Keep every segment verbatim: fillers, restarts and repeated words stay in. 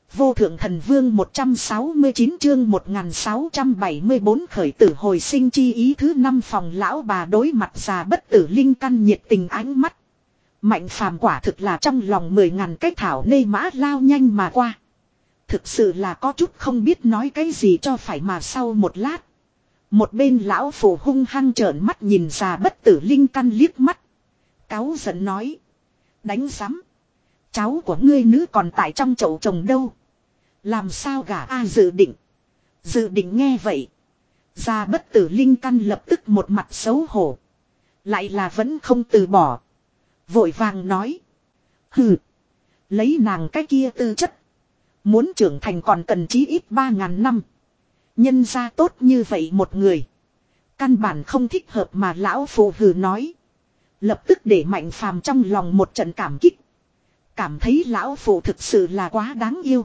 Vô thượng thần vương một trăm sáu mươi chín chương một nghìn sáu trăm bảy mươi bốn khởi tử hồi sinh chi ý thứ năm phòng lão bà đối mặt già bất tử linh căn nhiệt tình ánh mắt. Mạnh phàm quả thực là trong lòng mười ngàn cái thảo nê mã lao nhanh mà qua. Thực sự là có chút không biết nói cái gì cho phải mà sau một lát. Một bên lão phụ hung hăng trợn mắt nhìn già bất tử linh căn liếc mắt. Cáu giận nói. Đánh giám. Cháu của ngươi nữ còn tại trong chậu trồng đâu. Làm sao gả a dự định. Dự định nghe vậy. Già bất tử linh căn lập tức một mặt xấu hổ. Lại là vẫn không từ bỏ. Vội vàng nói. Hừ. Lấy nàng cái kia tư chất. Muốn trưởng thành còn cần chí ít ba ngàn năm. Nhân ra tốt như vậy một người. Căn bản không thích hợp mà lão phụ hừ nói. Lập tức để Mạnh Phàm trong lòng một trận cảm kích. Cảm thấy lão phụ thực sự là quá đáng yêu.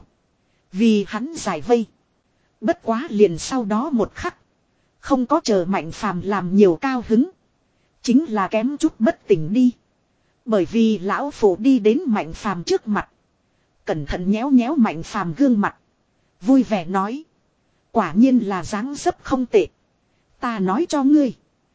Vì hắn giải vây. Bất quá liền sau đó một khắc. Không có chờ Mạnh Phàm làm nhiều cao hứng. Chính là kém chút bất tỉnh đi. Bởi vì lão phụ đi đến Mạnh Phàm trước mặt. Cẩn thận nhéo nhéo Mạnh Phàm gương mặt. Vui vẻ nói. Quả nhiên là dáng dấp không tệ. Ta nói cho ngươi.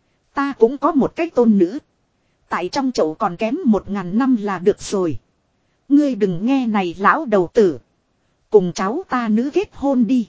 Ta cũng có một cái tôn nữ. Tại trong chậu còn kém một ngàn năm là được rồi. Ngươi đừng nghe này lão đầu tử. Cùng cháu ta nữ kết hôn đi.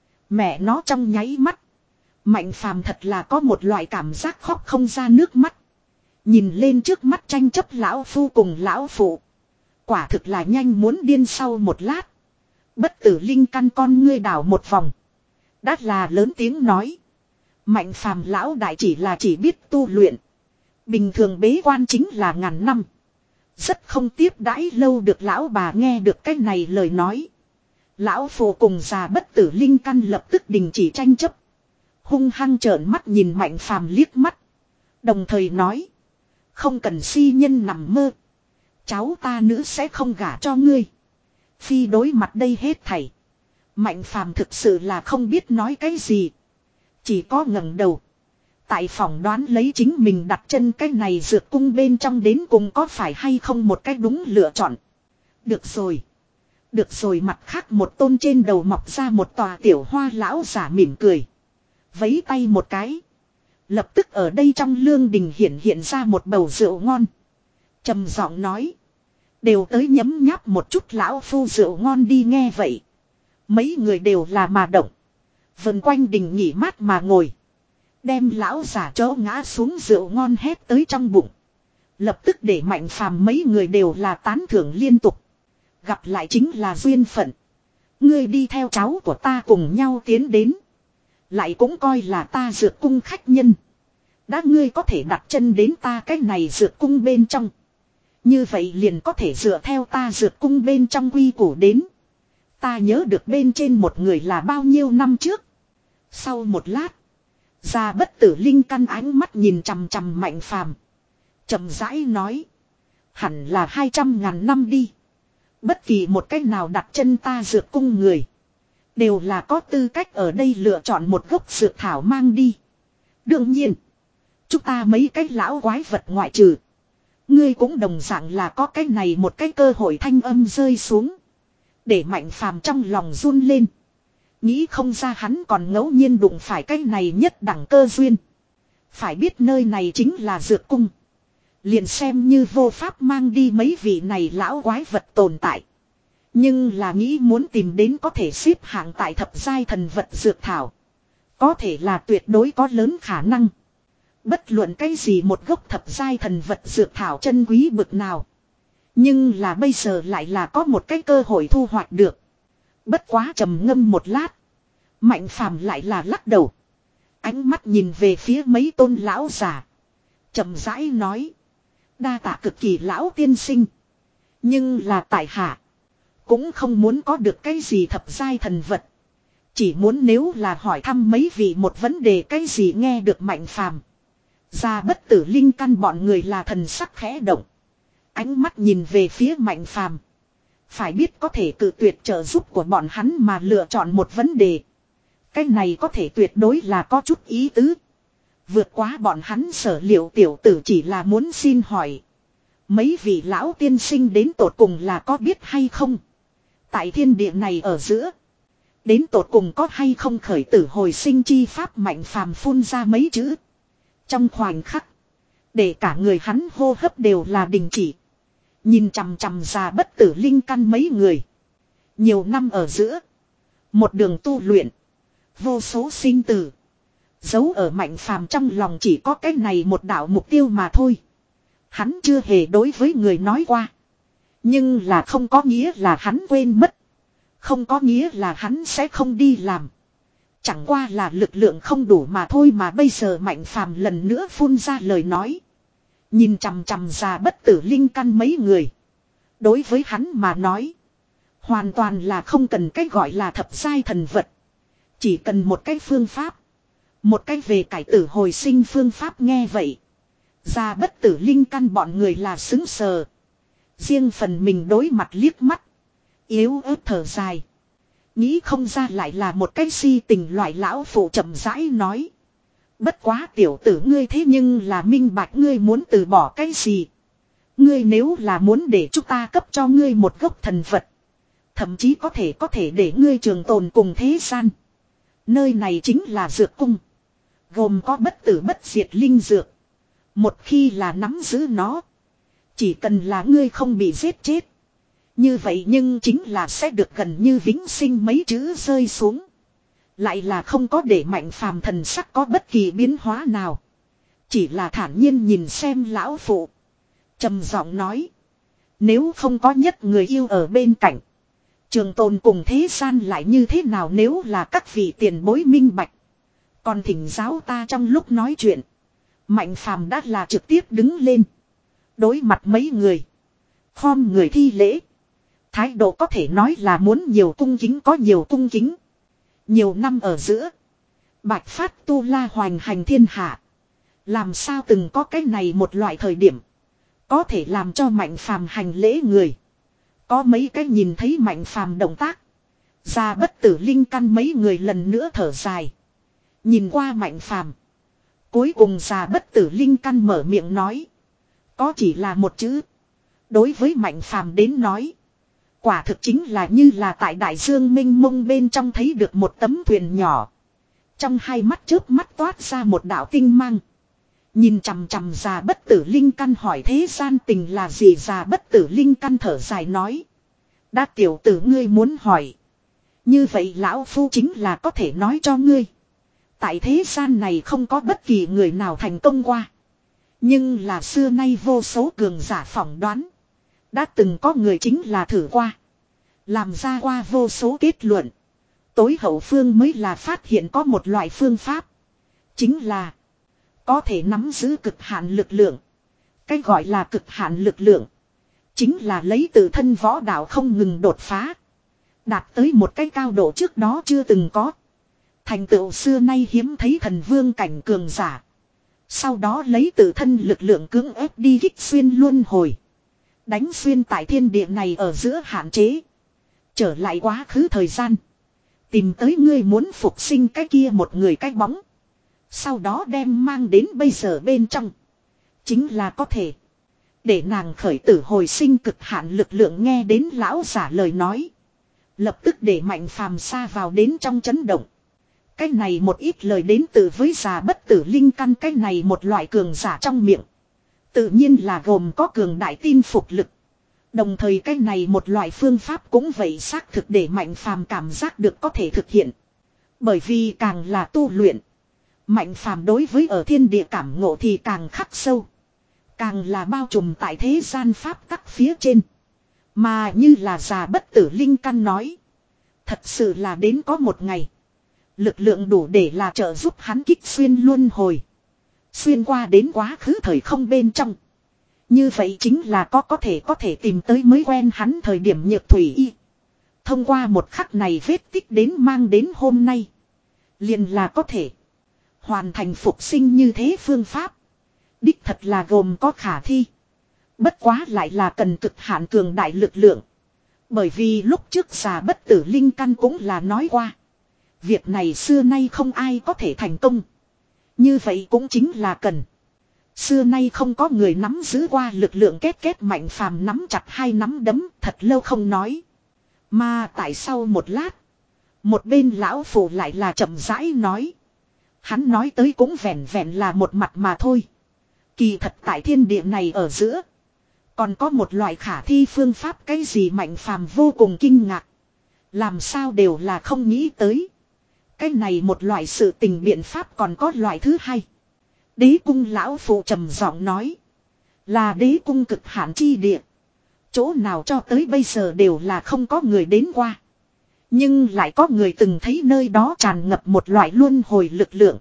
Mẹ nó trong nháy mắt. Mạnh Phàm thật là có một loại cảm giác khóc không ra nước mắt. Nhìn lên trước mắt tranh chấp lão phu cùng lão phụ. Quả thực là nhanh muốn điên sau một lát. Bất tử linh căn con ngươi đảo một vòng. Đã là lớn tiếng nói. Mạnh Phàm lão đại chỉ là chỉ biết tu luyện. Bình thường bế quan chính là ngàn năm. Rất không tiếp đãi lâu được lão bà nghe được cái này lời nói. Lão phụ cùng già bất tử linh căn lập tức đình chỉ tranh chấp. Hung hăng trợn mắt nhìn Mạnh Phàm liếc mắt. Đồng thời nói. Không cần si nhân nằm mơ. Cháu ta nữ sẽ không gả cho ngươi. Phi đối mặt đây hết thảy. Mạnh Phàm thực sự là không biết nói cái gì. Chỉ có ngẩng đầu. Tại phòng đoán lấy chính mình đặt chân cái này dược cung bên trong đến cùng có phải hay không một cái đúng lựa chọn. Được rồi. Được rồi, mặt khác một tôn trên đầu mọc ra một tòa tiểu hoa lão giả mỉm cười. Vấy tay một cái. Lập tức ở đây trong lương đình hiện hiện ra một bầu rượu ngon. Trầm giọng nói. Đều tới nhấm nháp một chút lão phu rượu ngon đi nghe vậy. Mấy người đều là mà động. Vần quanh đình nghỉ mát mà ngồi. Đem lão giả chó ngã xuống rượu ngon hét tới trong bụng. Lập tức để Mạnh Phàm mấy người đều là tán thưởng liên tục. Gặp lại chính là duyên phận. Ngươi đi theo cháu của ta cùng nhau tiến đến. Lại cũng coi là ta dược cung khách nhân. Đã ngươi có thể đặt chân đến ta cái này dược cung bên trong. Như vậy liền có thể dựa theo ta dược cung bên trong quy củ đến. Ta nhớ được bên trên một người là bao nhiêu năm trước. Sau một lát. Già bất tử linh căn ánh mắt nhìn chằm chằm Mạnh Phàm. Chậm rãi nói. Hẳn là hai trăm ngàn năm đi. Bất kỳ một cách nào đặt chân ta dược cung người. Đều là có tư cách ở đây lựa chọn một gốc dược thảo mang đi. Đương nhiên. Chúng ta mấy cái lão quái vật ngoại trừ. Ngươi cũng đồng dạng là có cái này một cái cơ hội thanh âm rơi xuống. Để Mạnh Phàm trong lòng run lên. Nghĩ không ra hắn còn ngẫu nhiên đụng phải cái này nhất đẳng cơ duyên. Phải biết nơi này chính là dược cung. Liền xem như vô pháp mang đi mấy vị này lão quái vật tồn tại. Nhưng là nghĩ muốn tìm đến có thể xếp hạng tại thập giai thần vật dược thảo. Có thể là tuyệt đối có lớn khả năng. Bất luận cái gì một gốc thập giai thần vật dược thảo chân quý bực nào. Nhưng là bây giờ lại là có một cái cơ hội thu hoạch được. Bất quá trầm ngâm một lát. Mạnh Phàm lại là lắc đầu. Ánh mắt nhìn về phía mấy tôn lão giả. Chậm rãi nói. Đa tạ cực kỳ lão tiên sinh. Nhưng là tại hạ. Cũng không muốn có được cái gì thập giai thần vật. Chỉ muốn nếu là hỏi thăm mấy vị một vấn đề cái gì nghe được Mạnh Phàm. Già bất tử linh căn bọn người là thần sắc khẽ động. Ánh mắt nhìn về phía Mạnh Phàm. Phải biết có thể cự tuyệt trợ giúp của bọn hắn mà lựa chọn một vấn đề. Cái này có thể tuyệt đối là có chút ý tứ. Vượt quá bọn hắn sở liệu tiểu tử chỉ là muốn xin hỏi. Mấy vị lão tiên sinh đến tột cùng là có biết hay không? Tại thiên địa này ở giữa. Đến tột cùng có hay không khởi tử hồi sinh chi pháp Mạnh Phàm phun ra mấy chữ. Trong khoảnh khắc. Để cả người hắn hô hấp đều là đình chỉ. Nhìn chằm chằm ra bất tử linh căn mấy người. Nhiều năm ở giữa. Một đường tu luyện. Vô số sinh tử. Giấu ở Mạnh Phàm trong lòng chỉ có cái này một đạo mục tiêu mà thôi. Hắn chưa hề đối với người nói qua. Nhưng là không có nghĩa là hắn quên mất. Không có nghĩa là hắn sẽ không đi làm. Chẳng qua là lực lượng không đủ mà thôi mà bây giờ Mạnh Phàm lần nữa phun ra lời nói. Nhìn chằm chằm ra bất tử linh căn mấy người. Đối với hắn mà nói. Hoàn toàn là không cần cái gọi là thập giai thần vật. Chỉ cần một cái phương pháp. Một cái về cải tử hồi sinh phương pháp nghe vậy. Ra bất tử linh căn bọn người là xứng sờ. Riêng phần mình đối mặt liếc mắt. Yếu ớt thở dài. Nghĩ không ra lại là một cái si tình loại lão phụ chậm rãi nói. Bất quá tiểu tử ngươi thế nhưng là minh bạch ngươi muốn từ bỏ cái gì. Ngươi nếu là muốn để chúng ta cấp cho ngươi một gốc thần vật. Thậm chí có thể có thể để ngươi trường tồn cùng thế gian. Nơi này chính là dược cung. Gồm có bất tử bất diệt linh dược. Một khi là nắm giữ nó. Chỉ cần là ngươi không bị giết chết. Như vậy nhưng chính là sẽ được gần như vĩnh sinh mấy chữ rơi xuống. Lại là không có để Mạnh Phàm thần sắc có bất kỳ biến hóa nào. Chỉ là thản nhiên nhìn xem lão phụ. Trầm giọng nói. Nếu không có nhất người yêu ở bên cạnh. Trường tồn cùng thế gian lại như thế nào nếu là các vị tiền bối minh bạch. Còn thỉnh giáo ta trong lúc nói chuyện. Mạnh Phàm đã là trực tiếp đứng lên. Đối mặt mấy người. Khom người thi lễ. Thái độ có thể nói là muốn nhiều cung kính có nhiều cung kính. Nhiều năm ở giữa. Bạch phát tu la hoành hành thiên hạ. Làm sao từng có cái này một loại thời điểm. Có thể làm cho Mạnh Phàm hành lễ người. Có mấy cái nhìn thấy Mạnh Phàm động tác. Ra bất tử linh căn mấy người lần nữa thở dài. Nhìn qua Mạnh Phàm. Cuối cùng ra bất tử linh căn mở miệng nói. Có chỉ là một chữ. Đối với Mạnh Phàm đến nói. Quả thực chính là như là tại đại dương mênh mông bên trong thấy được một tấm thuyền nhỏ. Trong hai mắt chớp mắt toát ra một đạo tinh mang. Nhìn chằm chằm già bất tử linh căn hỏi thế gian tình là gì già bất tử linh căn thở dài nói. Đã tiểu tử ngươi muốn hỏi. Như vậy lão phu chính là có thể nói cho ngươi. Tại thế gian này không có bất kỳ người nào thành công qua. Nhưng là xưa nay vô số cường giả phỏng đoán. Đã từng có người chính là thử qua. Làm ra qua vô số kết luận. Tối hậu phương mới là phát hiện có một loại phương pháp. Chính là. Có thể nắm giữ cực hạn lực lượng. Cái gọi là cực hạn lực lượng. Chính là lấy tự thân võ đạo không ngừng đột phá. Đạt tới một cái cao độ trước đó chưa từng có. Thành tựu xưa nay hiếm thấy thần vương cảnh cường giả. Sau đó lấy tự thân lực lượng cưỡng ép đi kích xuyên luân hồi. Đánh xuyên tại thiên địa này ở giữa hạn chế. Trở lại quá khứ thời gian. Tìm tới ngươi muốn phục sinh cái kia một người cái bóng. Sau đó đem mang đến bây giờ bên trong. Chính là có thể. Để nàng khởi tử hồi sinh cực hạn lực lượng nghe đến lão giả lời nói. Lập tức để Mạnh Phàm xa vào đến trong chấn động. Cái này một ít lời đến từ với già bất tử linh căn cái này một loại cường giả trong miệng. Tự nhiên là gồm có cường đại tin phục lực. Đồng thời cái này một loại phương pháp cũng vậy xác thực để Mạnh Phàm cảm giác được có thể thực hiện. Bởi vì càng là tu luyện. Mạnh Phàm đối với ở thiên địa cảm ngộ thì càng khắc sâu. Càng là bao trùm tại thế gian pháp tắc phía trên. Mà như là già bất tử linh căn nói. Thật sự là đến có một ngày. Lực lượng đủ để là trợ giúp hắn kích xuyên luân hồi. Xuyên qua đến quá khứ thời không bên trong. Như vậy chính là có có thể có thể tìm tới mới quen hắn thời điểm nhược thủy y. Thông qua một khắc này vết tích đến mang đến hôm nay. Liền là có thể. Hoàn thành phục sinh như thế phương pháp. Đích thật là gồm có khả thi. Bất quá lại là cần cực hạn cường đại lực lượng. Bởi vì lúc trước già bất tử linh căn cũng là nói qua. Việc này xưa nay không ai có thể thành công. Như vậy cũng chính là cần. Xưa nay không có người nắm giữ qua lực lượng kết kết Mạnh Phàm nắm chặt hai nắm đấm thật lâu không nói. Mà tại sau một lát. Một bên lão phụ lại là chậm rãi nói. Hắn nói tới cũng vẹn vẹn là một mặt mà thôi. Kỳ thật tại thiên địa này ở giữa. Còn có một loại khả thi phương pháp cái gì Mạnh Phàm vô cùng kinh ngạc. Làm sao đều là không nghĩ tới. Cái này một loại sự tình biện pháp còn có loại thứ hai. Đế cung lão phụ trầm giọng nói. Là đế cung cực hạn chi địa. Chỗ nào cho tới bây giờ đều là không có người đến qua. Nhưng lại có người từng thấy nơi đó tràn ngập một loại luân hồi lực lượng.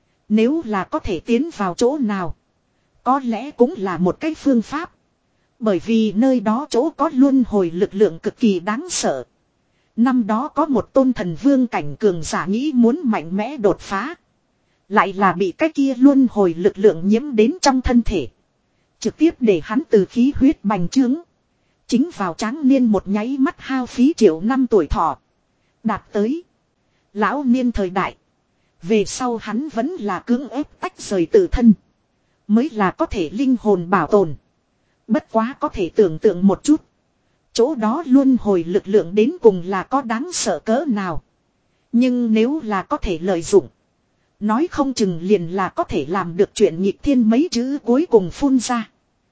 Nếu là có thể tiến vào chỗ nào. Có lẽ cũng là một cái phương pháp. Bởi vì nơi đó chỗ có luân hồi lực lượng cực kỳ đáng sợ. Năm đó có một tôn thần vương cảnh cường giả nghĩ muốn mạnh mẽ đột phá. Lại là bị cái kia luân hồi lực lượng nhiễm đến trong thân thể. Trực tiếp để hắn từ khí huyết bành trướng. Chính vào tráng niên một nháy mắt hao phí triệu năm tuổi thọ. Đạt tới. Lão niên thời đại. Về sau hắn vẫn là cưỡng ép tách rời tự thân. Mới là có thể linh hồn bảo tồn. Bất quá có thể tưởng tượng một chút. Chỗ đó luân hồi lực lượng đến cùng là có đáng sợ cỡ nào. Nhưng nếu là có thể lợi dụng. Nói không chừng liền là có thể làm được chuyện nhịp thiên mấy chữ cuối cùng phun ra.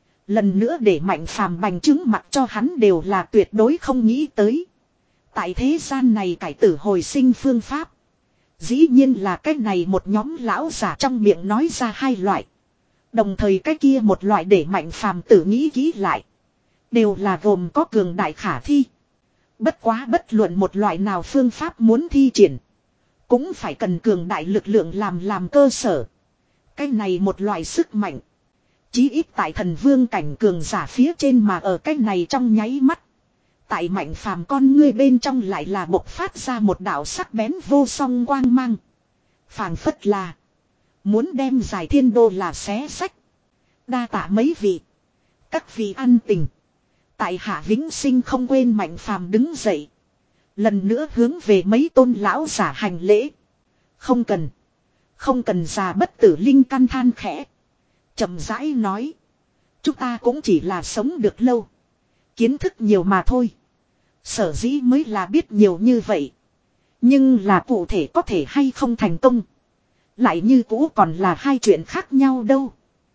Lần nữa để Mạnh Phàm bành trướng mặt cho hắn đều là tuyệt đối không nghĩ tới. Tại thế gian này cải tử hồi sinh phương pháp. Dĩ nhiên là cái này một nhóm lão giả trong miệng nói ra hai loại. Đồng thời cái kia một loại để Mạnh Phàm tự nghĩ kỹ lại. Đều là gồm có cường đại khả thi. Bất quá bất luận một loại nào phương pháp muốn thi triển. Cũng phải cần cường đại lực lượng làm làm cơ sở. Cái này một loại sức mạnh. Chí ít tại thần vương cảnh cường giả phía trên mà ở cái này trong nháy mắt. Tại Mạnh Phàm con ngươi bên trong lại là bộc phát ra một đạo sắc bén vô song quang mang. Phảng phất là. Muốn đem giải thiên đô là xé sách. Đa tạ mấy vị. Các vị ăn tình. Tại hạ vĩnh sinh không quên Mạnh Phàm đứng dậy. Lần nữa hướng về mấy tôn lão giả hành lễ. Không cần. Không cần già bất tử linh căn than khẽ. Chậm rãi nói. Chúng ta cũng chỉ là sống được lâu. Kiến thức nhiều mà thôi. Sở dĩ mới là biết nhiều như vậy. Nhưng là cụ thể có thể hay không thành công. Lại như cũ còn là hai chuyện khác nhau đâu.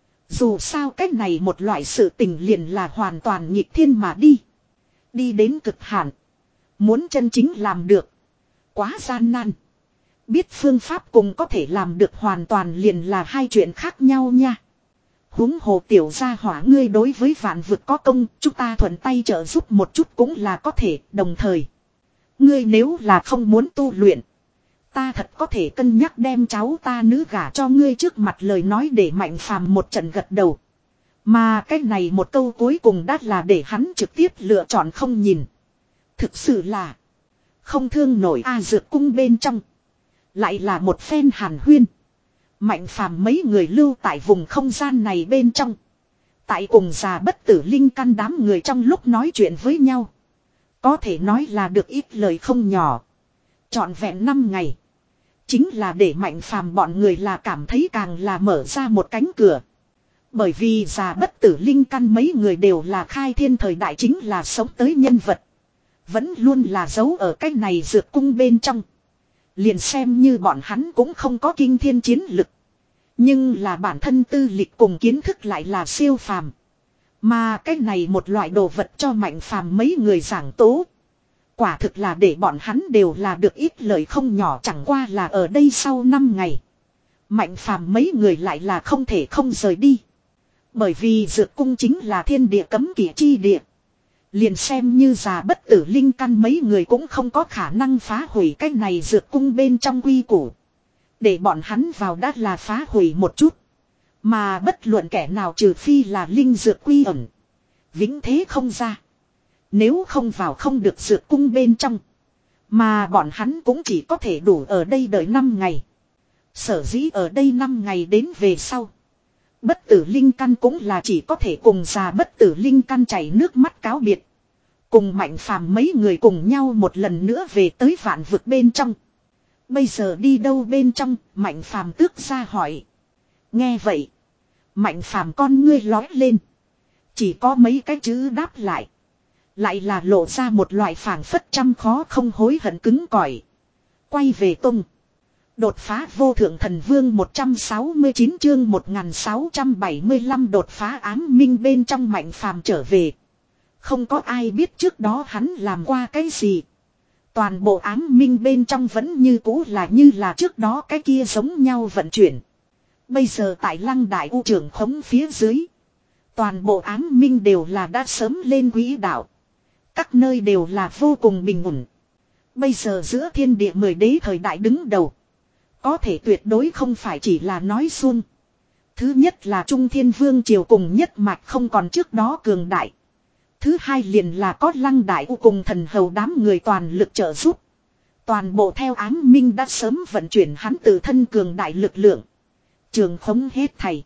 Dù sao cách này một loại sự tình liền là hoàn toàn nghịch thiên mà đi. Đi đến cực hạn. Muốn chân chính làm được. Quá gian nan. Biết phương pháp cùng có thể làm được hoàn toàn liền là hai chuyện khác nhau nha. Huống hồ tiểu gia hỏa ngươi đối với vạn vực có công, chúng ta thuận tay trợ giúp một chút cũng là có thể, đồng thời. Ngươi nếu là không muốn tu luyện. Ta thật có thể cân nhắc đem cháu ta nữ gả cho ngươi trước mặt lời nói để Mạnh Phàm một trận gật đầu. Mà cái này một câu cuối cùng đã là để hắn trực tiếp lựa chọn không nhìn. Thực sự là không thương nổi a dược cung bên trong. Lại là một phen hàn huyên. Mạnh Phàm mấy người lưu tại vùng không gian này bên trong. Tại cùng già bất tử linh căn đám người trong lúc nói chuyện với nhau. Có thể nói là được ít lời không nhỏ. Trọn vẹn năm ngày. Chính là để Mạnh Phàm bọn người là cảm thấy càng là mở ra một cánh cửa. Bởi vì già bất tử linh căn mấy người đều là khai thiên thời đại chính là sống tới nhân vật. Vẫn luôn là giấu ở cái này dược cung bên trong. Liền xem như bọn hắn cũng không có kinh thiên chiến lực. Nhưng là bản thân tư lịch cùng kiến thức lại là siêu phàm. Mà cái này một loại đồ vật cho Mạnh Phàm mấy người giảng tố. Quả thực là để bọn hắn đều là được ít lời không nhỏ, chẳng qua là ở đây sau năm ngày. Mạnh Phàm mấy người lại là không thể không rời đi. Bởi vì dược cung chính là thiên địa cấm kỵ chi địa. Liền xem như già bất tử linh căn mấy người cũng không có khả năng phá hủy cái này dược cung bên trong quy củ. Để bọn hắn vào đã là phá hủy một chút. Mà bất luận kẻ nào trừ phi là linh dược quy ẩn. Vĩnh thế không ra. Nếu không vào không được dược cung bên trong. Mà bọn hắn cũng chỉ có thể đủ ở đây đợi năm ngày. Sở dĩ ở đây năm ngày đến về sau. Bất tử linh căn cũng là chỉ có thể cùng già bất tử linh căn chảy nước mắt cáo biệt. Cùng Mạnh Phàm mấy người cùng nhau một lần nữa về tới vạn vực bên trong. Bây giờ đi đâu bên trong, Mạnh Phàm tước ra hỏi. Nghe vậy. Mạnh Phàm con ngươi lói lên. Chỉ có mấy cái chữ đáp lại. Lại là lộ ra một loại phảng phất trăm khó không hối hận cứng cỏi. Quay về tung. Đột phá vô thượng thần vương một trăm sáu mươi chín chương một nghìn sáu trăm bảy mươi lăm đột phá ám minh bên trong Mạnh Phàm trở về. Không có ai biết trước đó hắn làm qua cái gì. Toàn bộ ám minh bên trong vẫn như cũ là như là trước đó cái kia giống nhau vận chuyển. Bây giờ tại Lăng Đại U trưởng khống phía dưới. Toàn bộ ám minh đều là đã sớm lên quỹ đạo. Các nơi đều là vô cùng bình ổn. Bây giờ giữa thiên địa mười đế thời đại đứng đầu. Có thể tuyệt đối không phải chỉ là nói suông. Thứ nhất là Trung Thiên Vương triều cùng nhất mạch không còn trước đó cường đại. Thứ hai liền là có Lăng Đại U cùng thần hầu đám người toàn lực trợ giúp. Toàn bộ theo ám minh đã sớm vận chuyển hắn tự thân cường đại lực lượng. Trường khống hết thầy.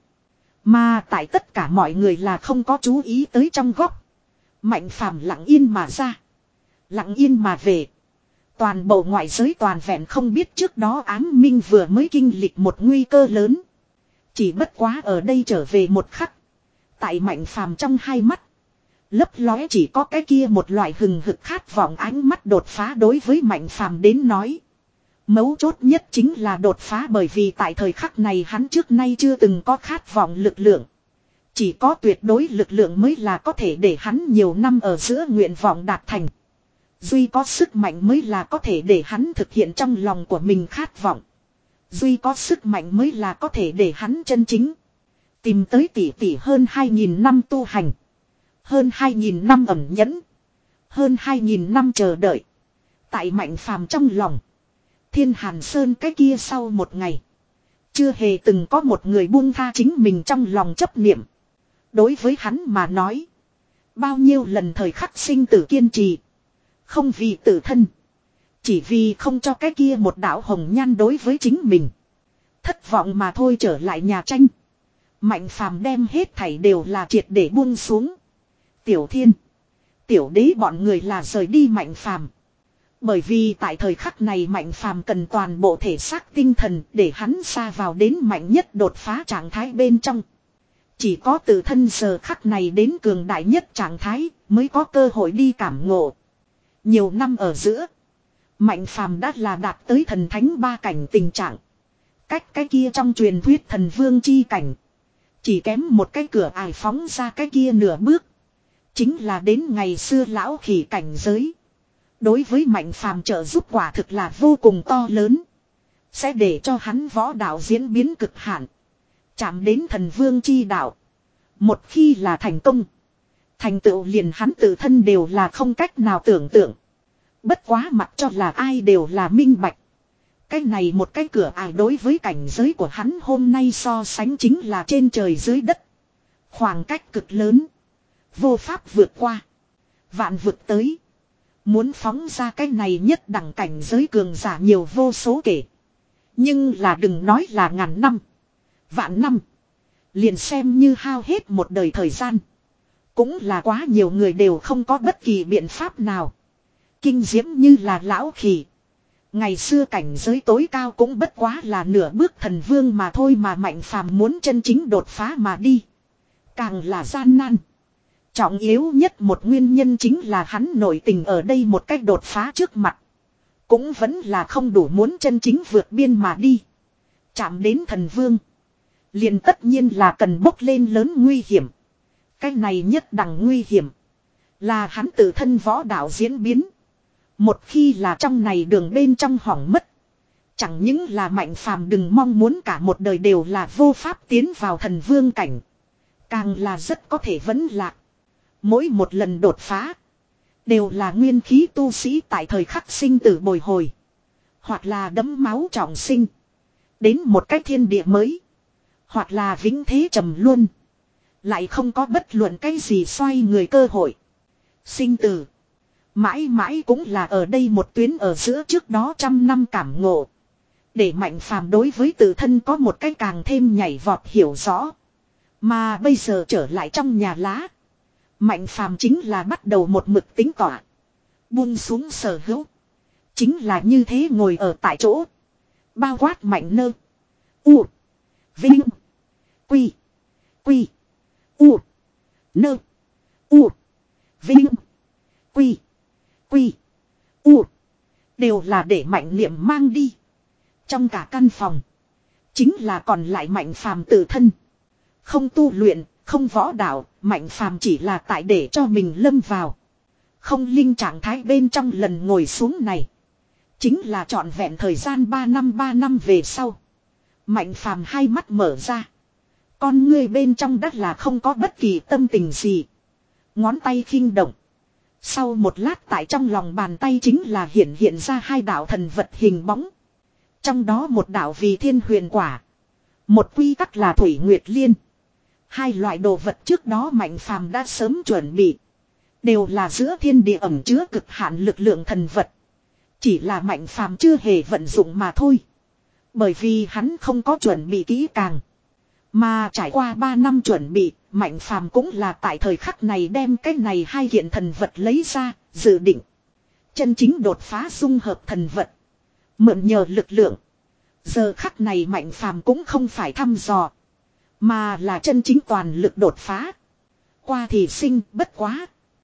Mà tại tất cả mọi người là không có chú ý tới trong góc. Mạnh Phàm lặng yên mà ra. Lặng yên mà về. Toàn bộ ngoại giới toàn vẹn không biết trước đó ám minh vừa mới kinh lịch một nguy cơ lớn. Chỉ bất quá ở đây trở về một khắc. Tại Mạnh Phàm trong hai mắt. Lấp lóe chỉ có cái kia một loại hừng hực khát vọng ánh mắt đột phá đối với Mạnh Phàm đến nói. Mấu chốt nhất chính là đột phá bởi vì tại thời khắc này hắn trước nay chưa từng có khát vọng lực lượng. Chỉ có tuyệt đối lực lượng mới là có thể để hắn nhiều năm ở giữa nguyện vọng đạt thành. Duy có sức mạnh mới là có thể để hắn thực hiện trong lòng của mình khát vọng. Duy có sức mạnh mới là có thể để hắn chân chính. Tìm tới tỷ tỷ hơn hai nghìn năm tu hành. Hơn hai nghìn năm ẩn nhẫn. Hơn hai nghìn năm chờ đợi. Tại Mạnh Phàm trong lòng. Thiên Hàn Sơn cái kia sau một ngày. Chưa hề từng có một người buông tha chính mình trong lòng chấp niệm. Đối với hắn mà nói. Bao nhiêu lần thời khắc sinh tử kiên trì. Không vì tự thân. Chỉ vì không cho cái kia một đạo hồng nhan đối với chính mình. Thất vọng mà thôi trở lại nhà tranh. Mạnh Phàm đem hết thảy đều là triệt để buông xuống. Tiểu Thiên. Tiểu Đế bọn người là rời đi Mạnh Phàm. Bởi vì tại thời khắc này Mạnh Phàm cần toàn bộ thể xác tinh thần để hắn xa vào đến mạnh nhất đột phá trạng thái bên trong. Chỉ có tự thân giờ khắc này đến cường đại nhất trạng thái mới có cơ hội đi cảm ngộ. Nhiều năm ở giữa, Mạnh Phàm đã là đạt tới thần thánh ba cảnh tình trạng. Cách cái kia trong truyền thuyết thần vương chi cảnh. Chỉ kém một cái cửa ải phóng ra cái kia nửa bước. Chính là đến ngày xưa lão khỉ cảnh giới. Đối với Mạnh Phàm trợ giúp quả thực là vô cùng to lớn. Sẽ để cho hắn võ đạo diễn biến cực hạn. Chạm đến thần vương chi đạo. Một khi là thành công. Thành tựu liền hắn tự thân đều là không cách nào tưởng tượng. Bất quá mặc cho là ai đều là minh bạch. Cái này một cái cửa ải đối với cảnh giới của hắn hôm nay so sánh chính là trên trời dưới đất. Khoảng cách cực lớn. Vô pháp vượt qua. Vạn vượt tới. Muốn phóng ra cái này nhất đẳng cảnh giới cường giả nhiều vô số kể. Nhưng là đừng nói là ngàn năm. Vạn năm. Liền xem như hao hết một đời thời gian. Cũng là quá nhiều người đều không có bất kỳ biện pháp nào. Kinh diễm như là lão khỉ. Ngày xưa cảnh giới tối cao cũng bất quá là nửa bước thần vương mà thôi mà Mạnh Phàm muốn chân chính đột phá mà đi. Càng là gian nan. Trọng yếu nhất một nguyên nhân chính là hắn nội tình ở đây một cách đột phá trước mặt. Cũng vẫn là không đủ muốn chân chính vượt biên mà đi. Chạm đến thần vương. Liền tất nhiên là cần bốc lên lớn nguy hiểm. Cái này nhất đẳng nguy hiểm. Là hắn tự thân võ đạo diễn biến. Một khi là trong này đường bên trong hỏng mất. Chẳng những là Mạnh Phàm đừng mong muốn cả một đời đều là vô pháp tiến vào thần vương cảnh. Càng là rất có thể vẫn lạc. Mỗi một lần đột phá. Đều là nguyên khí tu sĩ tại thời khắc sinh tử bồi hồi. Hoặc là đấm máu trọng sinh. Đến một cái thiên địa mới. Hoặc là vĩnh thế trầm luôn. Lại không có bất luận cái gì xoay người cơ hội. Sinh tử. Mãi mãi cũng là ở đây một tuyến ở giữa trước đó trăm năm cảm ngộ. Để Mạnh Phàm đối với tự thân có một cái càng thêm nhảy vọt hiểu rõ. Mà bây giờ trở lại trong nhà lá. Mạnh Phàm chính là bắt đầu một mực tính tỏa. Buông xuống sở hữu. Chính là như thế ngồi ở tại chỗ. Bao quát Mạnh Nơ. U. Vinh. Quy. Quy. U. Nơ. U. Vinh. Quy. Quy. U. Đều là để mạnh niệm mang đi. Trong cả căn phòng. Chính là còn lại Mạnh Phàm tự thân. Không tu luyện, không võ đạo, Mạnh Phàm chỉ là tại để cho mình lâm vào. Không linh trạng thái bên trong lần ngồi xuống này. Chính là trọn vẹn thời gian ba năm ba năm về sau. Mạnh Phàm hai mắt mở ra. Con ngươi bên trong đất là không có bất kỳ tâm tình gì. Ngón tay khinh động. Sau một lát tại trong lòng bàn tay chính là hiện hiện ra hai đạo thần vật hình bóng. Trong đó một đạo vì thiên huyền quả. Một quy tắc là thủy nguyệt liên. Hai loại đồ vật trước đó Mạnh Phàm đã sớm chuẩn bị. Đều là giữa thiên địa ẩn chứa cực hạn lực lượng thần vật. Chỉ là Mạnh Phàm chưa hề vận dụng mà thôi. Bởi vì hắn không có chuẩn bị kỹ càng. Mà trải qua ba năm chuẩn bị, Mạnh Phàm cũng là tại thời khắc này đem cái này hai kiện thần vật lấy ra, dự định. Chân chính đột phá dung hợp thần vật. Mượn nhờ lực lượng. Giờ khắc này Mạnh Phàm cũng không phải thăm dò. Mà là chân chính toàn lực đột phá. Qua thì sinh bất quá.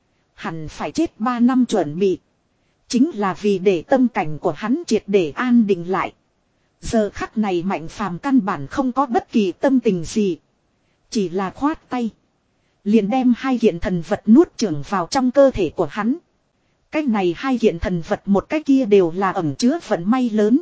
Hẳn phải chết ba năm chuẩn bị. Chính là vì để tâm cảnh của hắn triệt để an định lại. Giờ khắc này Mạnh Phàm căn bản không có bất kỳ tâm tình gì. Chỉ là khoát tay. Liền đem hai kiện thần vật nuốt chửng vào trong cơ thể của hắn. Cái này hai kiện thần vật một cái kia đều là ẩn chứa vận may lớn.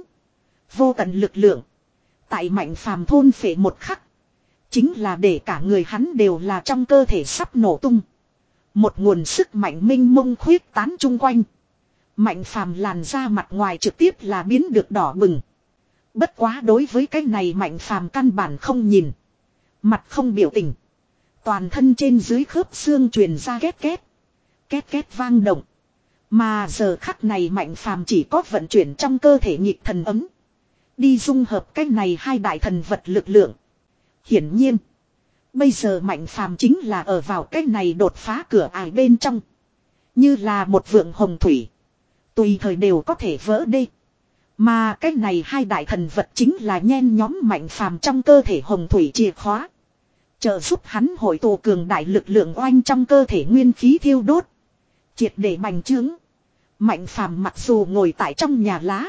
Vô tận lực lượng. Tại Mạnh Phàm thôn phệ một khắc. Chính là để cả người hắn đều là trong cơ thể sắp nổ tung. Một nguồn sức mạnh minh mông khuyết tán chung quanh. Mạnh Phàm làn da mặt ngoài trực tiếp là biến được đỏ bừng. Bất quá đối với cái này Mạnh Phàm căn bản không nhìn. Mặt không biểu tình. Toàn thân trên dưới khớp xương truyền ra két két. Két két vang động. Mà giờ khắc này Mạnh Phàm chỉ có vận chuyển trong cơ thể nhịp thần ấm. Đi dung hợp cái này hai đại thần vật lực lượng. Hiển nhiên. Bây giờ Mạnh Phàm chính là ở vào cái này đột phá cửa ải bên trong. Như là một vượng hồng thủy. Tùy thời đều có thể vỡ đê. Mà cái này hai đại thần vật chính là nhen nhóm Mạnh Phàm trong cơ thể hồng thủy chìa khóa. Trợ giúp hắn hội tụ cường đại lực lượng oanh trong cơ thể nguyên khí thiêu đốt. Triệt để bành trướng. Mạnh Phàm mặc dù ngồi tại trong nhà lá.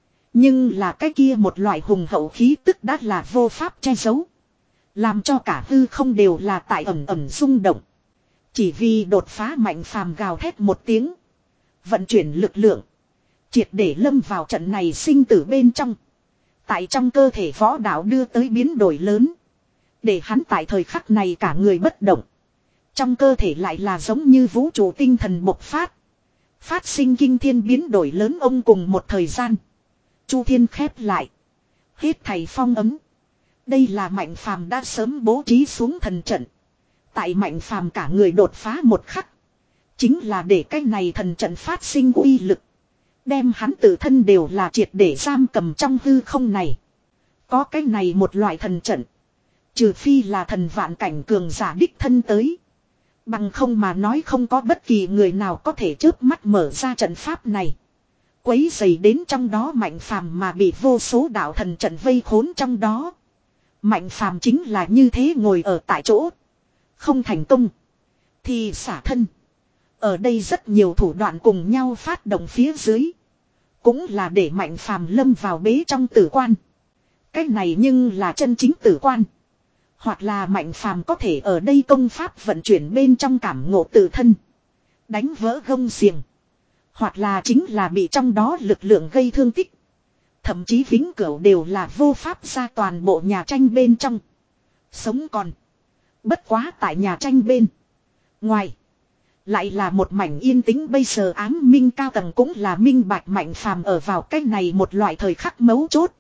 Nhưng là cái kia một loại hùng hậu khí tức đã là vô pháp che giấu. Làm cho cả hư không đều là tại ẩm ẩm rung động. Chỉ vì đột phá Mạnh Phàm gào thét một tiếng. Vận chuyển lực lượng. Triệt để lâm vào trận này sinh tử bên trong. Tại trong cơ thể võ đạo đưa tới biến đổi lớn. Để hắn tại thời khắc này cả người bất động. Trong cơ thể lại là giống như vũ trụ tinh thần bộc phát. Phát sinh kinh thiên biến đổi lớn ông cùng một thời gian. Chu thiên khép lại. Hết thầy phong ấm. Đây là Mạnh Phàm đã sớm bố trí xuống thần trận. Tại Mạnh Phàm cả người đột phá một khắc. Chính là để cái này thần trận phát sinh uy lực. Đem hắn tự thân đều là triệt để giam cầm trong hư không này. Có cái này một loại thần trận. Trừ phi là thần vạn cảnh cường giả đích thân tới. Bằng không mà nói không có bất kỳ người nào có thể chớp mắt mở ra trận pháp này. Quấy dày đến trong đó Mạnh Phàm mà bị vô số đạo thần trận vây khốn trong đó. Mạnh Phàm chính là như thế ngồi ở tại chỗ. Không thành công. Thì xả thân. Ở đây rất nhiều thủ đoạn cùng nhau phát động phía dưới. Cũng là để Mạnh Phàm lâm vào bế trong tử quan. Cái này nhưng là chân chính tử quan. Hoặc là Mạnh Phàm có thể ở đây công pháp vận chuyển bên trong cảm ngộ tự thân. Đánh vỡ gông xiềng. Hoặc là chính là bị trong đó lực lượng gây thương tích. Thậm chí vĩnh cửu đều là vô pháp ra toàn bộ nhà tranh bên trong. Sống còn. Bất quá tại nhà tranh bên. Ngoài. Lại là một mảnh yên tĩnh bây giờ ám minh cao tầng cũng là minh bạch Mạnh Phàm ở vào cách này một loại thời khắc mấu chốt.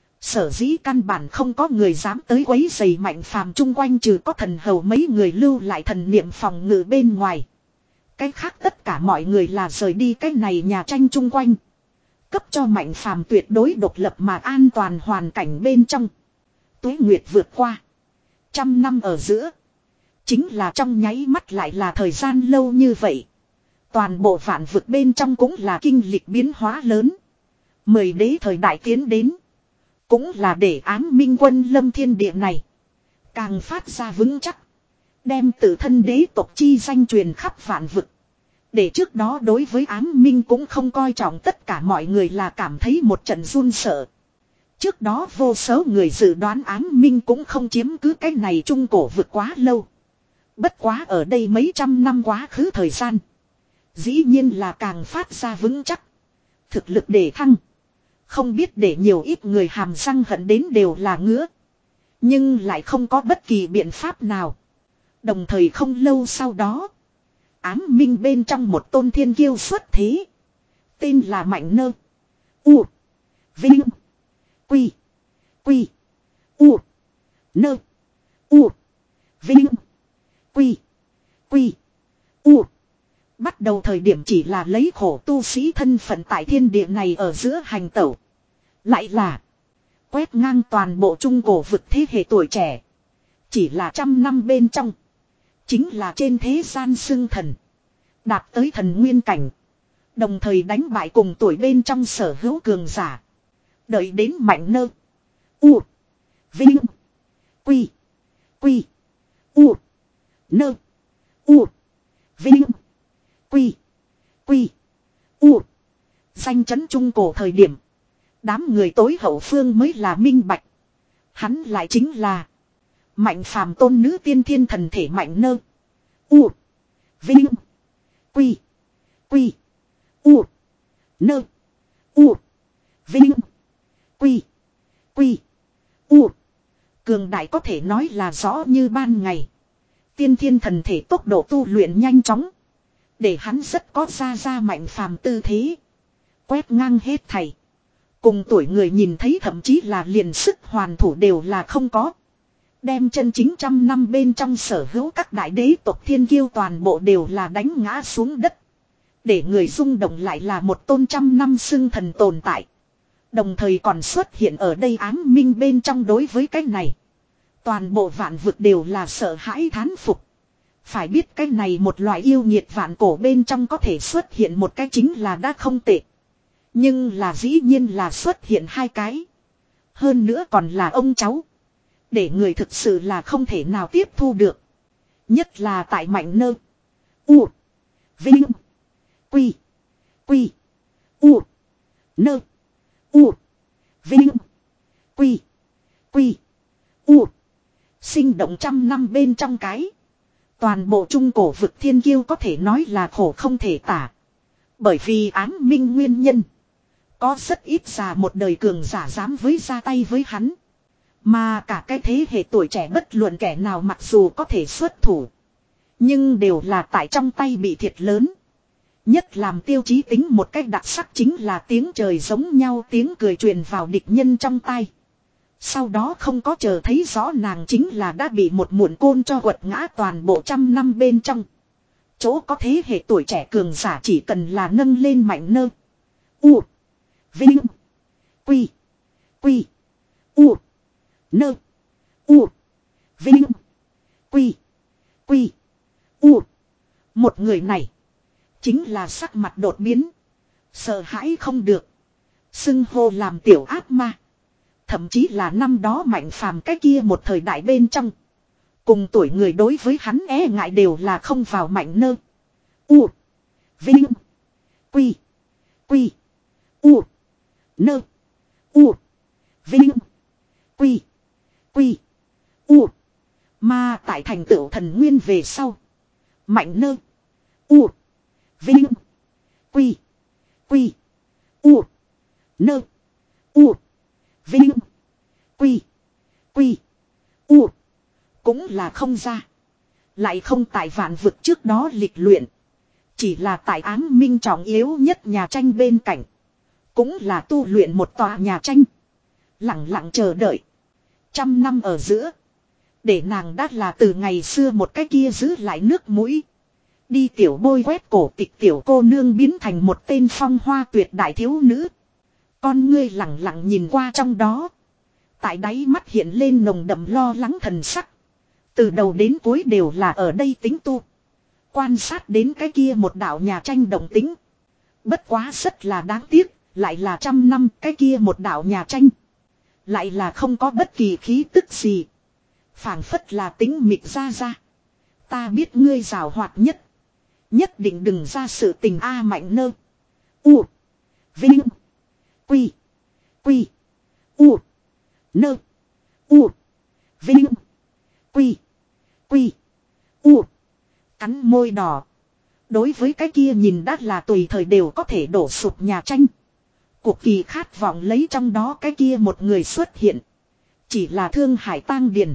Sở dĩ căn bản không có người dám tới quấy rầy Mạnh Phàm chung quanh trừ có thần hầu mấy người lưu lại thần niệm phòng ngự bên ngoài. Cái khác tất cả mọi người là rời đi cái này nhà tranh chung quanh. Cấp cho Mạnh Phàm tuyệt đối độc lập mà an toàn hoàn cảnh bên trong. Tuế nguyệt vượt qua. Trăm năm ở giữa. Chính là trong nháy mắt lại là thời gian lâu như vậy. Toàn bộ vạn vực bên trong cũng là kinh lịch biến hóa lớn. Mười đế thời đại tiến đến. Cũng là để ám minh quân lâm thiên địa này. Càng phát ra vững chắc. Đem tự thân đế tộc chi danh truyền khắp vạn vực. Để trước đó đối với ám minh cũng không coi trọng tất cả mọi người là cảm thấy một trận run sợ. Trước đó vô số người dự đoán ám minh cũng không chiếm cứ cái này trung cổ vực quá lâu. Bất quá ở đây mấy trăm năm quá khứ thời gian. Dĩ nhiên là càng phát ra vững chắc. Thực lực để thăng. Không biết để nhiều ít người hàm răng hận đến đều là ngứa. Nhưng lại không có bất kỳ biện pháp nào. Đồng thời không lâu sau đó. Ám minh bên trong một tôn thiên kiêu xuất thế. Tên là Mạnh Nơ. U. Vinh. Quy. Quy. U. Nơ. U. Vinh. Quy. Quy. U. Bắt đầu thời điểm chỉ là lấy khổ tu sĩ thân phận tại thiên địa này ở giữa hành tẩu. Lại là quét ngang toàn bộ trung cổ vực thế hệ tuổi trẻ. Chỉ là trăm năm bên trong. Chính là trên thế gian xưng thần. Đạt tới thần nguyên cảnh. Đồng thời đánh bại cùng tuổi bên trong sở hữu cường giả. Đợi đến Mạnh Nơ. U. Vinh. Quy. Quy. U. Nơ. U. Vinh. Quy. Quy. U. Danh chấn trung cổ thời điểm. Đám người tối hậu phương mới là minh bạch. Hắn lại chính là Mạnh Phàm tôn nữ tiên thiên thần thể Mạnh Nơ. U. Vinh. Quy. Quy. U. Nơ. U. Vinh. Quy. Quy. U. Cường đại có thể nói là rõ như ban ngày. Tiên thiên thần thể tốc độ tu luyện nhanh chóng. Để hắn rất có ra ra Mạnh Phàm tư thế. Quét ngang hết thảy. Cùng tuổi người nhìn thấy thậm chí là liền sức hoàn thủ đều là không có. Đem chân chính trăm năm bên trong sở hữu các đại đế tộc thiên kiêu toàn bộ đều là đánh ngã xuống đất. Để người rung động lại là một tôn trăm năm xưng thần tồn tại. Đồng thời còn xuất hiện ở đây ám minh bên trong đối với cái này. Toàn bộ vạn vực đều là sợ hãi thán phục. Phải biết cái này một loại yêu nhiệt vạn cổ bên trong có thể xuất hiện một cái chính là đã không tệ. Nhưng là dĩ nhiên là xuất hiện hai cái. Hơn nữa còn là ông cháu. Để người thực sự là không thể nào tiếp thu được. Nhất là tại Mạnh Nơ. U. Vinh. Quy. Quy. U. Nơ. U. Vinh. Quy. Quy. U. Sinh động trăm năm bên trong cái. Toàn bộ trung cổ vực thiên kiêu có thể nói là khổ không thể tả. Bởi vì ám minh nguyên nhân. Có rất ít già một đời cường giả dám với ra tay với hắn. Mà cả cái thế hệ tuổi trẻ bất luận kẻ nào mặc dù có thể xuất thủ. Nhưng đều là tại trong tay bị thiệt lớn. Nhất làm tiêu chí tính một cách đặc sắc chính là tiếng trời giống nhau tiếng cười truyền vào địch nhân trong tay. Sau đó không có chờ thấy rõ nàng chính là đã bị một muộn côn cho quật ngã toàn bộ trăm năm bên trong. Chỗ có thế hệ tuổi trẻ cường giả chỉ cần là nâng lên Mạnh Nơ. U. Vinh. Quy. Quy. U. Nơ. U. Vinh. Quy. Quy. U. Một người này. Chính là sắc mặt đột biến. Sợ hãi không được. Xưng hô làm tiểu ác ma. Thậm chí là năm đó Mạnh Phàm cái kia một thời đại bên trong. Cùng tuổi người đối với hắn e ngại đều là không vào Mạnh Nơ. U. Vinh. Quy. Quy. U. Nơ. U. Vinh. Quy. Quy. U. Mà tại thành tựu thần nguyên về sau. Mạnh Nơ. U. Vinh. Quy. Quy. U. Nơ. U. Vinh. Quy. Quy. U. Cũng là không ra. Lại không tại vạn vực trước đó lịch luyện. Chỉ là tại ám minh trọng yếu nhất nhà tranh bên cạnh. Cũng là tu luyện một tòa nhà tranh. Lặng lặng chờ đợi. Trăm năm ở giữa. Để nàng đã là từ ngày xưa một cái kia giữ lại nước mũi. Đi tiểu bôi quét cổ tịch tiểu cô nương biến thành một tên phong hoa tuyệt đại thiếu nữ. Con ngươi lặng lặng nhìn qua trong đó. Tại đáy mắt hiện lên nồng đậm lo lắng thần sắc. Từ đầu đến cuối đều là ở đây tính tu. Quan sát đến cái kia một đạo nhà tranh đồng tính. Bất quá rất là đáng tiếc. Lại là trăm năm cái kia một đạo nhà tranh. Lại là không có bất kỳ khí tức gì. Phảng phất là tính mịt ra ra. Ta biết ngươi rào hoạt nhất. Nhất định đừng ra sự tình A Mạnh Nơ. U. Vinh. Quy. Quy. U. Nơ. U. Vinh. Quy. Quy. U. Cắn môi đỏ. Đối với cái kia nhìn đã là tùy thời đều có thể đổ sụp nhà tranh. Cuộc kỳ khát vọng lấy trong đó cái kia một người xuất hiện. Chỉ là Thương Hải tang điền.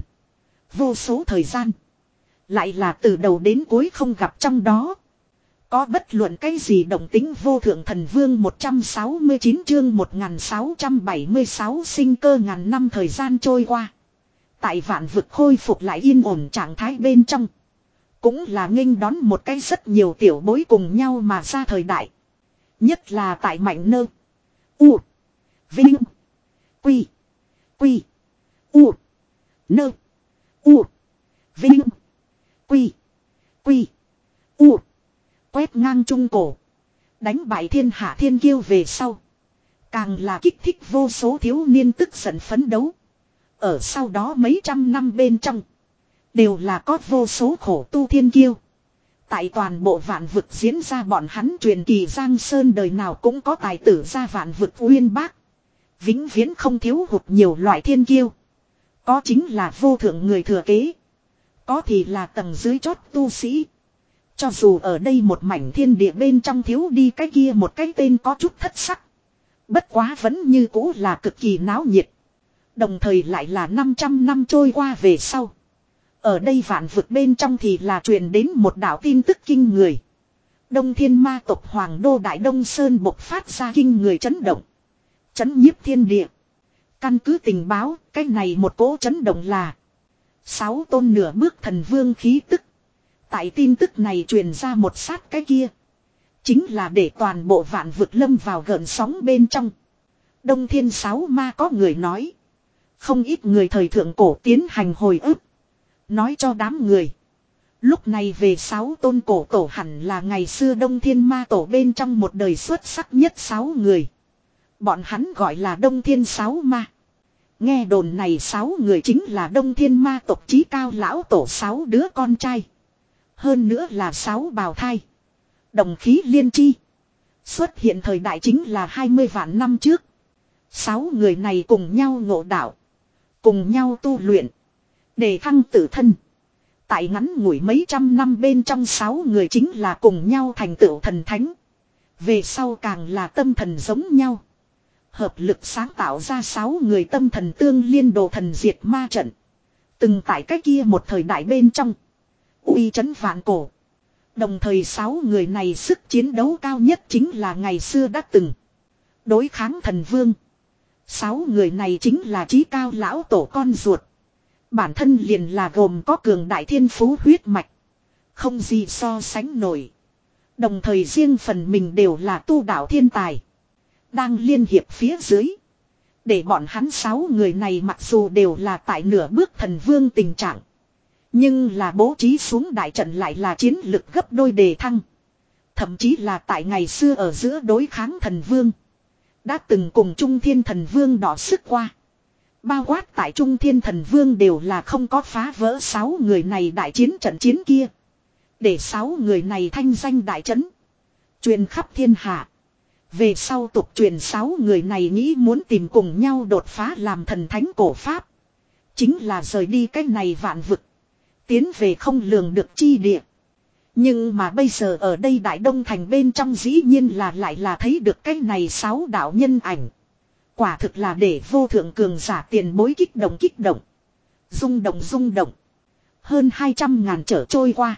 Vô số thời gian. Lại là từ đầu đến cuối không gặp trong đó. Có bất luận cái gì động tính vô thượng thần vương một trăm sáu mươi chín chương một nghìn sáu trăm bảy mươi sáu sinh cơ ngàn năm thời gian trôi qua. Tại vạn vực khôi phục lại yên ổn trạng thái bên trong. Cũng là nghênh đón một cái rất nhiều tiểu bối cùng nhau mà ra thời đại. Nhất là tại Mạnh Nơ. U. Vinh. Quy. Quy. U. Nơ. U. Vinh. Quy. Quy. U. Quét ngang trung cổ. Đánh bại thiên hạ thiên kiêu về sau. Càng là kích thích vô số thiếu niên tức giận phấn đấu. Ở sau đó mấy trăm năm bên trong. Đều là có vô số khổ tu thiên kiêu. Tại toàn bộ vạn vực diễn ra bọn hắn truyền kỳ Giang Sơn đời nào cũng có tài tử ra vạn vực uyên bác. Vĩnh viễn không thiếu hụt nhiều loại thiên kiêu. Có chính là vô thượng người thừa kế. Có thì là tầng dưới chót tu sĩ. Cho dù ở đây một mảnh thiên địa bên trong thiếu đi cái kia một cái tên có chút thất sắc. Bất quá vẫn như cũ là cực kỳ náo nhiệt. Đồng thời lại là năm trăm năm trôi qua về sau. Ở đây vạn vực bên trong thì là truyền đến một đạo tin tức kinh người. Đông Thiên Ma tộc Hoàng đô Đại Đông Sơn bộc phát ra kinh người chấn động. Chấn nhiếp thiên địa. Căn cứ tình báo, cái này một cỗ chấn động là sáu tôn nửa bước thần vương khí tức. Tại tin tức này truyền ra một sát cái kia. Chính là để toàn bộ vạn vực lâm vào gợn sóng bên trong. Đông Thiên sáu ma có người nói. Không ít người thời thượng cổ tiến hành hồi ức. Nói cho đám người. Lúc này về sáu tôn cổ tổ hẳn là ngày xưa Đông Thiên ma tổ bên trong một đời xuất sắc nhất sáu người. Bọn hắn gọi là Đông Thiên sáu ma. Nghe đồn này sáu người chính là Đông Thiên ma tộc chí cao lão tổ sáu đứa con trai. Hơn nữa là sáu bào thai. Đồng khí liên chi. Xuất hiện thời đại chính là hai mươi vạn năm trước. Sáu người này cùng nhau ngộ đạo. Cùng nhau tu luyện. Để thăng tự thân. Tại ngắn ngủi mấy trăm năm bên trong sáu người chính là cùng nhau thành tựu thần thánh. Về sau càng là tâm thần giống nhau. Hợp lực sáng tạo ra sáu người tâm thần tương liên đồ thần diệt ma trận. Từng tại cái kia một thời đại bên trong. Uy chấn vạn cổ. Đồng thời sáu người này sức chiến đấu cao nhất chính là ngày xưa đã từng. Đối kháng thần vương. Sáu người này chính là chí cao lão tổ con ruột. Bản thân liền là gồm có cường đại thiên phú huyết mạch. Không gì so sánh nổi. Đồng thời riêng phần mình đều là tu đạo thiên tài. Đang liên hiệp phía dưới. Để bọn hắn sáu người này mặc dù đều là tại nửa bước thần vương tình trạng. Nhưng là bố trí xuống đại trận lại là chiến lực gấp đôi đề thăng. Thậm chí là tại ngày xưa ở giữa đối kháng thần vương. Đã từng cùng Trung Thiên Thần Vương đọ sức qua. Bao quát tại Trung Thiên Thần Vương đều là không có phá vỡ sáu người này đại chiến trận chiến kia. Để sáu người này thanh danh đại trấn. Truyền khắp thiên hạ. Về sau tục truyền sáu người này nghĩ muốn tìm cùng nhau đột phá làm thần thánh cổ pháp. Chính là rời đi cái này vạn vực. Tiến về không lường được chi địa. Nhưng mà bây giờ ở đây Đại Đông Thành bên trong dĩ nhiên là lại là thấy được cái này sáu đạo nhân ảnh. Quả thực là để vô thượng cường giả tiền bối kích động kích động. Rung động rung động. Hơn hai trăm ngàn trở trôi qua.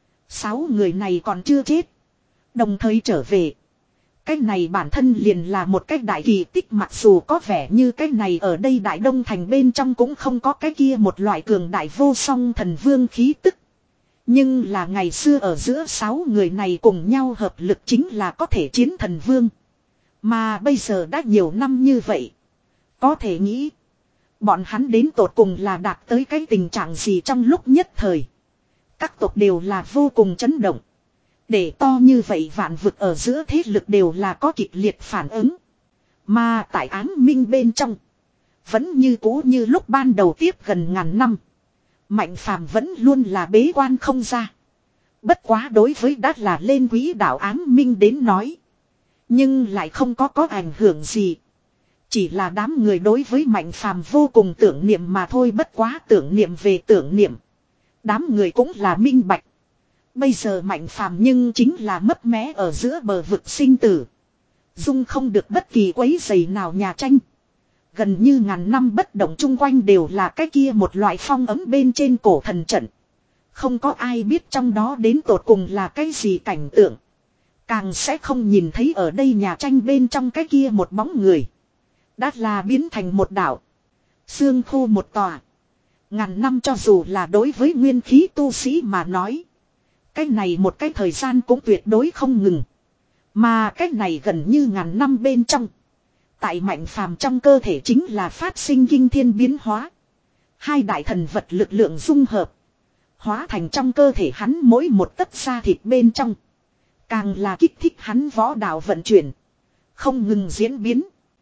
Sáu người này còn chưa chết. Đồng thời trở về. Cái này bản thân liền là một cái đại kỳ tích, mặc dù có vẻ như cái này ở đây Đại Đông Thành bên trong cũng không có cái kia một loại cường đại vô song thần vương khí tức. Nhưng là ngày xưa ở giữa sáu người này cùng nhau hợp lực chính là có thể chiến thần vương. Mà bây giờ đã nhiều năm như vậy. Có thể nghĩ. Bọn hắn đến tột cùng là đạt tới cái tình trạng gì trong lúc nhất thời. Các tộc đều là vô cùng chấn động. Để to như vậy vạn vực ở giữa thế lực đều là có kịch liệt phản ứng. Mà tại Ám Minh bên trong. Vẫn như cũ như lúc ban đầu tiếp gần ngàn năm. Mạnh Phàm vẫn luôn là bế quan không ra. Bất quá đối với đã là lên quỹ đạo ám minh đến nói. Nhưng lại không có có ảnh hưởng gì. Chỉ là đám người đối với Mạnh Phàm vô cùng tưởng niệm mà thôi, bất quá tưởng niệm về tưởng niệm. Đám người cũng là minh bạch. Bây giờ Mạnh Phàm nhưng chính là mấp mé ở giữa bờ vực sinh tử. Dung không được bất kỳ quấy rầy nào nhà tranh. Gần như ngàn năm bất động chung quanh đều là cái kia một loại phong ấm bên trên cổ thần trận. Không có ai biết trong đó đến tột cùng là cái gì cảnh tượng. Càng sẽ không nhìn thấy ở đây nhà tranh bên trong cái kia một bóng người. Đã là biến thành một đảo. Xương khô một tòa. Ngàn năm cho dù là đối với nguyên khí tu sĩ mà nói. Cái này một cái thời gian cũng tuyệt đối không ngừng. Mà cái này gần như ngàn năm bên trong. Tại Mạnh Phàm trong cơ thể chính là phát sinh kinh thiên biến hóa. Hai đại thần vật lực lượng dung hợp. Hóa thành trong cơ thể hắn mỗi một tấc da thịt bên trong. Càng là kích thích hắn võ đạo vận chuyển. Không ngừng diễn biến.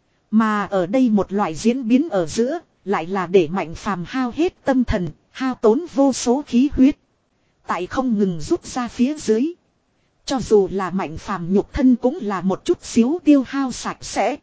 Mà ở đây một loại diễn biến ở giữa. Lại là để Mạnh Phàm hao hết tâm thần. Hao tốn vô số khí huyết. Tại không ngừng rút ra phía dưới. Cho dù là Mạnh Phàm nhục thân cũng là một chút xíu tiêu hao sạch sẽ.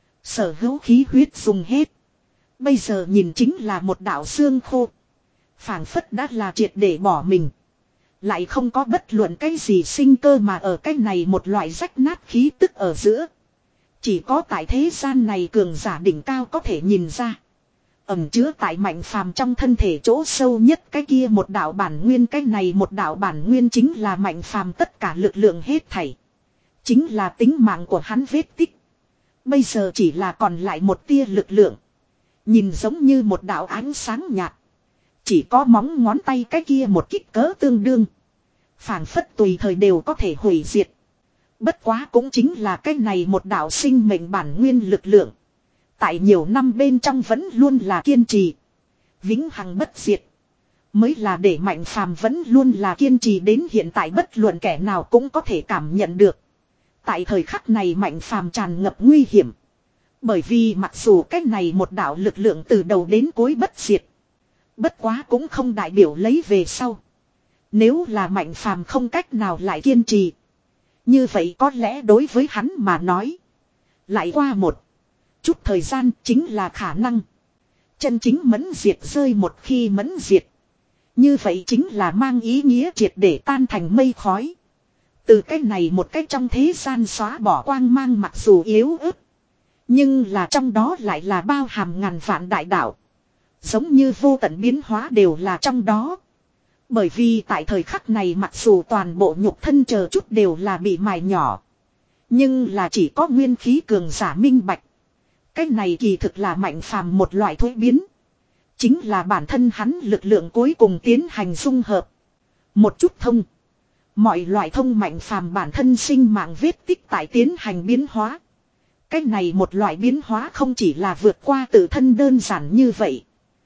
Sở hữu khí huyết dùng hết. Bây giờ nhìn chính là một đạo xương khô. Phảng phất đã là triệt để bỏ mình. Lại không có bất luận cái gì sinh cơ mà ở cái này một loại rách nát khí tức ở giữa. Chỉ có tại thế gian này cường giả đỉnh cao có thể nhìn ra. Ẩm chứa tại Mạnh Phàm trong thân thể chỗ sâu nhất cái kia một đạo bản nguyên, cái này một đạo bản nguyên chính là Mạnh Phàm tất cả lực lượng hết thảy. Chính là tính mạng của hắn vết tích. Bây giờ chỉ là còn lại một tia lực lượng. Nhìn giống như một đạo ánh sáng nhạt. Chỉ có móng ngón tay cái kia một kích cỡ tương đương. Phảng phất tùy thời đều có thể hủy diệt. Bất quá cũng chính là cái này một đạo sinh mệnh bản nguyên lực lượng. Tại nhiều năm bên trong vẫn luôn là kiên trì. Vĩnh hằng bất diệt. Mới là để Mạnh Phàm vẫn luôn là kiên trì đến hiện tại, bất luận kẻ nào cũng có thể cảm nhận được. Tại thời khắc này Mạnh Phàm tràn ngập nguy hiểm. Bởi vì mặc dù cái này một đạo lực lượng từ đầu đến cuối bất diệt. Bất quá cũng không đại biểu lấy về sau. Nếu là Mạnh Phàm không cách nào lại kiên trì. Như vậy có lẽ đối với hắn mà nói. Lại qua một chút thời gian chính là khả năng. Chân chính mẫn diệt rơi, một khi mẫn diệt. Như vậy chính là mang ý nghĩa triệt để tan thành mây khói. Từ cái này một cách trong thế gian xóa bỏ quang mang, mặc dù yếu ớt. Nhưng là trong đó lại là bao hàm ngàn vạn đại đạo. Giống như vô tận biến hóa đều là trong đó. Bởi vì tại thời khắc này mặc dù toàn bộ nhục thân chờ chút đều là bị mài nhỏ. Nhưng là chỉ có nguyên khí cường giả minh bạch. Cái này kỳ thực là Mạnh Phàm một loại thuế biến. Chính là bản thân hắn lực lượng cuối cùng tiến hành dung hợp. Một chút thông. Mọi loại thông Mạnh Phàm bản thân sinh mạng vết tích tại tiến hành biến hóa. Cái này một loại biến hóa không chỉ là vượt qua tự thân đơn giản như vậy.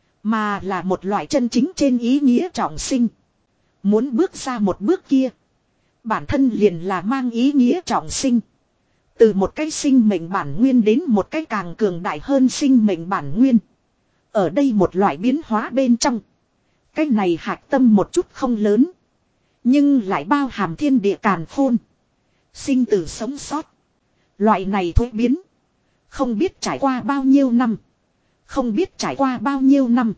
Mà là một loại chân chính trên ý nghĩa trọng sinh. Muốn bước ra một bước kia. Bản thân liền là mang ý nghĩa trọng sinh. Từ một cái sinh mệnh bản nguyên đến một cái càng cường đại hơn sinh mệnh bản nguyên. Ở đây một loại biến hóa bên trong. Cái này hạch tâm một chút không lớn. Nhưng lại bao hàm thiên địa càn khôn. Sinh tử sống sót. Loại này thuế biến. Không biết trải qua bao nhiêu năm. Không biết trải qua bao nhiêu năm.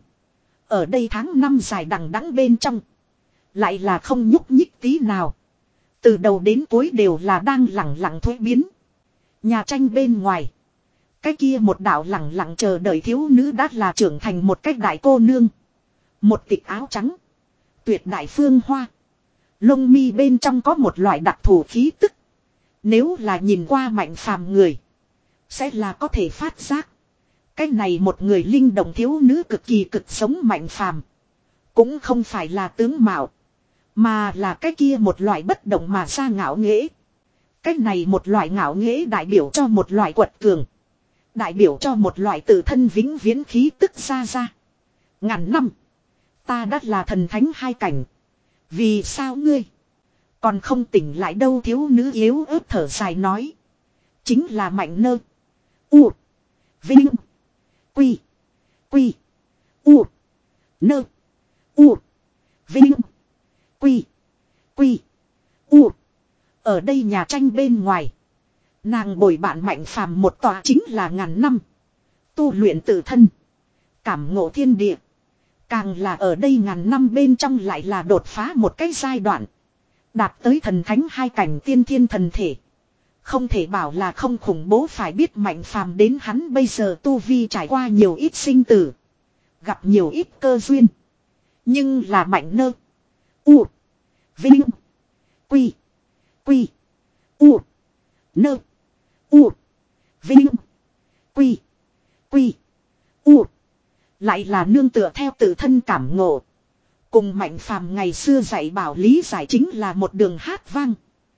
Ở đây tháng năm dài đằng đẵng bên trong. Lại là không nhúc nhích tí nào. Từ đầu đến cuối đều là đang lặng lặng thuế biến. Nhà tranh bên ngoài. Cái kia một đạo lặng lặng chờ đợi thiếu nữ đã là trưởng thành một cách đại cô nương. Một tịch áo trắng. Tuyệt đại phương hoa. Lông mi bên trong có một loại đặc thù khí tức. Nếu là nhìn qua Mạnh Phàm người. Sẽ là có thể phát giác. Cái này một người linh động thiếu nữ cực kỳ cực sống Mạnh Phàm. Cũng không phải là tướng mạo. Mà là cái kia một loại bất động mà ra ngạo nghễ. Cái này một loại ngạo nghễ đại biểu cho một loại quật cường. Đại biểu cho một loại tự thân vĩnh viễn khí tức ra ra. Ngàn năm. Ta đã là thần thánh hai cảnh. Vì sao ngươi còn không tỉnh lại đâu, thiếu nữ yếu ớt thở dài nói. Chính là Mạnh Nơ. U. Vinh. Quy. Quy. U. Nơ. U. Vinh. Quy. Quy. Ở đây nhà tranh bên ngoài. Nàng bồi bạn Mạnh Phàm một tòa chính là ngàn năm. Tu luyện tự thân. Cảm ngộ thiên địa. Càng là ở đây ngàn năm bên trong lại là đột phá một cái giai đoạn. Đạt tới thần thánh hai cảnh tiên thiên thần thể. Không thể bảo là không khủng bố, phải biết Mạnh Phàm đến hắn bây giờ tu vi trải qua nhiều ít sinh tử. Gặp nhiều ít cơ duyên. Nhưng là Mạnh Nơ. U. Vinh. Quy. Quy. U. Nơ. U. Vinh. Quy. Quy. U. Lại là nương tựa theo tự thân cảm ngộ. Cùng Mạnh Phàm ngày xưa dạy bảo lý giải chính là một đường hát vang.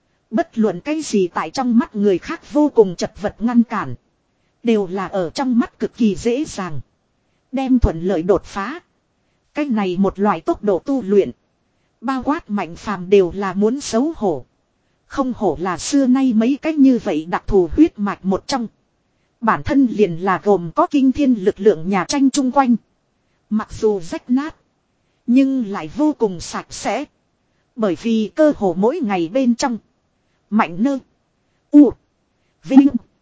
Bất luận cái gì tại trong mắt người khác vô cùng chật vật ngăn cản. Đều là ở trong mắt cực kỳ dễ dàng. Đem thuận lợi đột phá. Cái này một loại tốc độ tu luyện. Bao quát Mạnh Phàm đều là muốn xấu hổ. Không hổ là xưa nay mấy cách như vậy đặc thù huyết mạch một trong. Bản thân liền là gồm có kinh thiên lực lượng nhà tranh chung quanh. Mặc dù rách nát. Nhưng lại vô cùng sạch sẽ. Bởi vì cơ hồ mỗi ngày bên trong. Mạnh Nơ. U. Vinh.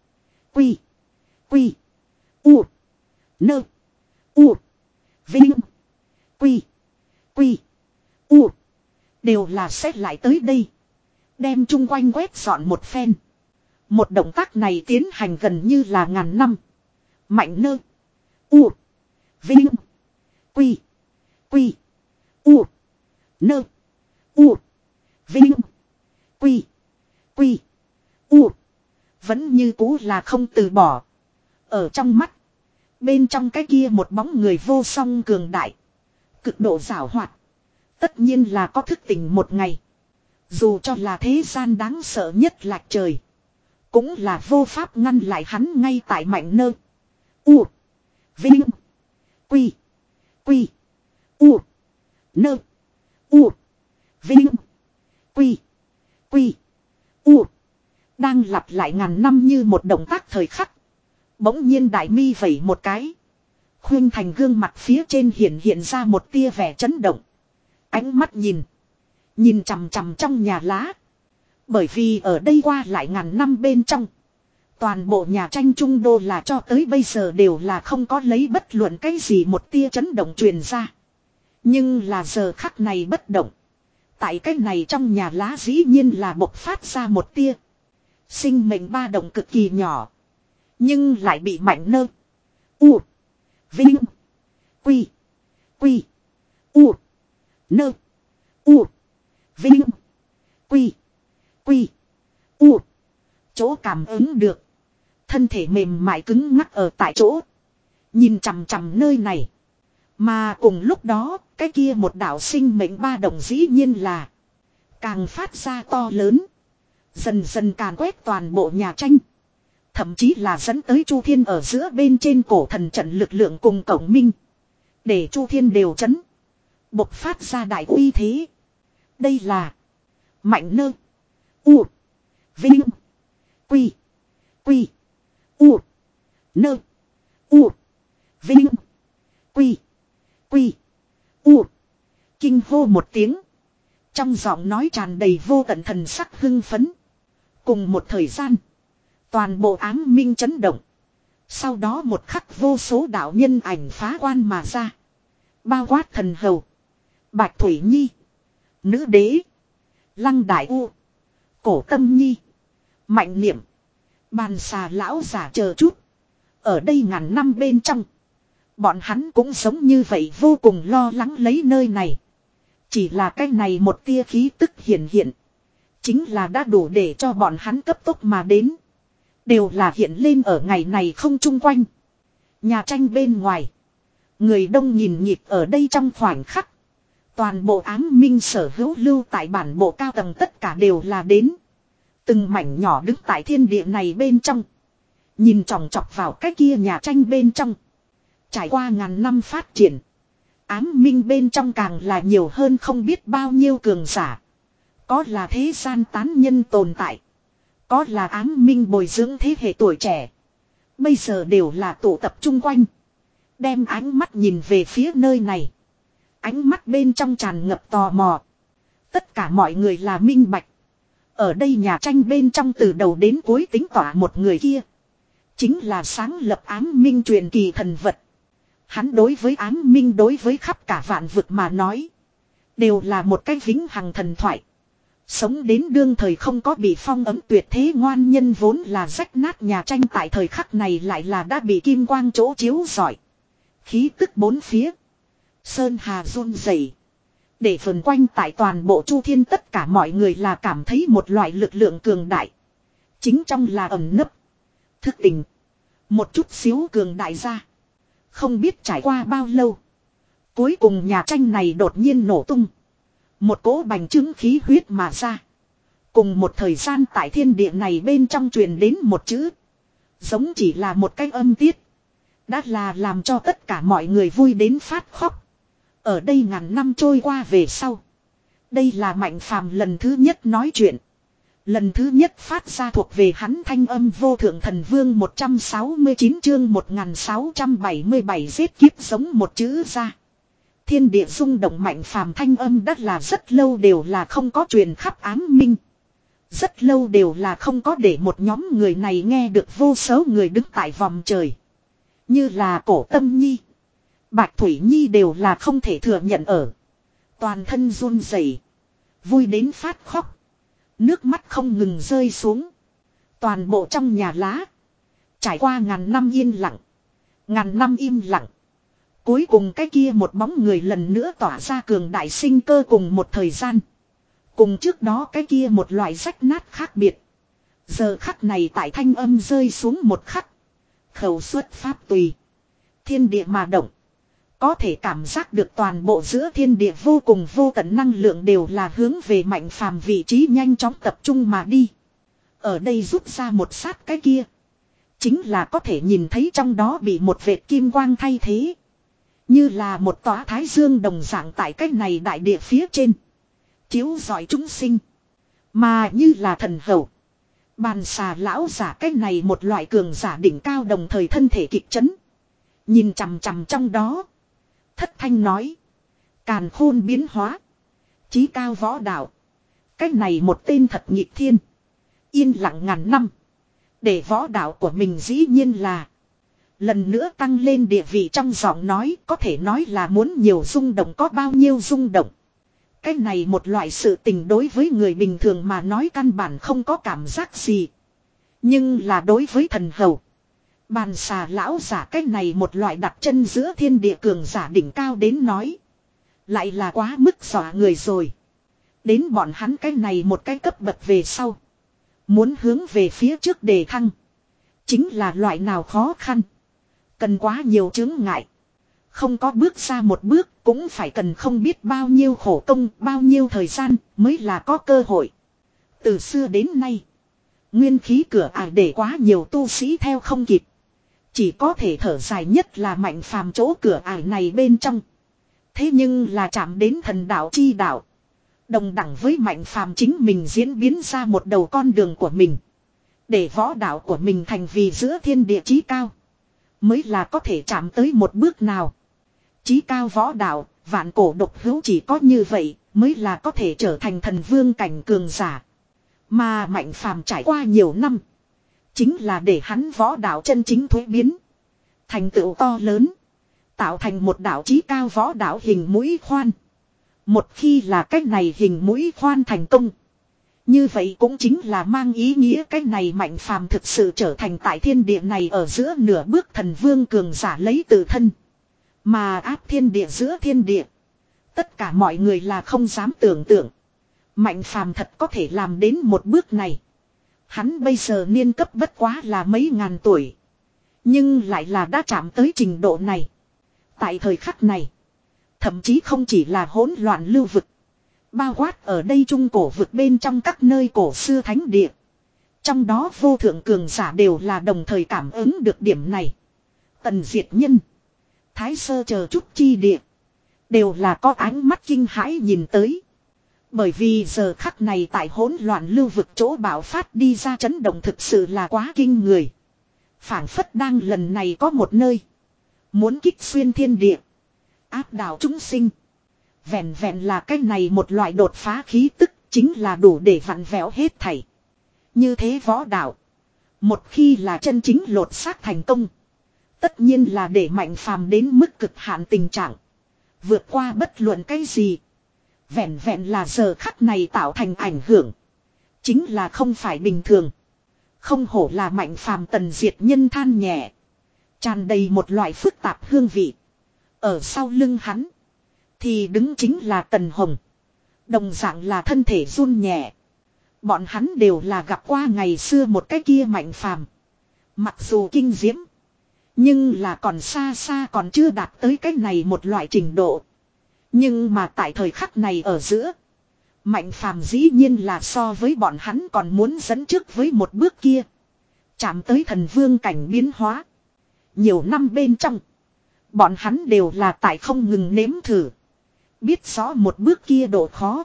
Quy. Quy. U. Nơ. U. Vinh. Quy. Quy. U. Đều là xét lại tới đây. Đem chung quanh quét dọn một phen. Một động tác này tiến hành gần như là ngàn năm. Mạnh Nơ. U. Vinh. Quy. Quy. U. Nơ. U. Vinh. Quy. Quy. U. Vẫn như cũ là không từ bỏ. Ở trong mắt. Bên trong cái kia một bóng người vô song cường đại. Cực độ giảo hoạt. Tất nhiên là có thức tỉnh một ngày. Dù cho là thế gian đáng sợ nhất lạc trời. Cũng là vô pháp ngăn lại hắn ngay tại Mạnh Nơ. U. Vinh. Quy. Quy. U. Nơ. U. Vinh. Quy. Quy. U. Đang lặp lại ngàn năm như một động tác thời khắc. Bỗng nhiên đại mi vẩy một cái. Khuyên thành gương mặt phía trên hiện hiện ra một tia vẻ chấn động. Ánh mắt nhìn. Nhìn chằm chằm trong nhà lá. Bởi vì ở đây qua lại ngàn năm bên trong. Toàn bộ nhà tranh trung đô là cho tới bây giờ đều là không có lấy bất luận cái gì một tia chấn động truyền ra. Nhưng là giờ khắc này bất động. Tại cái này trong nhà lá dĩ nhiên là bộc phát ra một tia. Sinh mệnh ba động cực kỳ nhỏ. Nhưng lại bị Mạnh Nơ. U. Vinh. Quy. Quy. U. Nơ. U. Vinh. Quy. Quy. U. Chỗ cảm ứng được. Thân thể mềm mại cứng ngắc ở tại chỗ. Nhìn chằm chằm nơi này. Mà cùng lúc đó, cái kia một đạo sinh mệnh ba động dĩ nhiên là càng phát ra to lớn. Dần dần càn quét toàn bộ nhà tranh. Thậm chí là dẫn tới Chu Thiên ở giữa bên trên cổ thần trận lực lượng cùng cổng minh. Để Chu Thiên đều chấn. Bộc phát ra đại uy thế. Đây là Mạnh Nơ. U. Vinh. Quy. Quy. U. Nơ. U. Vinh. Quy. Quy. U. Kinh hô một tiếng. Trong giọng nói tràn đầy vô tận thần sắc hưng phấn. Cùng một thời gian. Toàn bộ ám minh chấn động. Sau đó một khắc vô số đạo nhân ảnh phá quan mà ra. Bao quát thần hầu. Bạch Thủy Nhi. Nữ đế. Lăng Đại U. Cổ Tâm Nhi. Mạnh Niệm. Bàn xà lão giả chờ chút. Ở đây ngàn năm bên trong. Bọn hắn cũng sống như vậy vô cùng lo lắng lấy nơi này. Chỉ là cái này một tia khí tức hiện hiện. Chính là đã đủ để cho bọn hắn cấp tốc mà đến. Đều là hiện lên ở ngày này không chung quanh. Nhà tranh bên ngoài. Người đông nhìn nhịp ở đây trong khoảnh khắc. Toàn bộ ám minh sở hữu lưu tại bản bộ cao tầng tất cả đều là đến. Từng mảnh nhỏ đứng tại thiên địa này bên trong. Nhìn chòng chọc vào cái kia nhà tranh bên trong. Trải qua ngàn năm phát triển. Ám minh bên trong càng là nhiều hơn không biết bao nhiêu cường giả. Có là thế gian tán nhân tồn tại. Có là ám minh bồi dưỡng thế hệ tuổi trẻ. Bây giờ đều là tụ tập chung quanh. Đem ánh mắt nhìn về phía nơi này. Ánh mắt bên trong tràn ngập tò mò. Tất cả mọi người là minh bạch. Ở đây nhà tranh bên trong từ đầu đến cuối tính tỏa một người kia. Chính là sáng lập ám minh truyền kỳ thần vật. Hắn đối với ám minh đối với khắp cả vạn vực mà nói. Đều là một cái vĩnh hằng thần thoại. Sống đến đương thời không có bị phong ấm tuyệt thế ngoan nhân vốn là rách nát nhà tranh tại thời khắc này lại là đã bị kim quang chỗ chiếu rọi. Khí tức bốn phía. Sơn hà run rẩy. Để vần quanh tại toàn bộ chu thiên tất cả mọi người là cảm thấy một loại lực lượng cường đại. Chính trong là ẩn nấp. Thức tỉnh. Một chút xíu cường đại ra. Không biết trải qua bao lâu. Cuối cùng nhà tranh này đột nhiên nổ tung. Một cỗ bành trướng khí huyết mà ra. Cùng một thời gian tại thiên địa này bên trong truyền đến một chữ. Giống chỉ là một cái âm tiết. Đã là làm cho tất cả mọi người vui đến phát khóc. Ở đây ngàn năm trôi qua về sau. Đây là Mạnh Phàm lần thứ nhất nói chuyện. Lần thứ nhất phát ra thuộc về hắn thanh âm vô thượng thần vương một trăm sáu mươi chín chương một nghìn sáu trăm bảy mươi bảy giết kiếp giống một chữ ra. Thiên địa rung động Mạnh Phàm thanh âm đất là rất lâu đều là không có truyền khắp ám minh. Rất lâu đều là không có để một nhóm người này nghe được vô số người đứng tại vòng trời. Như là Cổ Tâm Nhi. Bạch Thủy Nhi đều là không thể thừa nhận ở. Toàn thân run rẩy, vui đến phát khóc. Nước mắt không ngừng rơi xuống. Toàn bộ trong nhà lá. Trải qua ngàn năm yên lặng. Ngàn năm im lặng. Cuối cùng cái kia một bóng người lần nữa tỏa ra cường đại sinh cơ cùng một thời gian. Cùng trước đó cái kia một loại rách nát khác biệt. Giờ khắc này tại thanh âm rơi xuống một khắc. Khẩu xuất pháp tùy. Thiên địa mà động. Có thể cảm giác được toàn bộ giữa thiên địa vô cùng vô tận năng lượng đều là hướng về Mạnh Phàm vị trí nhanh chóng tập trung mà đi. Ở đây rút ra một sát cái kia. Chính là có thể nhìn thấy trong đó bị một vệt kim quang thay thế. Như là một tòa thái dương đồng dạng tại cái này đại địa phía trên. Chiếu rọi chúng sinh. Mà như là thần hầu. Bàn xà lão giả cái này một loại cường giả đỉnh cao đồng thời thân thể kịch chấn. Nhìn chằm chằm trong đó. Thất thanh nói. Càn khôn biến hóa. Chí cao võ đạo. Cái này một tên thật nghịch thiên. Yên lặng ngàn năm. Để võ đạo của mình dĩ nhiên là. Lần nữa tăng lên địa vị trong giọng nói. Có thể nói là muốn nhiều rung động có bao nhiêu rung động. Cái này một loại sự tình đối với người bình thường mà nói căn bản không có cảm giác gì. Nhưng là đối với thần hầu. Bàn xà lão giả cái này một loại đặt chân giữa thiên địa cường giả đỉnh cao đến nói. Lại là quá mức dọa người rồi. Đến bọn hắn cái này một cái cấp bậc về sau. Muốn hướng về phía trước đề thăng. Chính là loại nào khó khăn. Cần quá nhiều chướng ngại. Không có bước ra một bước cũng phải cần không biết bao nhiêu khổ công, bao nhiêu thời gian mới là có cơ hội. Từ xưa đến nay. Nguyên khí cửa ải để quá nhiều tu sĩ theo không kịp. Chỉ có thể thở dài nhất là Mạnh Phàm chỗ cửa ải này bên trong. Thế nhưng là chạm đến thần đạo chi đạo. Đồng đẳng với Mạnh Phàm chính mình diễn biến ra một đầu con đường của mình. Để võ đạo của mình thành vì giữa thiên địa chí cao. Mới là có thể chạm tới một bước nào. Chí cao võ đạo, vạn cổ độc hữu chỉ có như vậy mới là có thể trở thành thần vương cảnh cường giả. Mà Mạnh Phàm trải qua nhiều năm. Chính là để hắn võ đạo chân chính thuế biến. Thành tựu to lớn. Tạo thành một đạo chí cao võ đạo hình mũi khoan. Một khi là cách này hình mũi khoan thành công. Như vậy cũng chính là mang ý nghĩa cách này Mạnh Phàm thực sự trở thành tại thiên địa này ở giữa nửa bước thần vương cường giả lấy tự thân. Mà áp thiên địa giữa thiên địa. Tất cả mọi người là không dám tưởng tượng. Mạnh Phàm thật có thể làm đến một bước này. Hắn bây giờ niên cấp bất quá là mấy ngàn tuổi. Nhưng lại là đã chạm tới trình độ này. Tại thời khắc này. Thậm chí không chỉ là hỗn loạn lưu vực. Bao quát ở đây trung cổ vực bên trong các nơi cổ xưa thánh địa. Trong đó vô thượng cường giả đều là đồng thời cảm ứng được điểm này. Tần Diệt Nhân. Thái Sơ chờ chút chi địa. Đều là có ánh mắt kinh hãi nhìn tới. Bởi vì giờ khắc này tại hỗn loạn lưu vực chỗ bạo phát đi ra chấn động thực sự là quá kinh người. Phảng phất đang lần này có một nơi. Muốn kích xuyên thiên địa. Áp đảo chúng sinh. Vẹn vẹn là cái này một loại đột phá khí tức. chính là đủ để vặn vẹo hết thảy. Như thế võ đạo. Một khi là chân chính lột xác thành công. Tất nhiên là để Mạnh Phàm đến mức cực hạn tình trạng. Vượt qua bất luận cái gì. Vẹn vẹn là giờ khắc này tạo thành ảnh hưởng. Chính là không phải bình thường. Không hổ là Mạnh Phàm tần diệt nhân than nhẹ. Tràn đầy một loại phức tạp hương vị. Ở sau lưng hắn. Thì đứng chính là Tần Hồng. Đồng dạng là thân thể run nhẹ. Bọn hắn đều là gặp qua ngày xưa một cái kia Mạnh Phàm. Mặc dù kinh diễm. Nhưng là còn xa xa còn chưa đạt tới cái này một loại trình độ. Nhưng mà tại thời khắc này ở giữa. Mạnh Phàm dĩ nhiên là so với bọn hắn còn muốn dẫn trước với một bước kia. Chạm tới thần vương cảnh biến hóa. Nhiều năm bên trong. Bọn hắn đều là tại không ngừng nếm thử. Biết rõ một bước kia độ khó.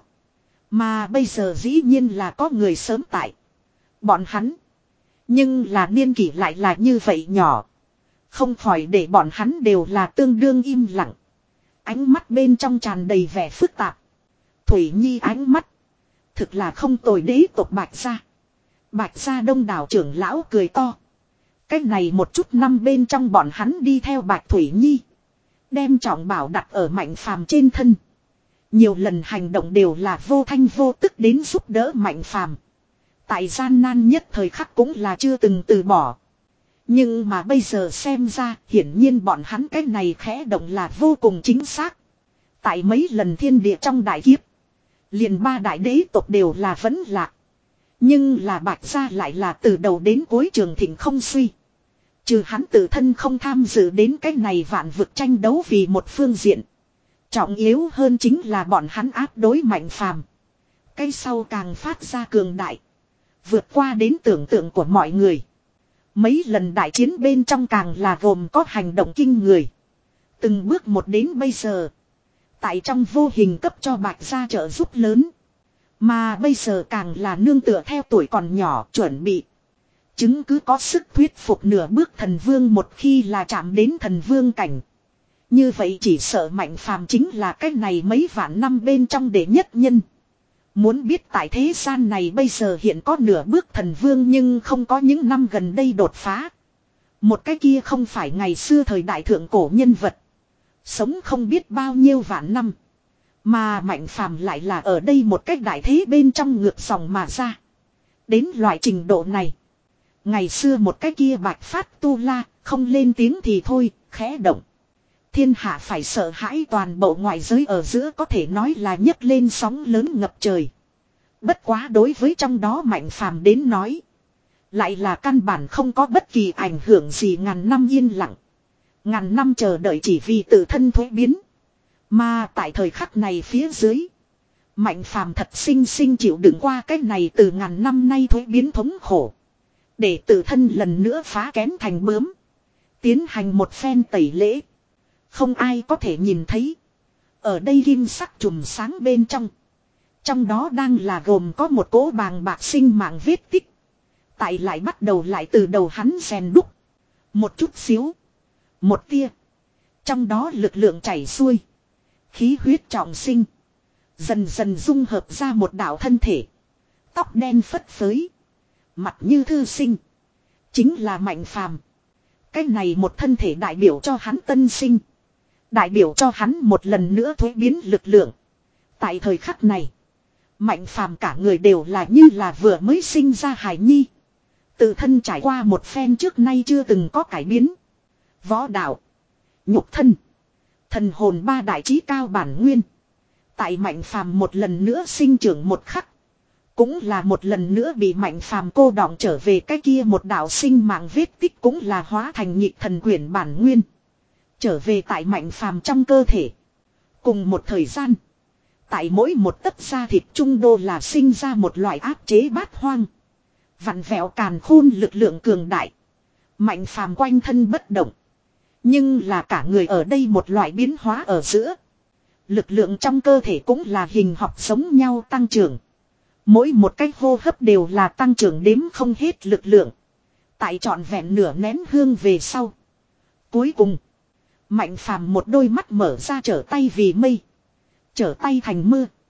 Mà bây giờ dĩ nhiên là có người sớm tại. Bọn hắn. Nhưng là niên kỷ lại là như vậy nhỏ. Không khỏi để bọn hắn đều là tương đương im lặng. Ánh mắt bên trong tràn đầy vẻ phức tạp. Thủy Nhi ánh mắt. Thực là không tồi đế tộc Bạch Gia. Bạch Gia đông đảo trưởng lão cười to. Cách này một chút năm bên trong bọn hắn đi theo Bạch Thủy Nhi. Đem trọng bảo đặt ở Mạnh Phàm trên thân. Nhiều lần hành động đều là vô thanh vô tức đến giúp đỡ Mạnh Phàm. Tại gian nan nhất thời khắc cũng là chưa từng từ bỏ. Nhưng mà bây giờ xem ra hiển nhiên bọn hắn cái này khẽ động là vô cùng chính xác. Tại mấy lần thiên địa trong đại kiếp. Liền ba đại đế tộc đều là vẫn lạc. Nhưng là Bạch Gia lại là từ đầu đến cuối trường thịnh không suy. Trừ hắn tự thân không tham dự đến cái này vạn vực tranh đấu vì một phương diện. Trọng yếu hơn chính là bọn hắn áp đối Mạnh Phàm. Cái sau càng phát ra cường đại. Vượt qua đến tưởng tượng của mọi người. Mấy lần đại chiến bên trong càng là gồm có hành động kinh người. Từng bước một đến bây giờ. Tại trong vô hình cấp cho Bạch Gia trợ giúp lớn. Mà bây giờ càng là nương tựa theo tuổi còn nhỏ chuẩn bị. Chứng cứ có sức thuyết phục nửa bước thần vương một khi là chạm đến thần vương cảnh. Như vậy chỉ sợ Mạnh Phàm chính là cái này mấy vạn năm bên trong đệ nhất nhân. Muốn biết tại thế gian này bây giờ hiện có nửa bước thần vương nhưng không có những năm gần đây đột phá. Một cái kia không phải ngày xưa thời đại thượng cổ nhân vật. Sống không biết bao nhiêu vạn năm. Mà Mạnh Phàm lại là ở đây một cách đại thế bên trong ngược dòng mà ra. Đến loại trình độ này. Ngày xưa một cái kia Bạch Phát Tu La không lên tiếng thì thôi, khẽ động. Thiên hạ phải sợ hãi toàn bộ ngoại giới ở giữa có thể nói là nhấc lên sóng lớn ngập trời. Bất quá đối với trong đó Mạnh Phàm đến nói. Lại là căn bản không có bất kỳ ảnh hưởng gì ngàn năm yên lặng. Ngàn năm chờ đợi chỉ vì tự thân thuế biến. Mà tại thời khắc này phía dưới. Mạnh Phàm thật sinh sinh chịu đựng qua cái này từ ngàn năm nay thuế biến thống khổ. Để tự thân lần nữa phá kén thành bướm. Tiến hành một phen tẩy lễ. Không ai có thể nhìn thấy. Ở đây kim sắc chùm sáng bên trong. Trong đó đang là gồm có một cỗ bàng bạc sinh mạng vết tích. Tại lại bắt đầu lại từ đầu hắn rèn đúc. Một chút xíu. Một tia. Trong đó lực lượng chảy xuôi. Khí huyết trọng sinh. Dần dần dung hợp ra một đạo thân thể. Tóc đen phất phới. Mặt như thư sinh. Chính là Mạnh Phàm. Cái này một thân thể đại biểu cho hắn tân sinh. Đại biểu cho hắn một lần nữa thuế biến lực lượng. Tại thời khắc này. Mạnh Phàm cả người đều là như là vừa mới sinh ra hài nhi. Tự thân trải qua một phen trước nay chưa từng có cải biến. Võ đạo. Nhục thân. Thần hồn ba đại trí cao bản nguyên. Tại Mạnh Phàm một lần nữa sinh trưởng một khắc. Cũng là một lần nữa bị Mạnh Phàm cô đọng trở về cái kia một đạo sinh mạng vết tích cũng là hóa thành nhị thần quyển bản nguyên. Trở về tại Mạnh Phàm trong cơ thể. Cùng một thời gian. Tại mỗi một tấc da thịt trung đô là sinh ra một loại áp chế bát hoang. Vặn vẹo càn khôn lực lượng cường đại. Mạnh Phàm quanh thân bất động. Nhưng là cả người ở đây một loại biến hóa ở giữa. Lực lượng trong cơ thể cũng là hình học giống nhau tăng trưởng. Mỗi một cái hô hấp đều là tăng trưởng đếm không hết lực lượng. Tại trọn vẹn nửa nén hương về sau. Cuối cùng. Mạnh Phàm một đôi mắt mở ra trở tay vì mây. Trở tay thành mưa.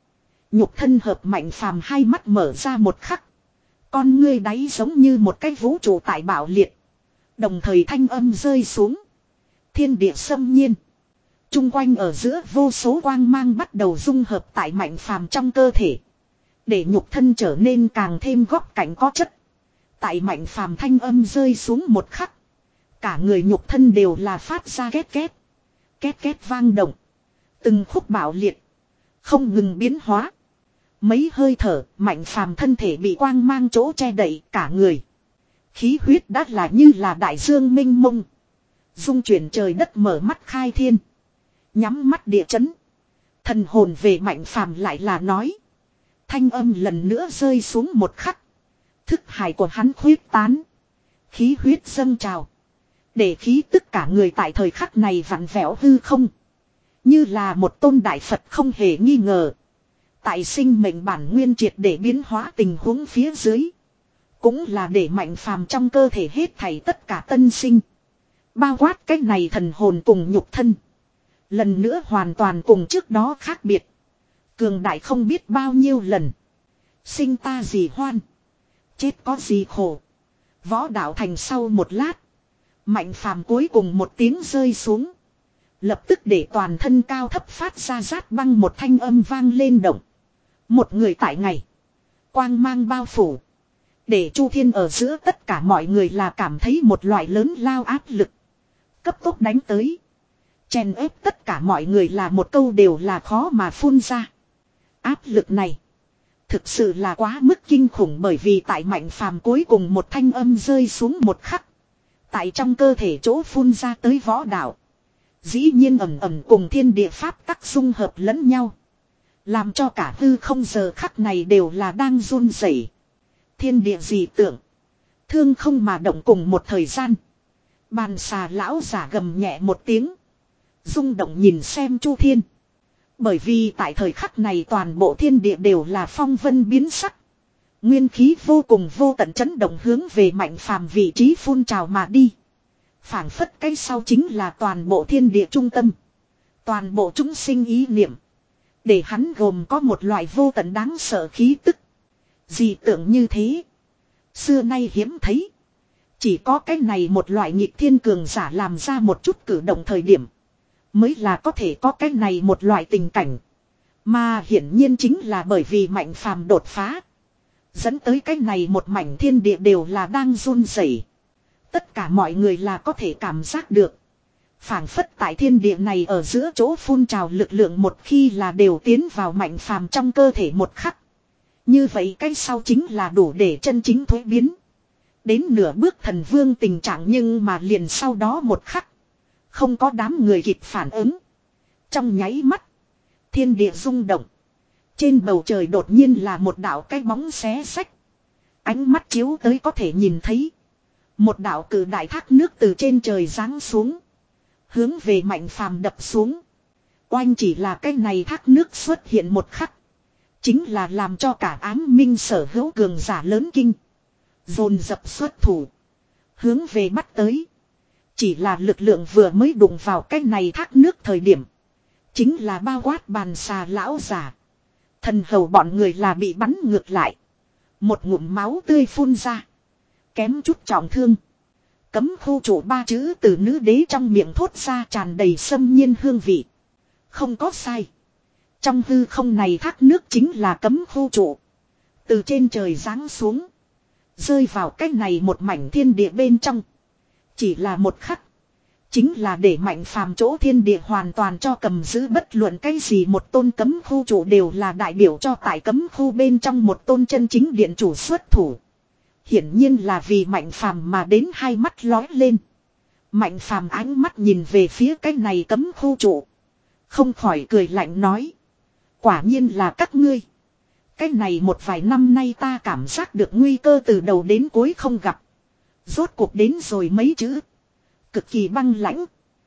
Nhục thân hợp Mạnh Phàm hai mắt mở ra một khắc. Con ngươi đáy giống như một cái vũ trụ tại bạo liệt. Đồng thời thanh âm rơi xuống. Thiên địa xâm nhiên. Trung quanh ở giữa vô số quang mang bắt đầu dung hợp tại Mạnh Phàm trong cơ thể. Để nhục thân trở nên càng thêm góc cạnh có chất. Tại Mạnh Phàm thanh âm rơi xuống một khắc. Cả người nhục thân đều là phát ra két két. Két két vang động. Từng khúc bạo liệt. Không ngừng biến hóa. Mấy hơi thở, Mạnh Phàm thân thể bị quang mang chỗ che đậy cả người. Khí huyết đã là như là đại dương minh mông. Dung chuyển trời đất mở mắt khai thiên. Nhắm mắt địa chấn. Thần hồn về Mạnh Phàm lại là nói. Thanh âm lần nữa rơi xuống một khắc. Thức hải của hắn khuyết tán. Khí huyết dâng trào. Để khí tất cả người tại thời khắc này vặn vẹo hư không. Như là một tôn đại Phật không hề nghi ngờ. Tại sinh mệnh bản nguyên triệt để biến hóa tình huống phía dưới. Cũng là để Mạnh Phàm trong cơ thể hết thảy tất cả tân sinh. Bao quát cái này thần hồn cùng nhục thân. Lần nữa hoàn toàn cùng trước đó khác biệt. Cường đại không biết bao nhiêu lần. Sinh ta gì hoan. Chết có gì khổ. Võ đạo thành sau một lát. Mạnh Phàm cuối cùng một tiếng rơi xuống. Lập tức để toàn thân cao thấp phát ra rát băng một thanh âm vang lên động. Một người tại ngày. Quang mang bao phủ. Để Chu Thiên ở giữa tất cả mọi người là cảm thấy một loại lớn lao áp lực. Cấp tốc đánh tới. Chèn ép tất cả mọi người là một câu đều là khó mà phun ra. Áp lực này. Thực sự là quá mức kinh khủng bởi vì tại Mạnh Phàm cuối cùng một thanh âm rơi xuống một khắc. Tại trong cơ thể chỗ phun ra tới võ đạo. Dĩ nhiên ẩm ẩm cùng thiên địa pháp tắc dung hợp lẫn nhau. Làm cho cả hư không giờ khắc này đều là đang run rẩy. Thiên địa dị tượng. Thương không mà động cùng một thời gian. Bàn xà lão giả gầm nhẹ một tiếng. Rung động nhìn xem Chu Thiên. Bởi vì tại thời khắc này toàn bộ thiên địa đều là phong vân biến sắc. Nguyên khí vô cùng vô tận chấn động hướng về Mạnh Phàm vị trí phun trào mà đi. Phảng phất cái sau chính là toàn bộ thiên địa trung tâm. Toàn bộ chúng sinh ý niệm. Để hắn gồm có một loại vô tận đáng sợ khí tức. Dị tượng như thế. Xưa nay hiếm thấy. Chỉ có cái này một loại nghịch thiên cường giả làm ra một chút cử động thời điểm. Mới là có thể có cái này một loại tình cảnh. Mà hiển nhiên chính là bởi vì Mạnh Phàm đột phá. Dẫn tới cái này một mảnh thiên địa đều là đang run rẩy. Tất cả mọi người là có thể cảm giác được. Phảng phất tại thiên địa này ở giữa chỗ phun trào lực lượng một khi là đều tiến vào Mạnh Phàm trong cơ thể một khắc. Như vậy cái sau chính là đủ để chân chính thuế biến. Đến nửa bước thần vương tình trạng nhưng mà liền sau đó một khắc. Không có đám người kịp phản ứng. Trong nháy mắt. Thiên địa rung động. Trên bầu trời đột nhiên là một đạo cái bóng xé xách. Ánh mắt chiếu tới có thể nhìn thấy. Một đạo cử đại thác nước từ trên trời giáng xuống. Hướng về Mạnh Phàm đập xuống. Oanh chỉ là cái này thác nước xuất hiện một khắc. Chính là làm cho cả ám minh sở hữu cường giả lớn kinh. Dồn dập xuất thủ. Hướng về bắt tới. Chỉ là lực lượng vừa mới đụng vào cái này thác nước thời điểm. Chính là bao quát bàn xà lão giả. Thần hầu bọn người là bị bắn ngược lại. Một ngụm máu tươi phun ra. Kém chút trọng thương. Cấm khu chủ ba chữ từ nữ đế trong miệng thốt ra tràn đầy xâm nhiên hương vị. Không có sai. Trong hư không này thác nước chính là cấm khu trụ. Từ trên trời giáng xuống. Rơi vào cách này một mảnh thiên địa bên trong. Chỉ là một khắc. Chính là để Mạnh Phàm chỗ thiên địa hoàn toàn cho cầm giữ bất luận cái gì một tôn cấm khu chủ đều là đại biểu cho tại cấm khu bên trong một tôn chân chính điện chủ xuất thủ. Hiển nhiên là vì Mạnh Phàm mà đến hai mắt lói lên. Mạnh Phàm ánh mắt nhìn về phía cái này cấm khu trụ. Không khỏi cười lạnh nói. Quả nhiên là các ngươi. Cái này một vài năm nay ta cảm giác được nguy cơ từ đầu đến cuối không gặp. Rốt cuộc đến rồi mấy chữ. Cực kỳ băng lãnh.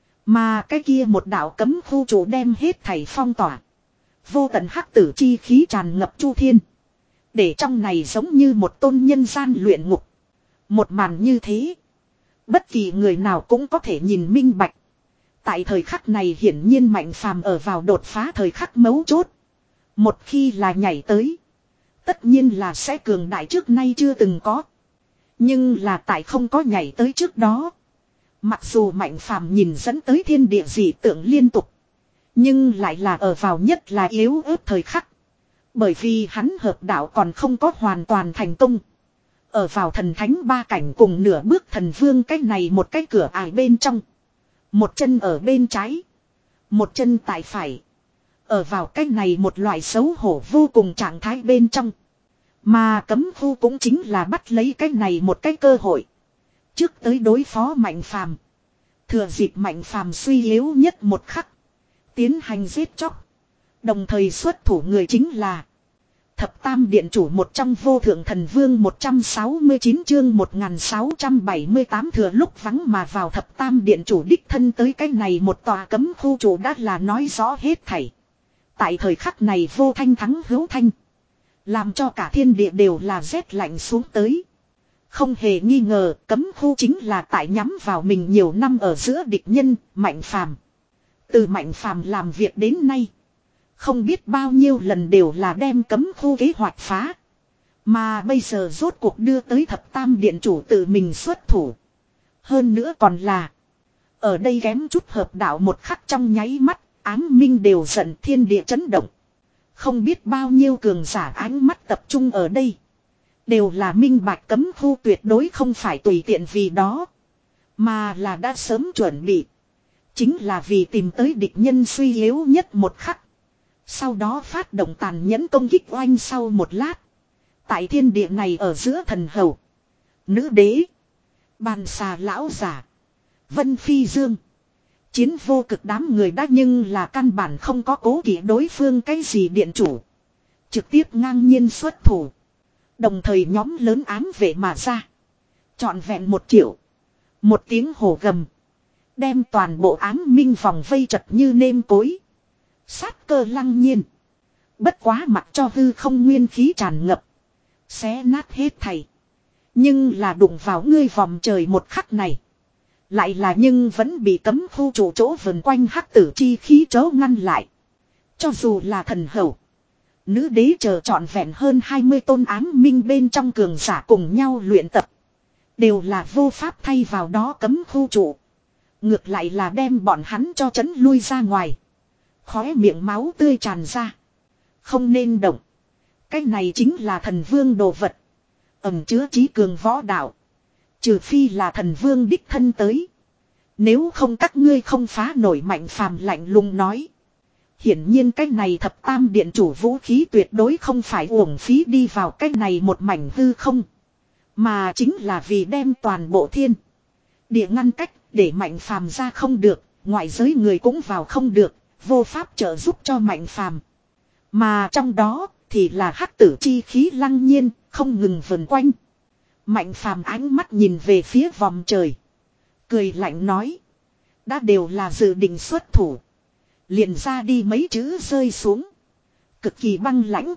Mà cái kia một đạo cấm khu trụ đem hết thảy phong tỏa. Vô tận hắc tử chi khí tràn ngập Chu Thiên. Để trong này giống như một tôn nhân gian luyện ngục. Một màn như thế. Bất kỳ người nào cũng có thể nhìn minh bạch. Tại thời khắc này hiển nhiên Mạnh Phàm ở vào đột phá thời khắc mấu chốt. Một khi là nhảy tới. Tất nhiên là sẽ cường đại trước nay chưa từng có. Nhưng là tại không có nhảy tới trước đó. Mặc dù Mạnh Phàm nhìn dẫn tới thiên địa dị tượng liên tục. Nhưng lại là ở vào nhất là yếu ớt thời khắc. Bởi vì hắn hợp đạo còn không có hoàn toàn thành công. Ở vào thần thánh ba cảnh cùng nửa bước thần vương cách này một cái cửa ải bên trong. Một chân ở bên trái. Một chân tại phải. Ở vào cách này một loại xấu hổ vô cùng trạng thái bên trong. Mà cấm khu cũng chính là bắt lấy cái này một cái cơ hội. Trước tới đối phó Mạnh Phàm. Thừa dịp Mạnh Phàm suy yếu nhất một khắc. Tiến hành giết chóc. Đồng thời xuất thủ người chính là Thập Tam Điện Chủ một trong vô thượng thần vương một trăm sáu mươi chín chương một nghìn sáu trăm bảy mươi tám thừa lúc vắng mà vào Thập Tam Điện Chủ đích thân tới cái này một tòa cấm khu chủ đã là nói rõ hết thảy. Tại thời khắc này vô thanh thắng hữu thanh. Làm cho cả thiên địa đều là rét lạnh xuống tới. Không hề nghi ngờ cấm khu chính là tại nhắm vào mình nhiều năm ở giữa địch nhân Mạnh Phàm. Từ Mạnh Phàm làm việc đến nay. Không biết bao nhiêu lần đều là đem cấm khu kế hoạch phá. Mà bây giờ rốt cuộc đưa tới Thập Tam Điện Chủ tự mình xuất thủ. Hơn nữa còn là. Ở đây kém chút hợp đạo một khắc trong nháy mắt. Áng minh đều giận thiên địa chấn động. Không biết bao nhiêu cường giả ánh mắt tập trung ở đây. Đều là minh bạch cấm khu tuyệt đối không phải tùy tiện vì đó. Mà là đã sớm chuẩn bị. Chính là vì tìm tới địch nhân suy yếu nhất một khắc. Sau đó phát động tàn nhẫn công kích oanh sau một lát. Tại thiên địa này ở giữa thần hầu. Nữ đế. Bàn xà lão giả. Vân Phi Dương. Chiến vô cực đám người đã nhưng là căn bản không có cố kỵ đối phương cái gì điện chủ. Trực tiếp ngang nhiên xuất thủ. Đồng thời nhóm lớn ám vệ mà ra. Trọn vẹn một triệu. Một tiếng hổ gầm. Đem toàn bộ ám minh vòng vây chật như nêm cối. Sát cơ lăng nhiên. Bất quá mặc cho hư không nguyên khí tràn ngập. Xé nát hết thảy. Nhưng là đụng vào ngươi vòng trời một khắc này. Lại là nhưng vẫn bị cấm khu chủ chỗ vần quanh hắc tử chi khí chớ ngăn lại. Cho dù là thần hầu. Nữ đế chờ trọn vẹn hơn hai mươi tôn ám minh bên trong cường giả cùng nhau luyện tập. Đều là vô pháp thay vào đó cấm khu chủ. Ngược lại là đem bọn hắn cho chấn lui ra ngoài. Khóe miệng máu tươi tràn ra. Không nên động. Cái này chính là thần vương đồ vật. Ẩm chứa trí cường võ đạo. Trừ phi là thần vương đích thân tới. Nếu không các ngươi không phá nổi Mạnh Phàm lạnh lùng nói. Hiển nhiên cái này Thập Tam Điện Chủ vũ khí tuyệt đối không phải uổng phí đi vào cái này một mảnh hư không. Mà chính là vì đem toàn bộ thiên địa ngăn cách để Mạnh Phàm ra không được. Ngoại giới người cũng vào không được. Vô pháp trợ giúp cho Mạnh Phàm. Mà trong đó thì là hắc tử chi khí lăng nhiên không ngừng vần quanh. Mạnh Phàm ánh mắt nhìn về phía vòng trời. Cười lạnh nói. Đã đều là dự định xuất thủ. Liền ra đi mấy chữ rơi xuống. Cực kỳ băng lãnh.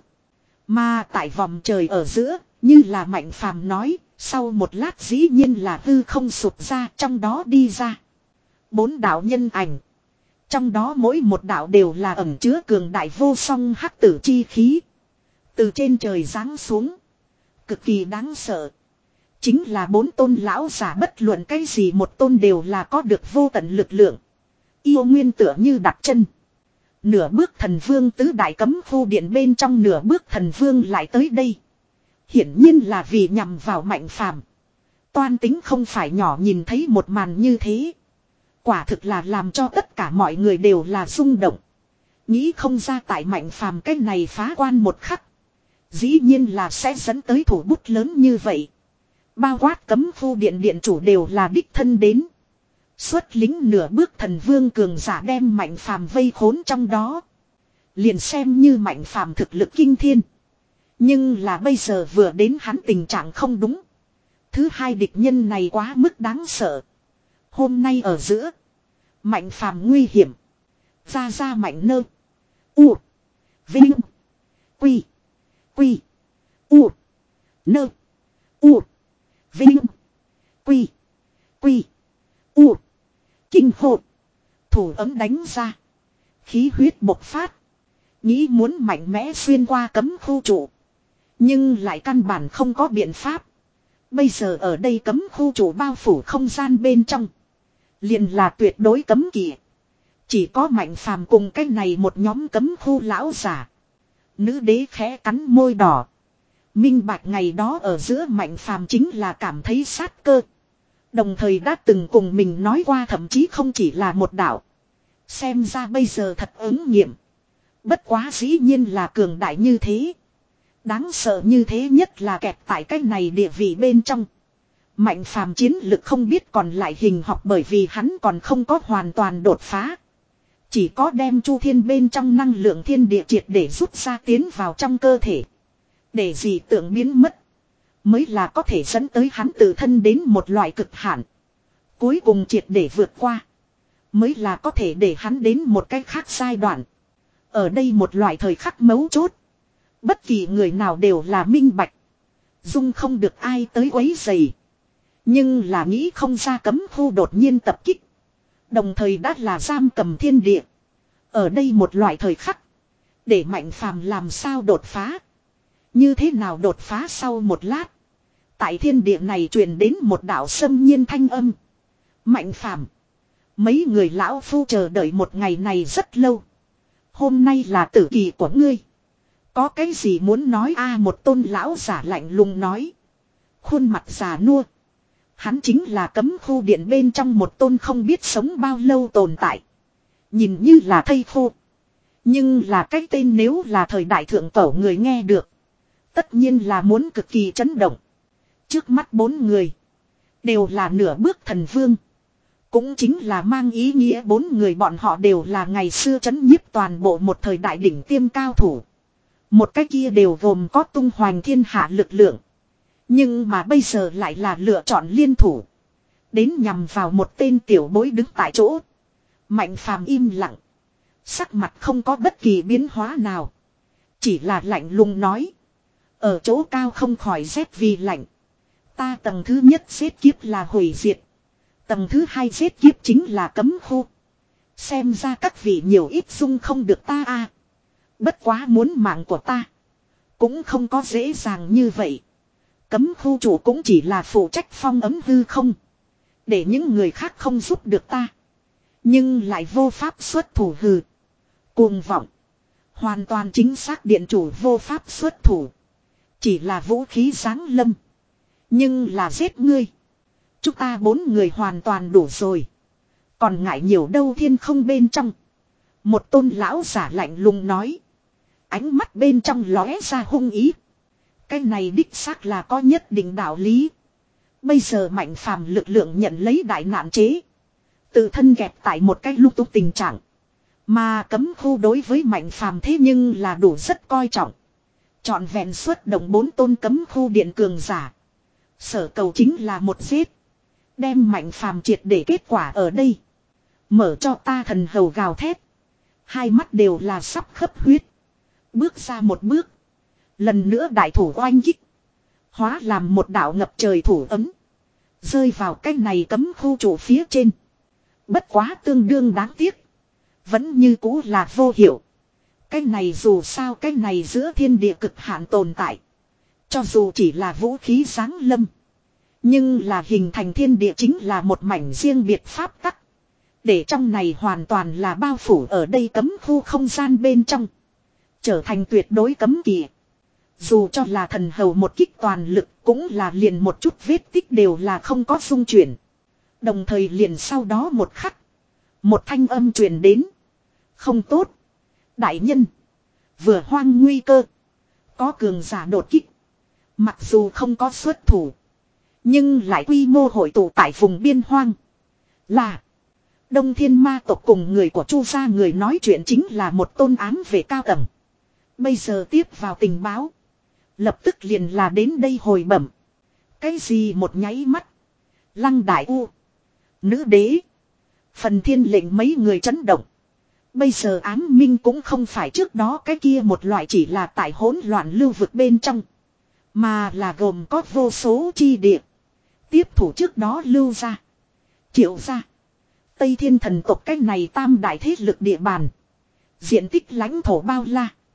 Mà tại vòng trời ở giữa. Như là Mạnh Phàm nói. Sau một lát dĩ nhiên là hư không sụp ra. Trong đó đi ra. Bốn đạo nhân ảnh. Trong đó mỗi một đạo đều là ẩn chứa cường đại vô song hắc tử chi khí. Từ trên trời giáng xuống. Cực kỳ đáng sợ. Chính là bốn tôn lão giả bất luận cái gì một tôn đều là có được vô tận lực lượng. Yêu nguyên tựa như đặt chân. Nửa bước thần vương tứ đại cấm khu điện bên trong nửa bước thần vương lại tới đây. Hiển nhiên là vì nhằm vào Mạnh Phàm. Toan tính không phải nhỏ nhìn thấy một màn như thế. Quả thực là làm cho tất cả mọi người đều là rung động. Nghĩ không ra tại Mạnh Phàm cái này phá quan một khắc. Dĩ nhiên là sẽ dẫn tới thủ bút lớn như vậy. Bao quát cấm khu điện điện chủ đều là đích thân đến. Xuất lính nửa bước thần vương cường giả đem Mạnh Phàm vây khốn trong đó. Liền xem như Mạnh Phàm thực lực kinh thiên. Nhưng là bây giờ vừa đến hắn tình trạng không đúng. Thứ hai địch nhân này quá mức đáng sợ. Hôm nay ở giữa. Mạnh Phàm nguy hiểm. Ra ra mạnh nơ. U. Vinh. Quy. Quy. U. Nơ. U. Vinh. Quy. Quy. U. Kinh hồn. Thủ ấm đánh ra. Khí huyết bộc phát. Nghĩ muốn mạnh mẽ xuyên qua cấm khu trụ. Nhưng lại căn bản không có biện pháp. Bây giờ ở đây cấm khu trụ bao phủ không gian bên trong. Liền là tuyệt đối cấm kỵ. Chỉ có Mạnh Phàm cùng cái này một nhóm cấm khu lão giả. Nữ đế khẽ cắn môi đỏ. Minh bạch ngày đó ở giữa Mạnh Phàm chính là cảm thấy sát cơ. Đồng thời đã từng cùng mình nói qua thậm chí không chỉ là một đạo. Xem ra bây giờ thật ứng nghiệm. Bất quá dĩ nhiên là cường đại như thế. Đáng sợ như thế nhất là kẹt tại cái này địa vị bên trong. Mạnh Phàm chiến lực không biết còn lại hình học bởi vì hắn còn không có hoàn toàn đột phá. Chỉ có đem chu thiên bên trong năng lượng thiên địa triệt để rút ra tiến vào trong cơ thể. Để dị tượng biến mất. Mới là có thể dẫn tới hắn tự thân đến một loại cực hạn. Cuối cùng triệt để vượt qua. Mới là có thể để hắn đến một cách khác giai đoạn. Ở đây một loại thời khắc mấu chốt. Bất kỳ người nào đều là minh bạch. Dung không được ai tới quấy rầy. Nhưng là nghĩ không ra cấm khu đột nhiên tập kích. Đồng thời đã là giam cầm thiên địa. Ở đây một loại thời khắc. Để Mạnh Phàm làm sao đột phá. Như thế nào đột phá sau một lát. Tại thiên địa này truyền đến một đạo xâm nhiên thanh âm. Mạnh Phàm, mấy người lão phu chờ đợi một ngày này rất lâu. Hôm nay là tử kỳ của ngươi. Có cái gì muốn nói a à, một tôn lão giả lạnh lùng nói. Khuôn mặt già nua. Hắn chính là cấm khu điện bên trong một tôn không biết sống bao lâu tồn tại. Nhìn như là thây khô. Nhưng là cái tên nếu là thời đại thượng cổ người nghe được. Tất nhiên là muốn cực kỳ chấn động. Trước mắt bốn người. Đều là nửa bước thần vương. Cũng chính là mang ý nghĩa bốn người bọn họ đều là ngày xưa chấn nhiếp toàn bộ một thời đại đỉnh tiêm cao thủ. Một cái kia đều gồm có tung hoành thiên hạ lực lượng. Nhưng mà bây giờ lại là lựa chọn liên thủ. Đến nhằm vào một tên tiểu bối đứng tại chỗ. Mạnh Phàm im lặng. Sắc mặt không có bất kỳ biến hóa nào. Chỉ là lạnh lùng nói. Ở chỗ cao không khỏi rét vì lạnh. Ta tầng thứ nhất giết kiếp là hủy diệt. Tầng thứ hai giết kiếp chính là cấm khu. Xem ra các vị nhiều ít dung không được ta a. Bất quá muốn mạng của ta. Cũng không có dễ dàng như vậy. Cấm khu chủ cũng chỉ là phụ trách phong ấm hư không. Để những người khác không giúp được ta. Nhưng lại vô pháp xuất thủ hừ. Cuồng vọng. Hoàn toàn chính xác điện chủ vô pháp xuất thủ. Chỉ là vũ khí giáng lâm. Nhưng là giết ngươi. Chúng ta bốn người hoàn toàn đủ rồi. Còn ngại nhiều đâu thiên không bên trong. Một tôn lão giả lạnh lùng nói. Ánh mắt bên trong lóe ra hung ý. Cái này đích xác là có nhất định đạo lý. Bây giờ Mạnh Phàm lực lượng nhận lấy đại nạn chế. Tự thân kẹp tại một cái lung tung tình trạng. Mà cấm khu đối với Mạnh Phàm thế nhưng là đủ rất coi trọng. Chọn vẹn xuất động bốn tôn cấm khu điện cường giả. Sở cầu chính là một giết. Đem Mạnh Phàm triệt để kết quả ở đây. Mở cho ta thần hầu gào thét. Hai mắt đều là sắp khấp huyết. Bước ra một bước. Lần nữa đại thủ oanh kích. Hóa làm một đạo ngập trời thủ ấm. Rơi vào cái này cấm khu trụ phía trên. Bất quá tương đương đáng tiếc. Vẫn như cũ là vô hiệu. Cái này dù sao cái này giữa thiên địa cực hạn tồn tại. Cho dù chỉ là vũ khí giáng lâm. Nhưng là hình thành thiên địa chính là một mảnh riêng biệt pháp tắc. Để trong này hoàn toàn là bao phủ ở đây cấm khu không gian bên trong. Trở thành tuyệt đối cấm kỵ. Dù cho là thần hầu một kích toàn lực cũng là liền một chút vết tích đều là không có xung chuyển. Đồng thời liền sau đó một khắc. Một thanh âm truyền đến. Không tốt. Đại nhân. Vừa hoang nguy cơ. Có cường giả đột kích. Mặc dù không có xuất thủ. Nhưng lại quy mô hội tụ tại vùng biên hoang. Là. Đông Thiên Ma tộc cùng người của Chu gia người nói chuyện chính là một tôn ám về cao tầng. Bây giờ tiếp vào tình báo. Lập tức liền là đến đây hồi bẩm. Cái gì một nháy mắt. Lăng Đại U. Nữ đế. Phần thiên lệnh mấy người chấn động. Bây giờ ám minh cũng không phải trước đó cái kia một loại chỉ là tại hỗn loạn lưu vực bên trong. Mà là gồm có vô số chi địa. Tiếp thủ trước đó lưu ra. Triệu ra. Tây Thiên thần tộc cái này tam đại thế lực địa bàn. Diện tích lãnh thổ bao la.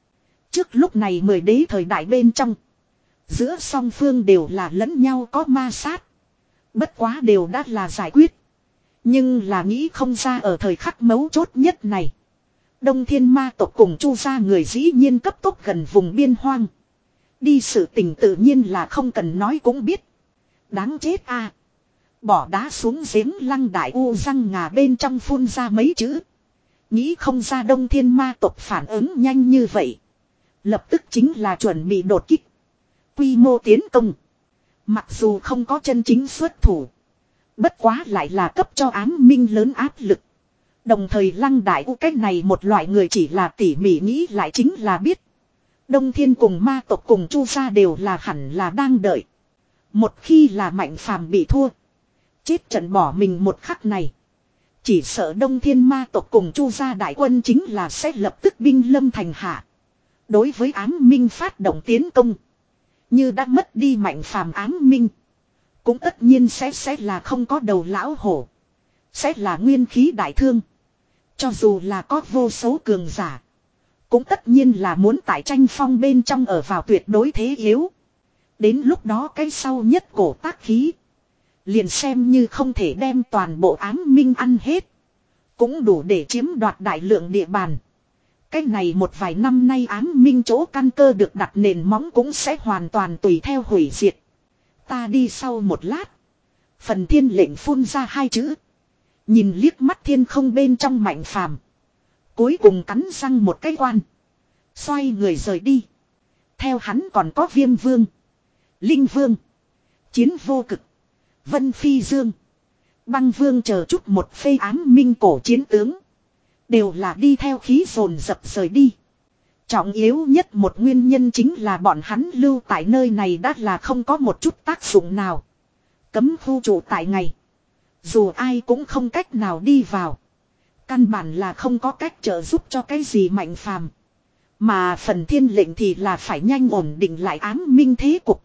Trước lúc này mười đế thời đại bên trong. Giữa song phương đều là lẫn nhau có ma sát. Bất quá đều đã là giải quyết. Nhưng là nghĩ không ra ở thời khắc mấu chốt nhất này. Đông Thiên ma tộc cùng Chu gia người dĩ nhiên cấp tốc gần vùng biên hoang. Đi sự tình tự nhiên là không cần nói cũng biết. Đáng chết a. Bỏ đá xuống giếng Lăng Đại U răng ngà bên trong phun ra mấy chữ. Nghĩ không ra Đông Thiên ma tộc phản ứng nhanh như vậy. Lập tức chính là chuẩn bị đột kích. Quy mô tiến công. Mặc dù không có chân chính xuất thủ. Bất quá lại là cấp cho Ám Minh lớn áp lực. Đồng thời Lăng Đại U cách này một loại người chỉ là tỉ mỉ nghĩ lại chính là biết. Đông Thiên cùng ma tộc cùng Chu gia đều là hẳn là đang đợi. Một khi là Mạnh Phàm bị thua. Chết trận bỏ mình một khắc này. Chỉ sợ Đông Thiên ma tộc cùng Chu gia đại quân chính là sẽ lập tức binh lâm thành hạ. Đối với Ám Minh phát động tiến công. Như đã mất đi Mạnh Phàm Ám Minh. Cũng tất nhiên sẽ sẽ là không có đầu lão hổ. Sẽ là nguyên khí đại thương. Cho dù là có vô số cường giả. Cũng tất nhiên là muốn tại tranh phong bên trong ở vào tuyệt đối thế yếu. Đến lúc đó cái sau nhất cổ tác khí. Liền xem như không thể đem toàn bộ Ám Minh ăn hết. Cũng đủ để chiếm đoạt đại lượng địa bàn. Cái này một vài năm nay Ám Minh chỗ căn cơ được đặt nền móng cũng sẽ hoàn toàn tùy theo hủy diệt. Ta đi sau một lát. Phần Thiên lệnh phun ra hai chữ. Nhìn liếc mắt thiên không bên trong Mạnh Phàm. Cuối cùng cắn răng một cái quan. Xoay người rời đi. Theo hắn còn có Viêm Vương. Linh Vương. Chiến Vô Cực. Vân Phi Dương. Băng Vương chờ chút một phê Ám Minh cổ chiến tướng. Đều là đi theo khí dồn dập rời đi. Trọng yếu nhất một nguyên nhân chính là bọn hắn lưu tại nơi này đã là không có một chút tác dụng nào. Cấm khu trụ tại ngày. Dù ai cũng không cách nào đi vào. Căn bản là không có cách trợ giúp cho cái gì Mạnh Phàm. Mà Phần Thiên lệnh thì là phải nhanh ổn định lại Ám Minh thế cục.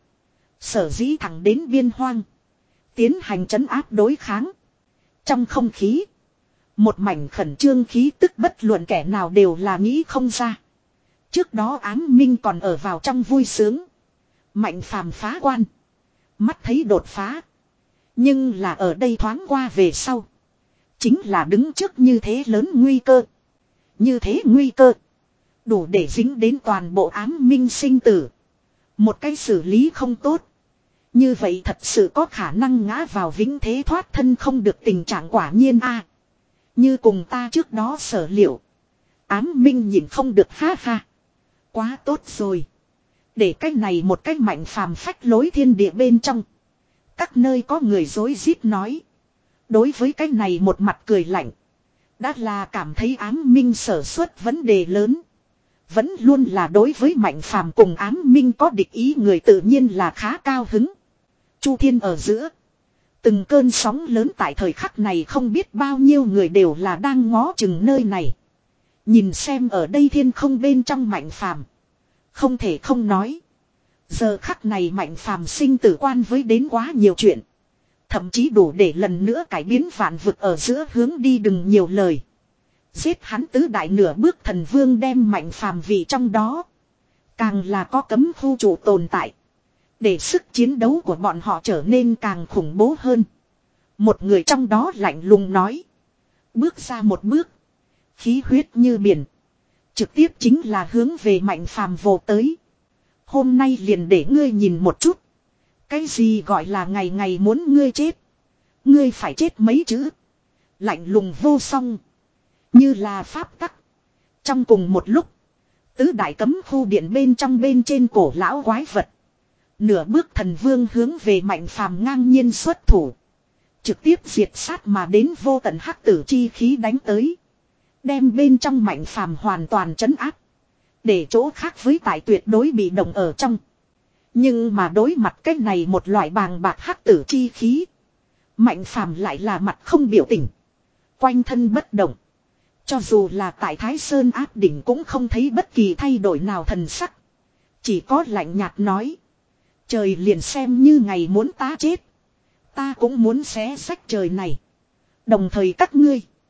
Sở dĩ thẳng đến biên hoang. Tiến hành trấn áp đối kháng. Trong không khí. Một mảnh khẩn trương khí tức bất luận kẻ nào đều là nghĩ không ra. Trước đó Ám Minh còn ở vào trong vui sướng. Mạnh Phàm phá quan. Mắt thấy đột phá. Nhưng là ở đây thoáng qua về sau. Chính là đứng trước như thế lớn nguy cơ. Như thế nguy cơ. Đủ để dính đến toàn bộ Ám Minh sinh tử. Một cái xử lý không tốt. Như vậy thật sự có khả năng ngã vào vĩnh thế thoát thân không được tình trạng quả nhiên a. Như cùng ta trước đó sở liệu. Ám Minh nhìn không được ha ha. Quá tốt rồi. Để cách này một cách Mạnh Phàm phách lối thiên địa bên trong. Các nơi có người dối rít nói. Đối với cái này một mặt cười lạnh. Đã là cảm thấy Ám Minh sở xuất vấn đề lớn. Vẫn luôn là đối với Mạnh Phàm cùng Ám Minh có địch ý người tự nhiên là khá cao hứng. Chu thiên ở giữa. Từng cơn sóng lớn tại thời khắc này không biết bao nhiêu người đều là đang ngó chừng nơi này. Nhìn xem ở đây thiên không bên trong Mạnh Phàm. Không thể không nói. Giờ khắc này Mạnh Phàm sinh tử quan với đến quá nhiều chuyện. Thậm chí đủ để lần nữa cải biến vạn vực ở giữa hướng đi đừng nhiều lời. Giết hắn tứ đại nửa bước thần vương đem Mạnh Phàm vị trong đó. Càng là có cấm khu trụ tồn tại. Để sức chiến đấu của bọn họ trở nên càng khủng bố hơn. Một người trong đó lạnh lùng nói. Bước ra một bước. Khí huyết như biển. Trực tiếp chính là hướng về Mạnh Phàm vồ tới. Hôm nay liền để ngươi nhìn một chút. Cái gì gọi là ngày ngày muốn ngươi chết. Ngươi phải chết mấy chữ. Lạnh lùng vô song. Như là pháp tắc. Trong cùng một lúc. Tứ đại cấm khu điện bên trong bên trên cổ lão quái vật. Nửa bước thần vương hướng về Mạnh Phàm ngang nhiên xuất thủ. Trực tiếp diệt sát mà đến vô tận hắc tử chi khí đánh tới. Đem bên trong Mạnh Phàm hoàn toàn trấn áp. Để chỗ khác với tại tuyệt đối bị động ở trong. Nhưng mà đối mặt cái này một loại bàng bạc hắc tử chi khí. Mạnh Phàm lại là mặt không biểu tình. Quanh thân bất động. Cho dù là tại Thái Sơn áp đỉnh cũng không thấy bất kỳ thay đổi nào thần sắc. Chỉ có lạnh nhạt nói. Trời liền xem như ngày muốn ta chết. Ta cũng muốn xé rách trời này. Đồng thời các ngươi.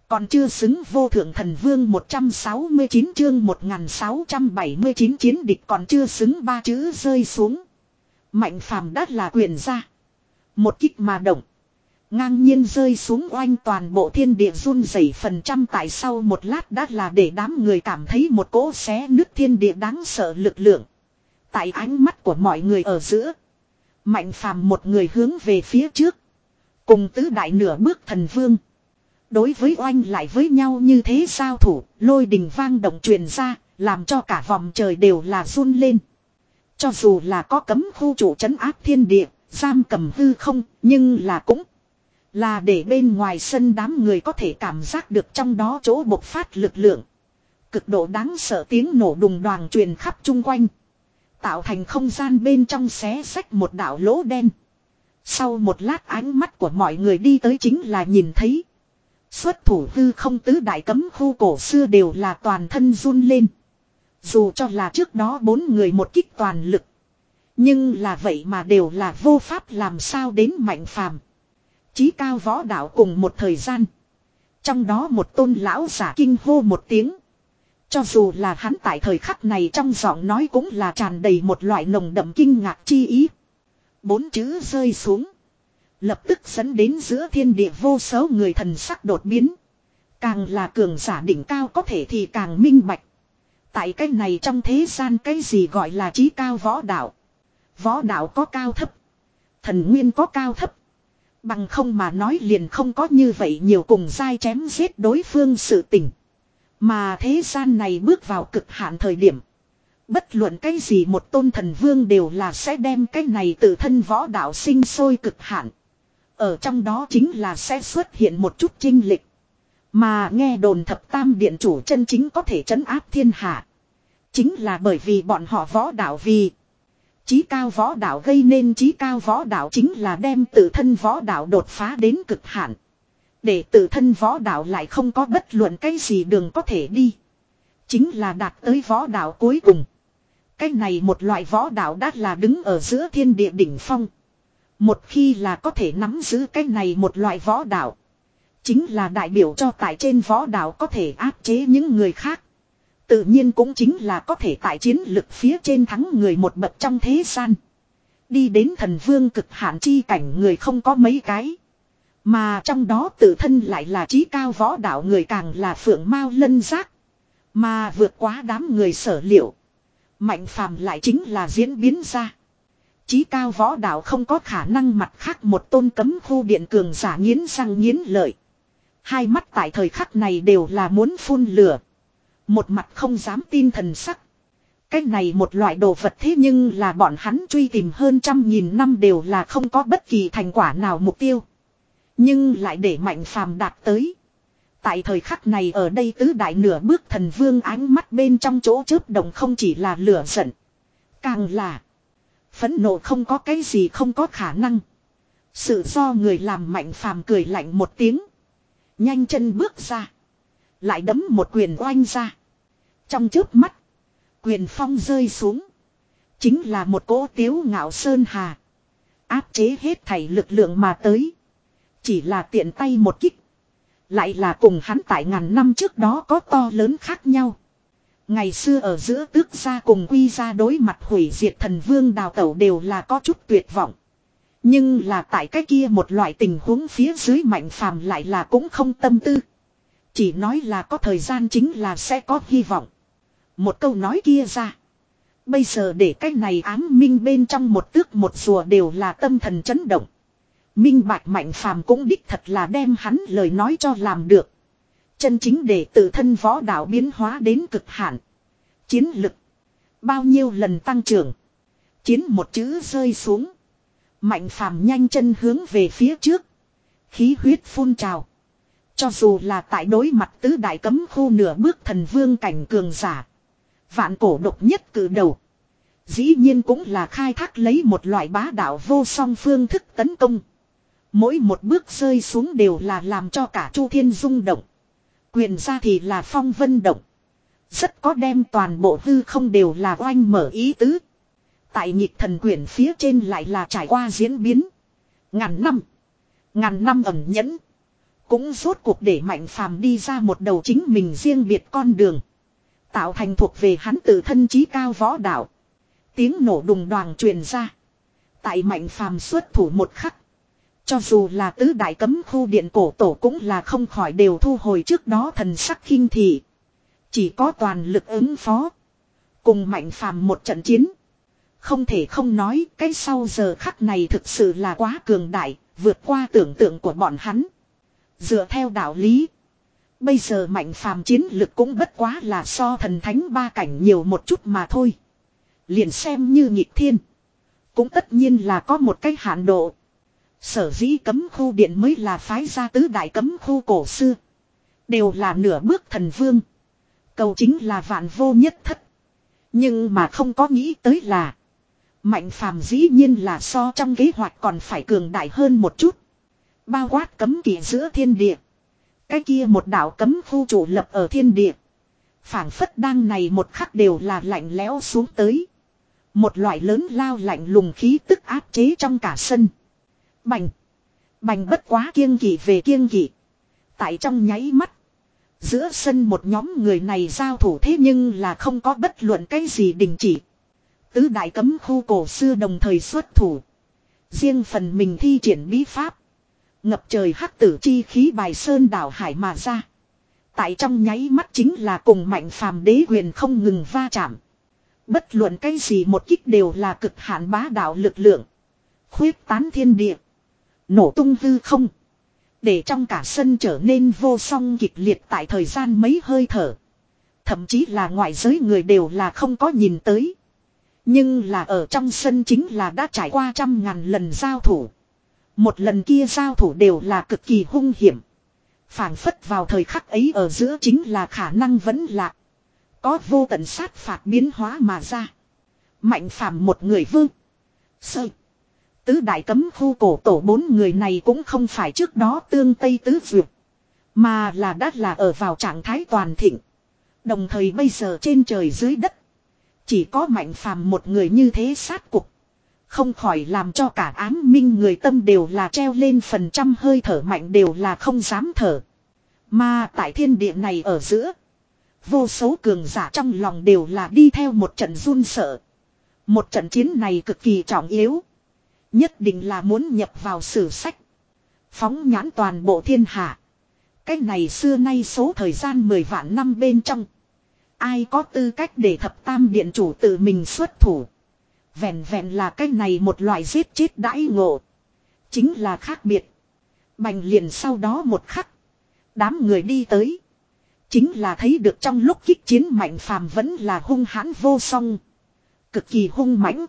Còn chưa xứng vô thượng thần vương một trăm sáu mươi chín chương một nghìn sáu trăm bảy mươi chín chiến địch còn chưa xứng ba chữ rơi xuống. Mạnh phàm đắt là quyền ra. Một kích mà động. Ngang nhiên rơi xuống oanh toàn bộ thiên địa run rẩy phần trăm tại sau một lát đã là để đám người cảm thấy một cỗ xé nứt thiên địa đáng sợ lực lượng. Tại ánh mắt của mọi người ở giữa. Mạnh phàm một người hướng về phía trước. Cùng tứ đại nửa bước thần vương. Đối với oanh lại với nhau như thế giao thủ, lôi đình vang động truyền ra, làm cho cả vòng trời đều là run lên. Cho dù là có cấm khu chủ trấn áp thiên địa, giam cầm hư không, nhưng là cũng là để bên ngoài sân đám người có thể cảm giác được trong đó chỗ bộc phát lực lượng. Cực độ đáng sợ tiếng nổ đùng đoàng truyền khắp chung quanh. Tạo thành không gian bên trong xé xách một đạo lỗ đen. Sau một lát ánh mắt của mọi người đi tới chính là nhìn thấy. Xuất thủ hư không tứ đại cấm khu cổ xưa đều là toàn thân run lên. Dù cho là trước đó bốn người một kích toàn lực. Nhưng là vậy mà đều là vô pháp làm sao đến mạnh phàm. Chí cao võ đạo cùng một thời gian. Trong đó một tôn lão giả kinh hô một tiếng. Cho dù là hắn tại thời khắc này trong giọng nói cũng là tràn đầy một loại nồng đậm kinh ngạc chi ý. Bốn chữ rơi xuống. Lập tức dẫn đến giữa thiên địa vô số người thần sắc đột biến. Càng là cường giả đỉnh cao có thể thì càng minh bạch. Tại cái này trong thế gian cái gì gọi là chí cao võ đạo. Võ đạo có cao thấp. Thần nguyên có cao thấp. Bằng không mà nói liền không có như vậy nhiều cùng dai chém giết đối phương sự tình. Mà thế gian này bước vào cực hạn thời điểm. Bất luận cái gì một tôn thần vương đều là sẽ đem cái này tự thân võ đạo sinh sôi cực hạn. Ở trong đó chính là sẽ xuất hiện một chút chênh lệch. Mà nghe đồn thập tam điện chủ chân chính có thể trấn áp thiên hạ. Chính là bởi vì bọn họ võ đạo vì chí cao võ đạo gây nên chí cao võ đạo chính là đem tự thân võ đạo đột phá đến cực hạn. Để tự thân võ đạo lại không có bất luận cái gì đường có thể đi. Chính là đạt tới võ đạo cuối cùng. Cái này một loại võ đạo đã là đứng ở giữa thiên địa đỉnh phong. Một khi là có thể nắm giữ cái này một loại võ đạo. Chính là đại biểu cho tại trên võ đạo có thể áp chế những người khác. Tự nhiên cũng chính là có thể tại chiến lực phía trên thắng người một bậc trong thế gian. Đi đến thần vương cực hạn chi cảnh người không có mấy cái. Mà trong đó tự thân lại là chí cao võ đạo người càng là phượng mao lân giác. Mà vượt quá đám người sở liệu. Mạnh phàm lại chính là diễn biến ra. Chí cao võ đạo không có khả năng mặt khác một tôn cấm khu điện cường giả nghiến răng nghiến lợi. Hai mắt tại thời khắc này đều là muốn phun lửa. Một mặt không dám tin thần sắc. Cái này một loại đồ vật thế nhưng là bọn hắn truy tìm hơn trăm nghìn năm đều là không có bất kỳ thành quả nào mục tiêu. Nhưng lại để mạnh phàm đạt tới. Tại thời khắc này ở đây tứ đại nửa bước thần vương ánh mắt bên trong chỗ chớp động không chỉ là lửa giận. Càng là phẫn nộ không có cái gì không có khả năng. Sự do người làm mạnh phàm cười lạnh một tiếng. Nhanh chân bước ra. Lại đấm một quyền oanh ra. Trong chớp mắt. Quyền phong rơi xuống. Chính là một cỗ tiếu ngạo sơn hà. Áp chế hết thảy lực lượng mà tới. Chỉ là tiện tay một kích. Lại là cùng hắn tại ngàn năm trước đó có to lớn khác nhau. Ngày xưa ở giữa tước gia cùng quy gia đối mặt hủy diệt thần vương đào tẩu đều là có chút tuyệt vọng. Nhưng là tại cái kia một loại tình huống phía dưới mạnh phàm lại là cũng không tâm tư. Chỉ nói là có thời gian chính là sẽ có hy vọng. Một câu nói kia ra. Bây giờ để cái này ám minh bên trong một tước một rùa đều là tâm thần chấn động. Minh bạch mạnh phàm cũng đích thật là đem hắn lời nói cho làm được. Chân chính để tự thân võ đạo biến hóa đến cực hạn. Chiến lực. Bao nhiêu lần tăng trưởng. Chiến một chữ rơi xuống. Mạnh phàm nhanh chân hướng về phía trước. Khí huyết phun trào. Cho dù là tại đối mặt tứ đại cấm khu nửa bước thần vương cảnh cường giả. Vạn cổ độc nhất cử đầu. Dĩ nhiên cũng là khai thác lấy một loại bá đạo vô song phương thức tấn công. Mỗi một bước rơi xuống đều là làm cho cả Chu Thiên rung động. Quyền ra thì là phong vân động. Rất có đem toàn bộ hư không đều là oanh mở ý tứ. Tại nhịp thần quyển phía trên lại là trải qua diễn biến. Ngàn năm. Ngàn năm ẩn nhẫn. Cũng rốt cuộc để Mạnh Phàm đi ra một đầu chính mình riêng biệt con đường. Tạo thành thuộc về hắn tự thân chí cao võ đạo. Tiếng nổ đùng đoàng truyền ra. Tại Mạnh Phàm xuất thủ một khắc. Cho dù là tứ đại cấm khu điện cổ tổ cũng là không khỏi đều thu hồi trước đó thần sắc khinh thị. Chỉ có toàn lực ứng phó. Cùng Mạnh Phàm một trận chiến. Không thể không nói cái sau giờ khắc này thực sự là quá cường đại, vượt qua tưởng tượng của bọn hắn. Dựa theo đạo lý. Bây giờ Mạnh Phàm chiến lực cũng bất quá là so thần thánh ba cảnh nhiều một chút mà thôi. Liền xem như nghịch thiên. Cũng tất nhiên là có một cái hạn độ. Sở dĩ cấm khu điện mới là phái ra tứ đại cấm khu cổ xưa. Đều là nửa bước thần vương. Cầu chính là vạn vô nhất thất. Nhưng mà không có nghĩ tới là. Mạnh Phàm dĩ nhiên là so trong kế hoạch còn phải cường đại hơn một chút. Bao quát cấm kỵ giữa thiên địa. Cái kia một đạo cấm khu chủ lập ở thiên địa. Phảng phất đang này một khắc đều là lạnh lẽo xuống tới. Một loại lớn lao lạnh lùng khí tức áp chế trong cả sân. Bành. Bành bất quá kiêng kỵ về kiêng kỵ. Tại trong nháy mắt. Giữa sân một nhóm người này giao thủ thế nhưng là không có bất luận cái gì đình chỉ. Tứ đại cấm khu cổ xưa đồng thời xuất thủ. Riêng phần mình thi triển bí pháp. Ngập trời hắc tử chi khí bài sơn đảo hải mà ra. Tại trong nháy mắt chính là cùng Mạnh Phàm đế quyền không ngừng va chạm. Bất luận cái gì một kích đều là cực hạn bá đạo lực lượng. Khuyết tán thiên địa. Nổ tung hư không. Để trong cả sân trở nên vô song kịch liệt tại thời gian mấy hơi thở. Thậm chí là ngoại giới người đều là không có nhìn tới. Nhưng là ở trong sân chính là đã trải qua trăm ngàn lần giao thủ. Một lần kia giao thủ đều là cực kỳ hung hiểm. Phảng phất vào thời khắc ấy ở giữa chính là khả năng vẫn lạc. Có vô tận sát phạt biến hóa mà ra. Mạnh Phàm một người vương. Sơ. Tứ đại cấm khu cổ tổ bốn người này cũng không phải trước đó tương tây tứ duyệt. Mà là đã là ở vào trạng thái toàn thịnh. Đồng thời bây giờ trên trời dưới đất. Chỉ có Mạnh Phàm một người như thế sát cục. Không khỏi làm cho cả ám minh người tâm đều là treo lên phần trăm hơi thở mạnh đều là không dám thở. Mà tại thiên địa này ở giữa. Vô số cường giả trong lòng đều là đi theo một trận run sợ. Một trận chiến này cực kỳ trọng yếu. Nhất định là muốn nhập vào sử sách. Phóng nhãn toàn bộ thiên hạ. Cái này xưa nay số thời gian mười vạn năm bên trong. Ai có tư cách để thập tam điện chủ tự mình xuất thủ. Vẹn vẹn là cái này một loại giết chết đãi ngộ. Chính là khác biệt. Bành liền sau đó một khắc. Đám người đi tới. Chính là thấy được trong lúc kích chiến Mạnh Phàm vẫn là hung hãn vô song. Cực kỳ hung mãnh.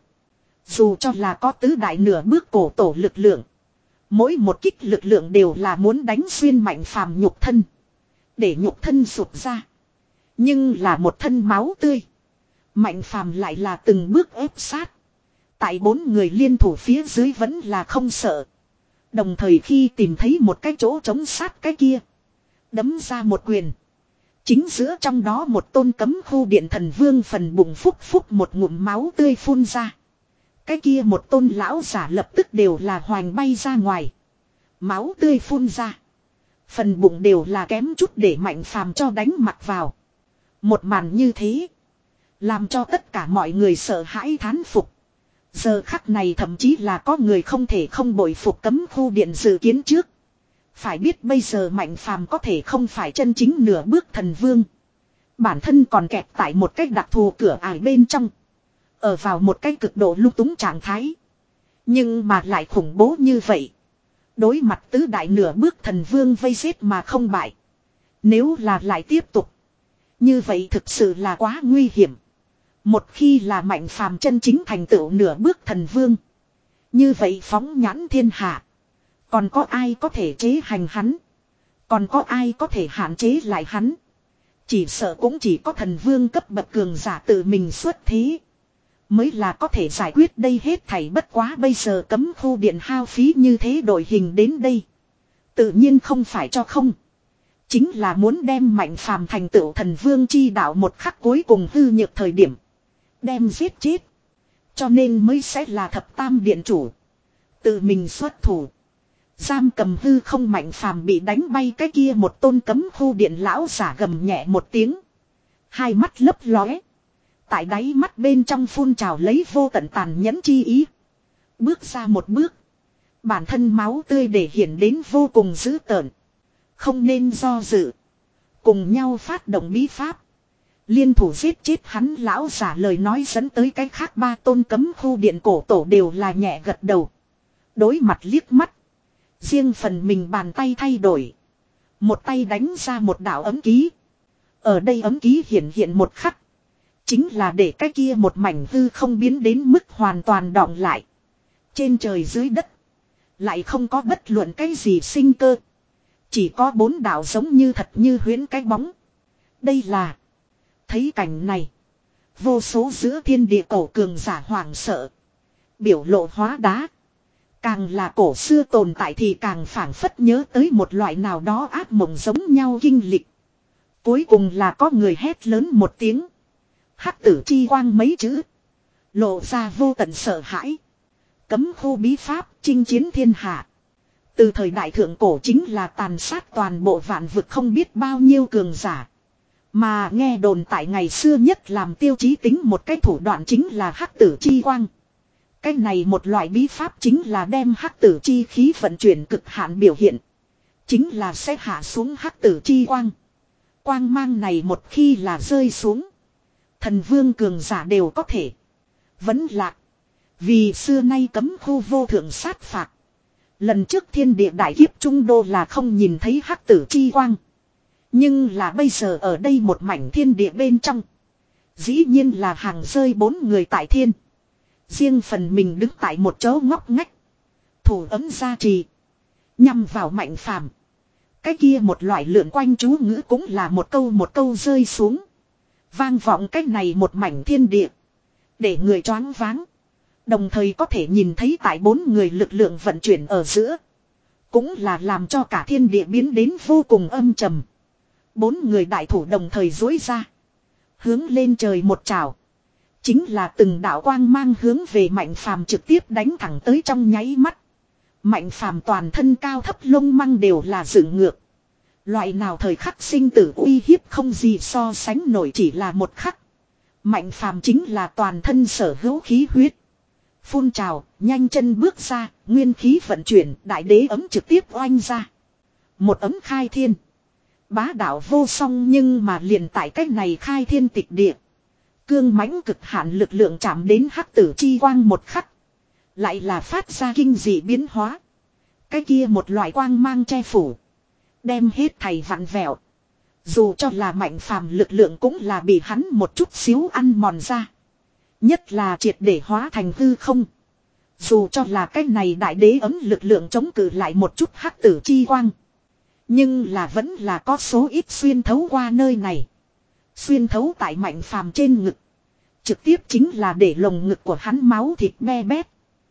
Dù cho là có tứ đại nửa bước cổ tổ lực lượng. Mỗi một kích lực lượng đều là muốn đánh xuyên Mạnh Phàm nhục thân. Để nhục thân sụp ra. Nhưng là một thân máu tươi. Mạnh Phàm lại là từng bước ép sát. Tại bốn người liên thủ phía dưới vẫn là không sợ. Đồng thời khi tìm thấy một cái chỗ chống sát cái kia. Đấm ra một quyền. Chính giữa trong đó một tôn cấm khu điện thần vương phần bụng phúc phúc một ngụm máu tươi phun ra. Cái kia một tôn lão giả lập tức đều là hoành bay ra ngoài. Máu tươi phun ra. Phần bụng đều là kém chút để Mạnh Phàm cho đánh mặt vào. Một màn như thế. Làm cho tất cả mọi người sợ hãi thán phục. Giờ khắc này thậm chí là có người không thể không bội phục cấm khu điện dự kiến trước. Phải biết bây giờ Mạnh Phàm có thể không phải chân chính nửa bước thần vương. Bản thân còn kẹt tại một cách đặc thù cửa ải bên trong. Ở vào một cái cực độ lung túng trạng thái. Nhưng mà lại khủng bố như vậy. Đối mặt tứ đại nửa bước thần vương vây giết mà không bại. Nếu là lại tiếp tục. Như vậy thực sự là quá nguy hiểm. Một khi là Mạnh Phàm chân chính thành tựu nửa bước thần vương. Như vậy phóng nhãn thiên hạ. Còn có ai có thể chế hành hắn. Còn có ai có thể hạn chế lại hắn. Chỉ sợ cũng chỉ có thần vương cấp bậc cường giả tự mình xuất thế. Mới là có thể giải quyết đây hết thảy bất quá bây giờ cấm khu điện hao phí như thế đội hình đến đây. Tự nhiên không phải cho không. Chính là muốn đem Mạnh Phàm thành tựu thần vương chi đạo một khắc cuối cùng hư nhược thời điểm. Đem giết chết. Cho nên mới sẽ là thập tam điện chủ. Tự mình xuất thủ. Giam cầm hư không Mạnh Phàm bị đánh bay cái kia một tôn cấm khu điện lão giả gầm nhẹ một tiếng. Hai mắt lấp lóe. Tại đáy mắt bên trong phun trào lấy vô tận tàn nhẫn chi ý. Bước ra một bước. Bản thân máu tươi để hiện đến vô cùng dữ tợn. Không nên do dự. Cùng nhau phát động bí pháp. Liên thủ giết chết hắn lão giả lời nói dẫn tới cái khác ba tôn cấm khu điện cổ tổ đều là nhẹ gật đầu. Đối mặt liếc mắt. Riêng phần mình bàn tay thay đổi. Một tay đánh ra một đạo ấm ký. Ở đây ấm ký hiện hiện một khắc. Chính là để cái kia một mảnh hư không biến đến mức hoàn toàn đọng lại. Trên trời dưới đất. Lại không có bất luận cái gì sinh cơ. Chỉ có bốn đạo giống như thật như huyễn cái bóng. Đây là. Thấy cảnh này. Vô số giữa thiên địa cổ cường giả hoàng sợ. Biểu lộ hóa đá. Càng là cổ xưa tồn tại thì càng phảng phất nhớ tới một loại nào đó ác mộng giống nhau kinh lịch. Cuối cùng là có người hét lớn một tiếng. Hắc tử chi quang mấy chữ. Lộ ra vô tận sợ hãi. Cấm khu bí pháp chinh chiến thiên hạ. Từ thời đại thượng cổ chính là tàn sát toàn bộ vạn vực không biết bao nhiêu cường giả. Mà nghe đồn tại ngày xưa nhất làm tiêu chí tính một cái thủ đoạn chính là hắc tử chi quang. Cái này một loại bí pháp chính là đem hắc tử chi khí vận chuyển cực hạn biểu hiện. Chính là sẽ hạ xuống hắc tử chi quang. Quang mang này một khi là rơi xuống. Thần vương cường giả đều có thể. Vẫn lạc. Vì xưa nay cấm khu vô thượng sát phạt. Lần trước thiên địa đại kiếp trung đô là không nhìn thấy hắc tử chi quang. Nhưng là bây giờ ở đây một mảnh thiên địa bên trong. Dĩ nhiên là hàng rơi bốn người tại thiên. Riêng phần mình đứng tại một chỗ ngóc ngách. Thủ ấm gia trì. Nhằm vào Mạnh Phàm. Cái kia một loại lượn quanh chú ngữ cũng là một câu một câu rơi xuống. Vang vọng cách này một mảnh thiên địa. Để người choáng váng. Đồng thời có thể nhìn thấy tại bốn người lực lượng vận chuyển ở giữa. Cũng là làm cho cả thiên địa biến đến vô cùng âm trầm. Bốn người đại thủ đồng thời dối ra. Hướng lên trời một trào. Chính là từng đạo quang mang hướng về Mạnh Phàm trực tiếp đánh thẳng tới trong nháy mắt. Mạnh Phàm toàn thân cao thấp lông măng đều là dựng ngược. Loại nào thời khắc sinh tử uy hiếp không gì so sánh nổi chỉ là một khắc. Mạnh Phàm chính là toàn thân sở hữu khí huyết. Phun trào, nhanh chân bước ra, nguyên khí vận chuyển, đại đế ấm trực tiếp oanh ra. Một ấm khai thiên. Bá đạo vô song nhưng mà liền tại cách này khai thiên tịch địa. Cương mãnh cực hạn lực lượng chạm đến hắc tử chi quang một khắc. Lại là phát ra kinh dị biến hóa. Cái kia một loại quang mang che phủ. Đem hết thầy vặn vẹo. Dù cho là Mạnh Phàm lực lượng cũng là bị hắn một chút xíu ăn mòn ra. Nhất là triệt để hóa thành hư không. Dù cho là cái này đại đế ấm lực lượng chống cự lại một chút hắc tử chi quang. Nhưng là vẫn là có số ít xuyên thấu qua nơi này. Xuyên thấu tại Mạnh Phàm trên ngực. Trực tiếp chính là để lồng ngực của hắn máu thịt be bét.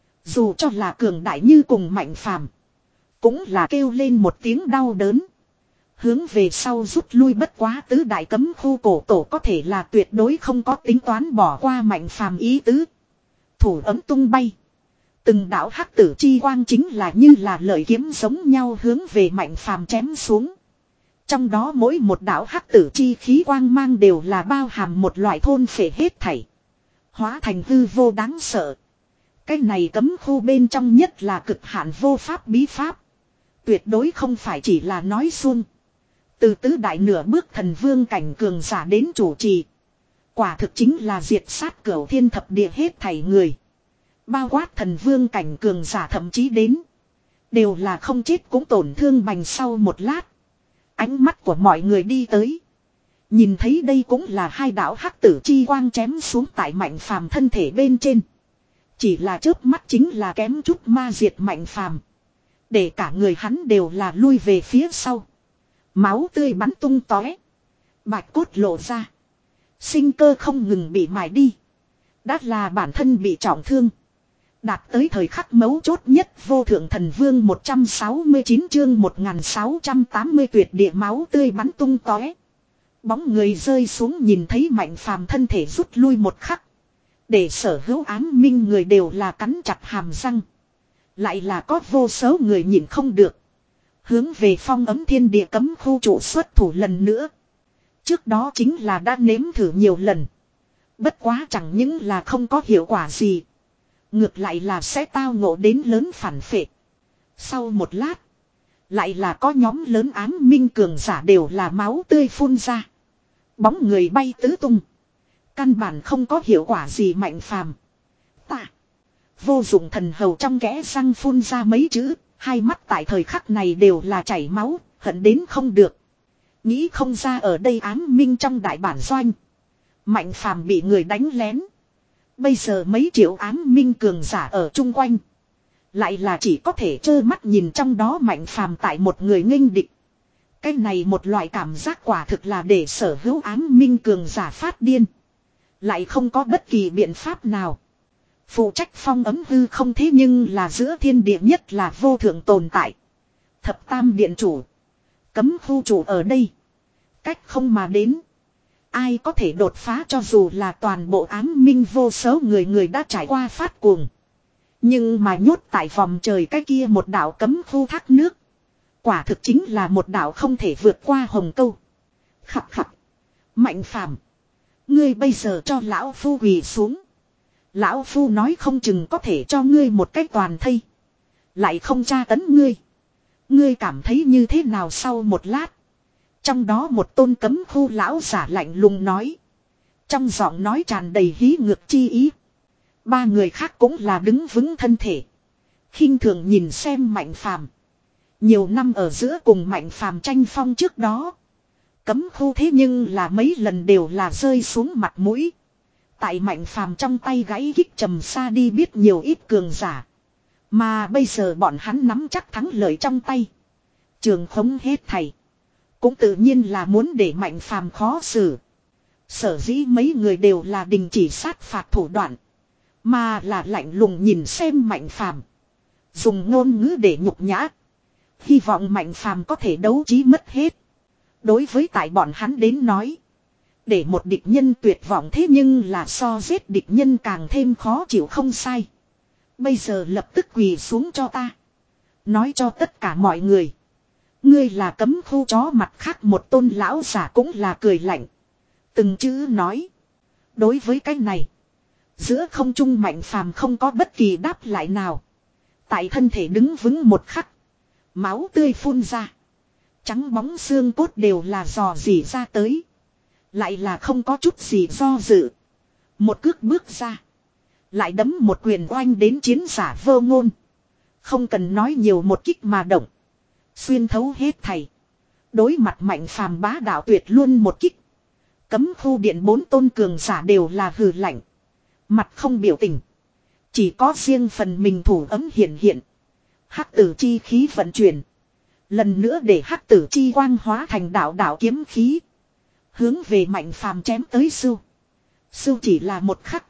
Dù cho là cường đại như cùng Mạnh Phàm, cũng là kêu lên một tiếng đau đớn. Hướng về sau rút lui bất quá tứ đại cấm khu cổ tổ có thể là tuyệt đối không có tính toán bỏ qua Mạnh Phàm ý tứ. Thủ ấm tung bay. Từng đạo hắc tử chi quang chính là như là lợi kiếm giống nhau hướng về Mạnh Phàm chém xuống. Trong đó mỗi một đạo hắc tử chi khí quang mang đều là bao hàm một loại thôn phệ hết thảy. Hóa thành hư vô đáng sợ. Cái này cấm khu bên trong nhất là cực hạn vô pháp bí pháp. Tuyệt đối không phải chỉ là nói suông. Từ tứ đại nửa bước thần vương cảnh cường giả đến chủ trì. Quả thực chính là diệt sát cửu thiên thập địa hết thảy người. Bao quát thần vương cảnh cường giả thậm chí đến. Đều là không chết cũng tổn thương bành sau một lát. Ánh mắt của mọi người đi tới. Nhìn thấy đây cũng là hai đạo hắc tử chi quang chém xuống tại Mạnh Phàm thân thể bên trên. Chỉ là chớp mắt chính là kém chút ma diệt Mạnh Phàm. Để cả người hắn đều là lui về phía sau. Máu tươi bắn tung tóe. Bạch cốt lộ ra. Sinh cơ không ngừng bị mài đi. Đã là bản thân bị trọng thương. Đạt tới thời khắc mấu chốt nhất vô thượng thần vương một trăm sáu mươi chín chương một nghìn sáu trăm tám mươi tuyệt địa máu tươi bắn tung tóe. Bóng người rơi xuống nhìn thấy Mạnh Phàm thân thể rút lui một khắc. Để sở hữu ám minh người đều là cắn chặt hàm răng. Lại là có vô số người nhìn không được. Hướng về phong ấm thiên địa cấm khu trụ xuất thủ lần nữa. Trước đó chính là đã nếm thử nhiều lần. Bất quá chẳng những là không có hiệu quả gì. Ngược lại là sẽ tao ngộ đến lớn phản phệ. Sau một lát. Lại là có nhóm lớn ám minh cường giả đều là máu tươi phun ra. Bóng người bay tứ tung. Căn bản không có hiệu quả gì Mạnh Phàm. Ta. Vô dụng thần hầu trong kẽ răng phun ra mấy chữ. Hai mắt tại thời khắc này đều là chảy máu. Hận đến không được. Nghĩ không ra ở đây ám minh trong đại bản doanh. Mạnh Phàm bị người đánh lén. Bây giờ mấy triệu ám minh cường giả ở chung quanh. Lại là chỉ có thể trơ mắt nhìn trong đó Mạnh Phàm tại một người nghênh địch. Cái này một loại cảm giác quả thực là để sở hữu ám minh cường giả phát điên. Lại không có bất kỳ biện pháp nào. Phụ trách phong ấm hư không thế nhưng là giữa thiên địa nhất là vô thượng tồn tại. Thập tam điện chủ. Cấm khu chủ ở đây. Cách không mà đến. Ai có thể đột phá cho dù là toàn bộ ám minh vô số người người đã trải qua phát cuồng. Nhưng mà nhốt tại vòng trời cái kia một đảo cấm khu thác nước. Quả thực chính là một đảo không thể vượt qua hồng câu. Khập khập. Mạnh Phàm, ngươi bây giờ cho lão phu quỳ xuống. Lão phu nói không chừng có thể cho ngươi một cách toàn thây. Lại không tra tấn ngươi. Ngươi cảm thấy như thế nào sau một lát. Trong đó một tôn cấm khu lão giả lạnh lùng nói. Trong giọng nói tràn đầy hí ngược chi ý. Ba người khác cũng là đứng vững thân thể. Khinh thường nhìn xem Mạnh Phàm. Nhiều năm ở giữa cùng Mạnh Phàm tranh phong trước đó. Cấm khu thế nhưng là mấy lần đều là rơi xuống mặt mũi. Tại Mạnh Phàm trong tay gãy kích trầm xa đi biết nhiều ít cường giả. Mà bây giờ bọn hắn nắm chắc thắng lợi trong tay. Trường khống hết thầy. Cũng tự nhiên là muốn để Mạnh Phàm khó xử. Sở dĩ mấy người đều là đình chỉ sát phạt thủ đoạn. Mà là lạnh lùng nhìn xem Mạnh Phàm. Dùng ngôn ngữ để nhục nhã. Hy vọng Mạnh Phàm có thể đấu trí mất hết. Đối với tại bọn hắn đến nói. Để một địch nhân tuyệt vọng thế nhưng là so giết địch nhân càng thêm khó chịu không sai. Bây giờ lập tức quỳ xuống cho ta. Nói cho tất cả mọi người. Ngươi là cấm khu chó mặt khác một tôn lão giả cũng là cười lạnh. Từng chữ nói. Đối với cái này. Giữa không trung Mạnh Phàm không có bất kỳ đáp lại nào. Tại thân thể đứng vững một khắc. Máu tươi phun ra. Trắng bóng xương cốt đều là dò dỉ ra tới. Lại là không có chút gì do dự. Một cước bước ra. Lại đấm một quyền oanh đến chiến giả vô ngôn. Không cần nói nhiều một kích mà động. Xuyên thấu hết thầy. Đối mặt Mạnh Phàm bá đạo tuyệt luôn một kích. Cấm khu điện bốn tôn cường giả đều là hừ lạnh. Mặt không biểu tình. Chỉ có riêng phần mình thủ ấm hiện hiện. Hắc tử chi khí vận chuyển. Lần nữa để hắc tử chi quang hóa thành đạo đạo kiếm khí. Hướng về Mạnh Phàm chém tới sưu. Sưu chỉ là một khắc.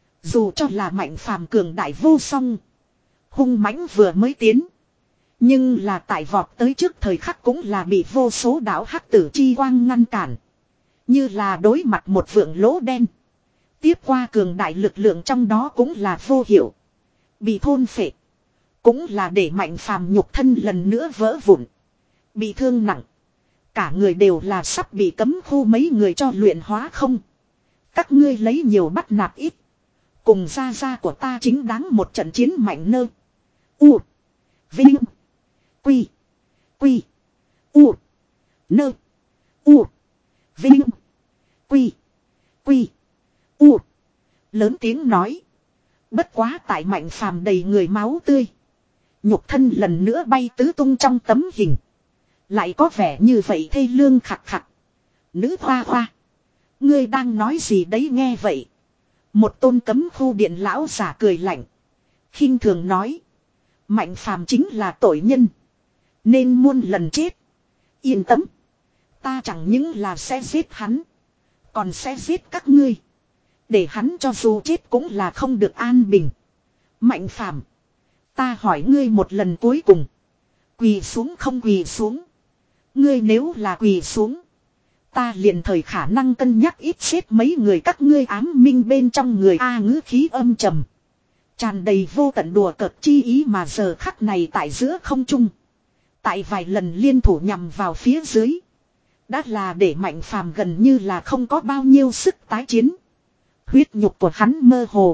Dù cho là Mạnh Phàm cường đại vô song. Hung mãnh vừa mới tiến. Nhưng là tại vọt tới trước thời khắc cũng là bị vô số đạo hắc tử chi quang ngăn cản. Như là đối mặt một vượng lỗ đen. Tiếp qua cường đại lực lượng trong đó cũng là vô hiệu. Bị thôn phệ. Cũng là để Mạnh Phàm nhục thân lần nữa vỡ vụn. Bị thương nặng. Cả người đều là sắp bị cấm khu mấy người cho luyện hóa không. Các ngươi lấy nhiều bắt nạt ít. Cùng gia gia của ta chính đáng một trận chiến mạnh nơ. U. Vinh. Quy. Quy. U. Nơ. U. Vinh. Quy. Quy. U. Lớn tiếng nói. Bất quá tại Mạnh Phàm đầy người máu tươi. Nhục thân lần nữa bay tứ tung trong tấm hình. Lại có vẻ như vậy thê lương khặt khặt. Nữ hoa hoa. Ngươi đang nói gì đấy nghe vậy. Một tôn cấm khu điện lão giả cười lạnh. Khinh thường nói. Mạnh Phàm chính là tội nhân. Nên muôn lần chết. Yên tâm. Ta chẳng những là sẽ giết hắn. Còn sẽ giết các ngươi. Để hắn cho dù chết cũng là không được an bình. Mạnh Phàm, ta hỏi ngươi một lần cuối cùng. Quỳ xuống không quỳ xuống. Ngươi nếu là quỳ xuống. Ta liền thời khả năng cân nhắc ít xếp mấy người các ngươi ám minh bên trong người A ngữ khí âm trầm. Tràn đầy vô tận đùa cợt chi ý mà giờ khắc này tại giữa không trung. Tại vài lần liên thủ nhằm vào phía dưới. Đã là để Mạnh Phàm gần như là không có bao nhiêu sức tái chiến. Huyết nhục của hắn mơ hồ.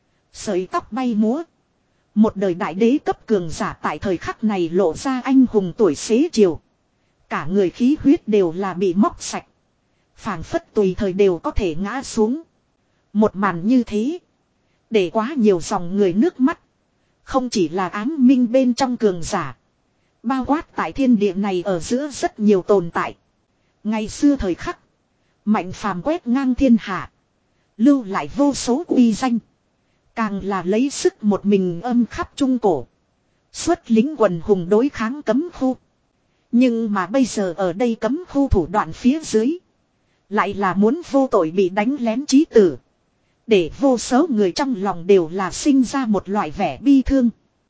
Sợi tóc bay múa. Một đời đại đế cấp cường giả tại thời khắc này lộ ra anh hùng tuổi xế chiều. Cả người khí huyết đều là bị móc sạch. Phảng phất tùy thời đều có thể ngã xuống. Một màn như thế. Để quá nhiều dòng người nước mắt. Không chỉ là ám minh bên trong cường giả. Bao quát tại thiên địa này ở giữa rất nhiều tồn tại. Ngày xưa thời khắc. Mạnh Phàm quét ngang thiên hạ. Lưu lại vô số uy danh. Càng là lấy sức một mình âm khắp trung cổ. Xuất lính quần hùng đối kháng cấm khu. Nhưng mà bây giờ ở đây cấm khu thủ đoạn phía dưới. Lại là muốn vô tội bị đánh lén chí tử. Để vô số người trong lòng đều là sinh ra một loại vẻ bi thương.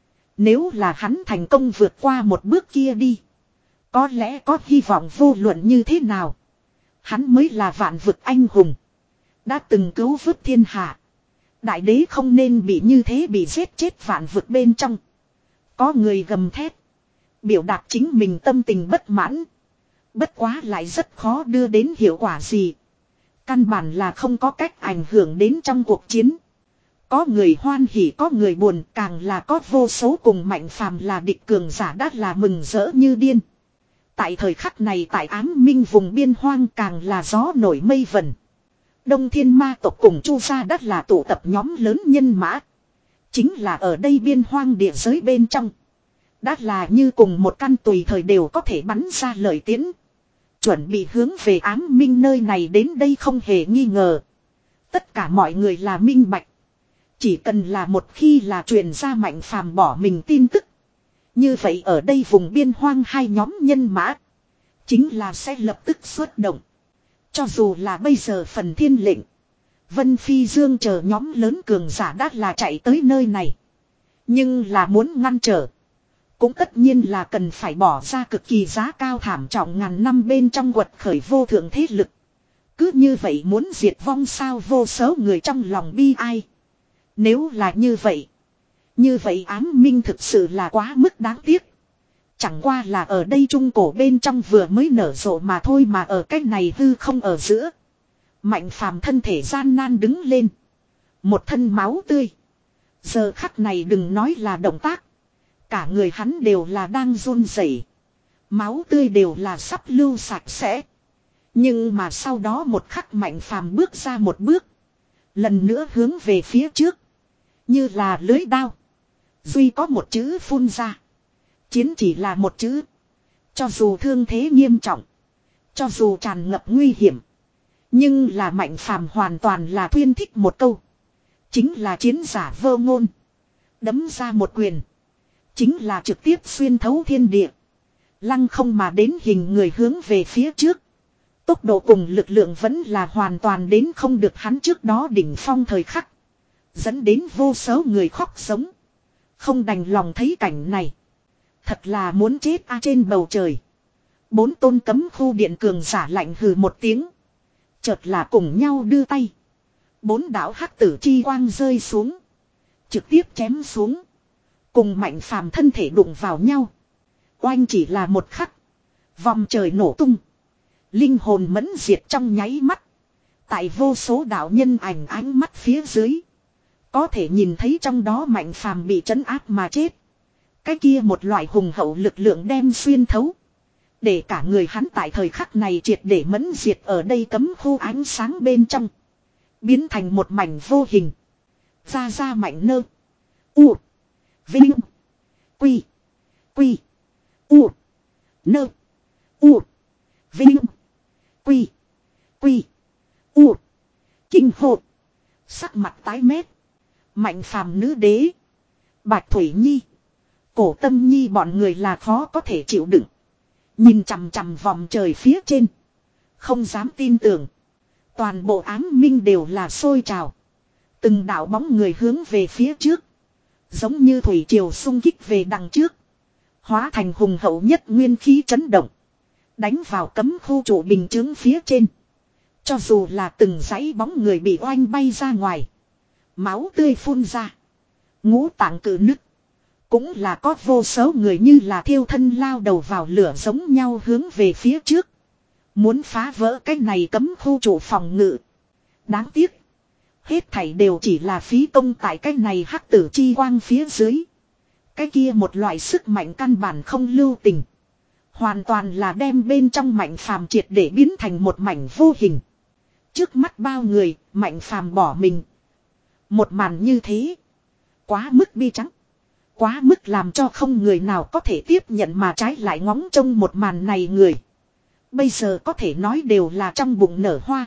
Nếu là hắn thành công vượt qua một bước kia đi. Có lẽ có hy vọng vô luận như thế nào. Hắn mới là vạn vực anh hùng. Đã từng cứu vớt thiên hạ. Đại đế không nên bị như thế bị giết chết vạn vực bên trong. Có người gầm thét. Biểu đạt chính mình tâm tình bất mãn. Bất quá lại rất khó đưa đến hiệu quả gì. Căn bản là không có cách ảnh hưởng đến trong cuộc chiến. Có người hoan hỉ có người buồn, càng là có vô số cùng Mạnh Phàm là địch cường giả đã là mừng rỡ như điên. Tại thời khắc này tại ám minh vùng biên hoang càng là gió nổi mây vẩn. Đông Thiên Ma tộc cùng Chu gia đã là tụ tập nhóm lớn nhân mã. Chính là ở đây biên hoang địa giới bên trong. Đã là như cùng một căn tùy thời đều có thể bắn ra lời tiến. Chuẩn bị hướng về ám minh nơi này đến đây không hề nghi ngờ. Tất cả mọi người là minh bạch. Chỉ cần là một khi là truyền ra Mạnh Phàm bỏ mình tin tức. Như vậy ở đây vùng biên hoang hai nhóm nhân mã. Chính là sẽ lập tức xuất động. Cho dù là bây giờ phần thiên lệnh. Vân Phi Dương chờ nhóm lớn cường giả đã là chạy tới nơi này. Nhưng là muốn ngăn trở. Cũng tất nhiên là cần phải bỏ ra cực kỳ giá cao thảm trọng ngàn năm bên trong quật khởi vô thượng thế lực. Cứ như vậy muốn diệt vong sao vô số người trong lòng bi ai. Nếu là như vậy. Như vậy ám minh thực sự là quá mức đáng tiếc. Chẳng qua là ở đây trung cổ bên trong vừa mới nở rộ mà thôi mà ở cái này hư không ở giữa. Mạnh Phàm thân thể gian nan đứng lên. Một thân máu tươi. Giờ khắc này đừng nói là động tác. Cả người hắn đều là đang run rẩy, máu tươi đều là sắp lưu sạch sẽ. Nhưng mà sau đó một khắc Mạnh Phàm bước ra một bước. Lần nữa hướng về phía trước. Như là lưới đao. Duy có một chữ phun ra. Chiến chỉ là một chữ. Cho dù thương thế nghiêm trọng. Cho dù tràn ngập nguy hiểm. Nhưng là Mạnh Phàm hoàn toàn là tuyên thích một câu. Chính là chiến giả vô ngôn. Đấm ra một quyền. Chính là trực tiếp xuyên thấu thiên địa. Lăng không mà đến hình người hướng về phía trước. Tốc độ cùng lực lượng vẫn là hoàn toàn đến không được hắn trước đó đỉnh phong thời khắc. Dẫn đến vô số người khóc sống. Không đành lòng thấy cảnh này. Thật là muốn chết a trên bầu trời. Bốn tôn cấm khu điện cường giả lạnh hừ một tiếng. Chợt là cùng nhau đưa tay. Bốn đạo hắc tử chi quang rơi xuống. Trực tiếp chém xuống. Cùng Mạnh Phàm thân thể đụng vào nhau. Oanh chỉ là một khắc. Vòng trời nổ tung. Linh hồn mẫn diệt trong nháy mắt. Tại vô số đạo nhân ảnh ánh mắt phía dưới. Có thể nhìn thấy trong đó Mạnh Phàm bị trấn áp mà chết. Cái kia một loại hùng hậu lực lượng đem xuyên thấu. Để cả người hắn tại thời khắc này triệt để mẫn diệt ở đây cấm khu ánh sáng bên trong. Biến thành một mảnh vô hình. Ra ra Mạnh nơ. U. Vinh. Quy. Quy. U. Nơ. U. Vinh. Quy. Quy. U. Kinh hộ. Sắc mặt tái mét. Mạnh Phàm nữ đế. Bạch Thủy Nhi. Cổ Tâm Nhi bọn người là khó có thể chịu đựng. Nhìn chằm chằm vòng trời phía trên. Không dám tin tưởng. Toàn bộ ám minh đều là sôi trào. Từng đạo bóng người hướng về phía trước. Giống như thủy triều xung kích về đằng trước. Hóa thành hùng hậu nhất nguyên khí chấn động. Đánh vào cấm khu trụ bình chướng phía trên. Cho dù là từng dãy bóng người bị oanh bay ra ngoài. Máu tươi phun ra. Ngũ tạng cự nứt. Cũng là có vô số người như là thiêu thân lao đầu vào lửa giống nhau hướng về phía trước. Muốn phá vỡ cái này cấm khu trụ phòng ngự. Đáng tiếc. Hết thảy đều chỉ là phí công tại cái này hắc tử chi quang phía dưới. Cái kia một loại sức mạnh căn bản không lưu tình. Hoàn toàn là đem bên trong Mạnh Phàm triệt để biến thành một mảnh vô hình. Trước mắt bao người, Mạnh Phàm bỏ mình. Một màn như thế. Quá mức bi trắng. Quá mức làm cho không người nào có thể tiếp nhận mà trái lại ngóng trông một màn này người. Bây giờ có thể nói đều là trong bụng nở hoa.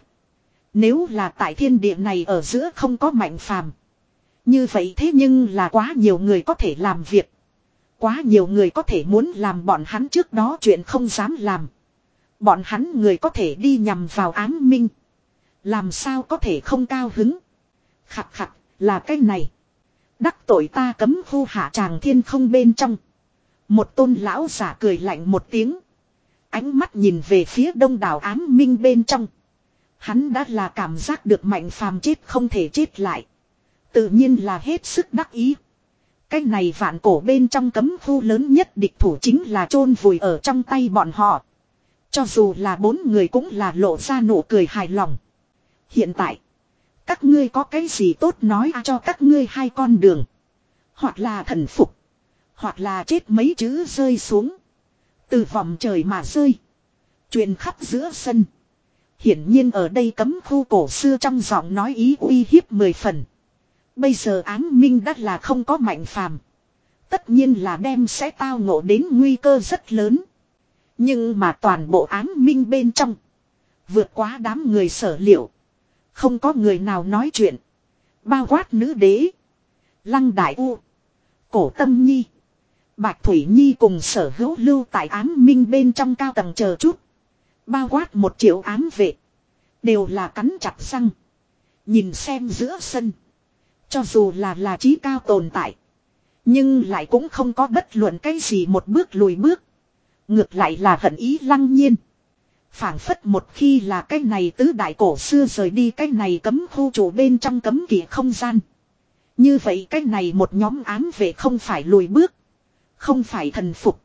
Nếu là tại thiên địa này ở giữa không có Mạnh Phàm, như vậy thế nhưng là quá nhiều người có thể làm việc. Quá nhiều người có thể muốn làm bọn hắn trước đó chuyện không dám làm. Bọn hắn người có thể đi nhằm vào ám minh. Làm sao có thể không cao hứng. Khặt khặt là cái này. Đắc tội ta cấm khu hạ tràng thiên không bên trong. Một tôn lão giả cười lạnh một tiếng. Ánh mắt nhìn về phía đông đảo ám minh bên trong. Hắn đã là cảm giác được Mạnh Phàm chết không thể chết lại. Tự nhiên là hết sức đắc ý. Cái này vạn cổ bên trong cấm khu lớn nhất địch thủ chính là chôn vùi ở trong tay bọn họ. Cho dù là bốn người cũng là lộ ra nụ cười hài lòng. Hiện tại, các ngươi có cái gì tốt nói cho các ngươi hai con đường. Hoặc là thần phục. Hoặc là chết mấy chữ rơi xuống. Từ vòng trời mà rơi. Truyền khắp giữa sân. Hiển nhiên ở đây cấm khu cổ xưa trong giọng nói ý uy hiếp mười phần. Bây giờ ám minh đã là không có Mạnh Phàm, tất nhiên là đem sẽ tao ngộ đến nguy cơ rất lớn. Nhưng mà toàn bộ ám minh bên trong, vượt quá đám người sở liệu. Không có người nào nói chuyện. Bao quát nữ đế, Lăng Đại U, Cổ Tâm Nhi, Bạch Thủy Nhi cùng sở hữu lưu tại ám minh bên trong cao tầng chờ chút. Bao quát một triệu ám vệ. Đều là cắn chặt răng. Nhìn xem giữa sân. Cho dù là là trí cao tồn tại. Nhưng lại cũng không có bất luận cái gì một bước lùi bước. Ngược lại là hận ý Lăng Nhiên. Phảng phất một khi là cái này tứ đại cổ xưa rời đi cái này cấm khu chủ bên trong cấm kỵ không gian. Như vậy cái này một nhóm ám vệ không phải lùi bước. Không phải thần phục.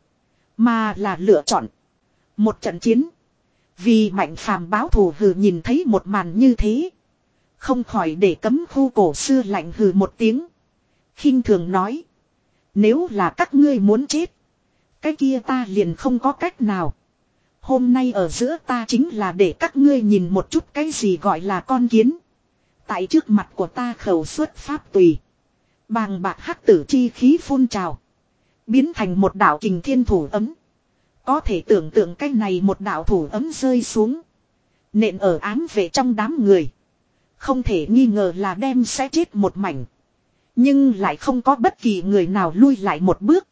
Mà là lựa chọn. Một trận chiến. Vì Mạnh Phàm báo thù hừ nhìn thấy một màn như thế. Không khỏi để cấm khu cổ xưa lạnh hừ một tiếng. Khinh thường nói. Nếu là các ngươi muốn chết. Cái kia ta liền không có cách nào. Hôm nay ở giữa ta chính là để các ngươi nhìn một chút cái gì gọi là con kiến. Tại trước mặt của ta khẩu xuất pháp tùy. Bàng bạc hắc tử chi khí phun trào. Biến thành một đạo kình thiên thủ ấm. Có thể tưởng tượng cái này một đạo thủ ấm rơi xuống. Nện ở ám vệ trong đám người. Không thể nghi ngờ là đem sẽ chết một mảnh. Nhưng lại không có bất kỳ người nào lui lại một bước.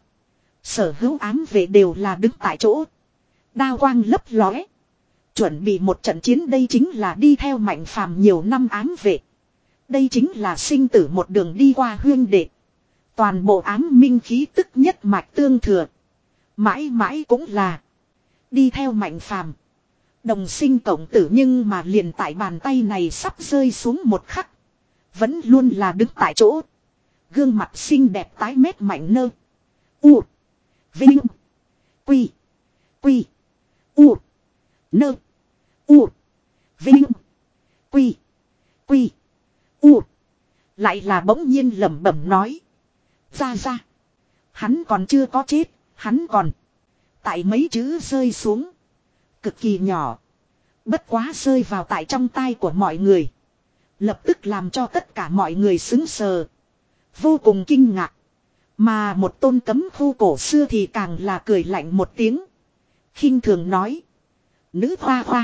Sở hữu ám vệ đều là đứng tại chỗ. Đao quang lấp lóe. Chuẩn bị một trận chiến, đây chính là đi theo Mạnh Phàm nhiều năm ám vệ. Đây chính là sinh tử một đường đi qua huyên đệ. Toàn bộ ám minh khí tức nhất mạch tương thừa. Mãi mãi cũng là đi theo Mạnh Phàm. Đồng sinh cộng tử, nhưng mà liền tại bàn tay này sắp rơi xuống một khắc. Vẫn luôn là đứng tại chỗ. Gương mặt xinh đẹp tái mét Mạnh Nơ. U. Vinh. Quy. Quy. U. Nơ. U. Vinh. Quy. Quy. U. Lại là bỗng nhiên lẩm bẩm nói. Ra ra. Hắn còn chưa có chết. Hắn còn. Tại mấy chữ rơi xuống. Cực kỳ nhỏ. Bất quá rơi vào tại trong tai của mọi người. Lập tức làm cho tất cả mọi người sững sờ. Vô cùng kinh ngạc. Mà một tôn cấm khu cổ xưa thì càng là cười lạnh một tiếng. Khinh thường nói. Nữ hoa hoa.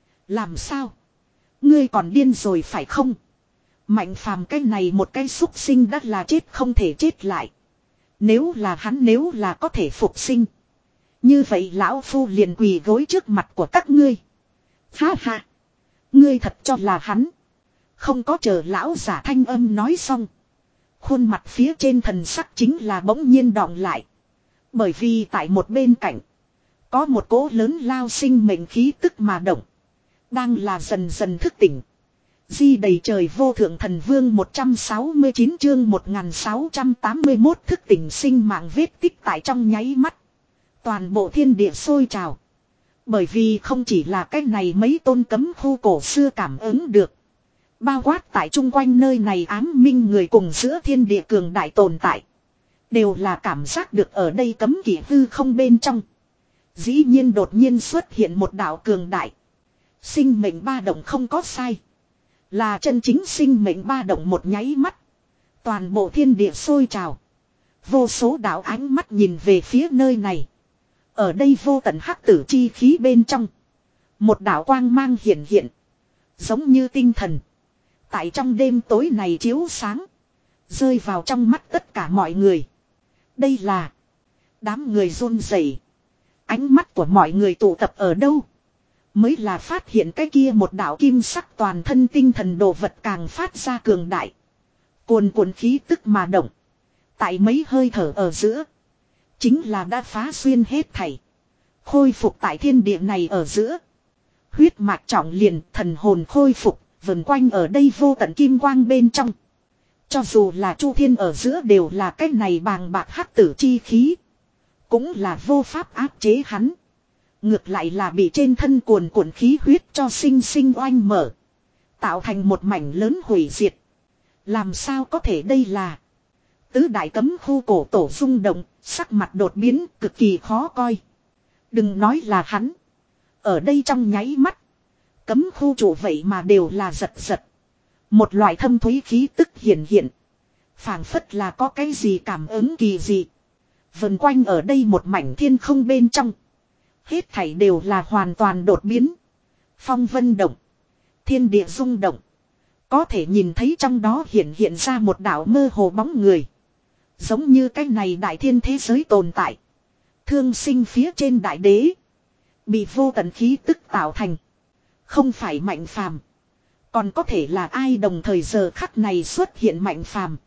Làm sao? Ngươi còn điên rồi phải không? Mạnh Phàm cái này một cái xúc sinh đã là chết không thể chết lại. Nếu là hắn, nếu là có thể phục sinh. Như vậy lão phu liền quỳ gối trước mặt của các ngươi. Ha ha. Ngươi thật cho là hắn. Không có chờ lão giả thanh âm nói xong. Khuôn mặt phía trên thần sắc chính là bỗng nhiên đọng lại. Bởi vì tại một bên cạnh. Có một cỗ lớn lao sinh mệnh khí tức mà động. Đang là dần dần thức tỉnh. Di đầy trời vô thượng thần vương một trăm sáu mươi chín chương một nghìn sáu trăm tám mươi mốt thức tỉnh sinh mạng vết tích tại trong nháy mắt. Toàn bộ thiên địa sôi trào. Bởi vì không chỉ là cái này mấy tôn cấm khu cổ xưa cảm ứng được. Bao quát tại chung quanh nơi này ám minh người cùng giữa thiên địa cường đại tồn tại. Đều là cảm giác được ở đây cấm kỵ hư không bên trong. Dĩ nhiên đột nhiên xuất hiện một đạo cường đại. Sinh mệnh ba động không có sai. Là chân chính sinh mệnh ba động một nháy mắt. Toàn bộ thiên địa sôi trào. Vô số đạo ánh mắt nhìn về phía nơi này. Ở đây vô tận hắc tử chi khí bên trong. Một đạo quang mang hiện hiện. Giống như tinh thần. Tại trong đêm tối này chiếu sáng. Rơi vào trong mắt tất cả mọi người. Đây là. Đám người run rẩy. Ánh mắt của mọi người tụ tập ở đâu? Mới là phát hiện cái kia một đạo kim sắc toàn thân tinh thần đồ vật càng phát ra cường đại. Cuồn cuộn khí tức mà động. Tại mấy hơi thở ở giữa. Chính là đã phá xuyên hết thảy. Khôi phục tại thiên địa này ở giữa. Huyết mạch trọng liền thần hồn khôi phục. Vần quanh ở đây vô tận kim quang bên trong. Cho dù là chu thiên ở giữa đều là cái này bàng bạc hắc tử chi khí. Cũng là vô pháp áp chế hắn. Ngược lại là bị trên thân cuồn cuộn khí huyết cho sinh sinh oanh mở. Tạo thành một mảnh lớn hủy diệt. Làm sao có thể đây là. Tứ đại cấm khu cổ tổ rung động. Sắc mặt đột biến cực kỳ khó coi. Đừng nói là hắn. Ở đây trong nháy mắt. Cấm khu chủ vậy mà đều là giật giật. Một loại thâm thúy khí tức hiện hiện. Phảng phất là có cái gì cảm ứng kỳ dị. Vần quanh ở đây một mảnh thiên không bên trong. Hết thảy đều là hoàn toàn đột biến. Phong vân động. Thiên địa rung động. Có thể nhìn thấy trong đó hiện hiện ra một đạo mơ hồ bóng người. Giống như cái này đại thiên thế giới tồn tại. Thương sinh phía trên đại đế. Bị vô tận khí tức tạo thành. Không phải mạnh phàm. Còn có thể là ai đồng thời giờ khắc này xuất hiện mạnh phàm.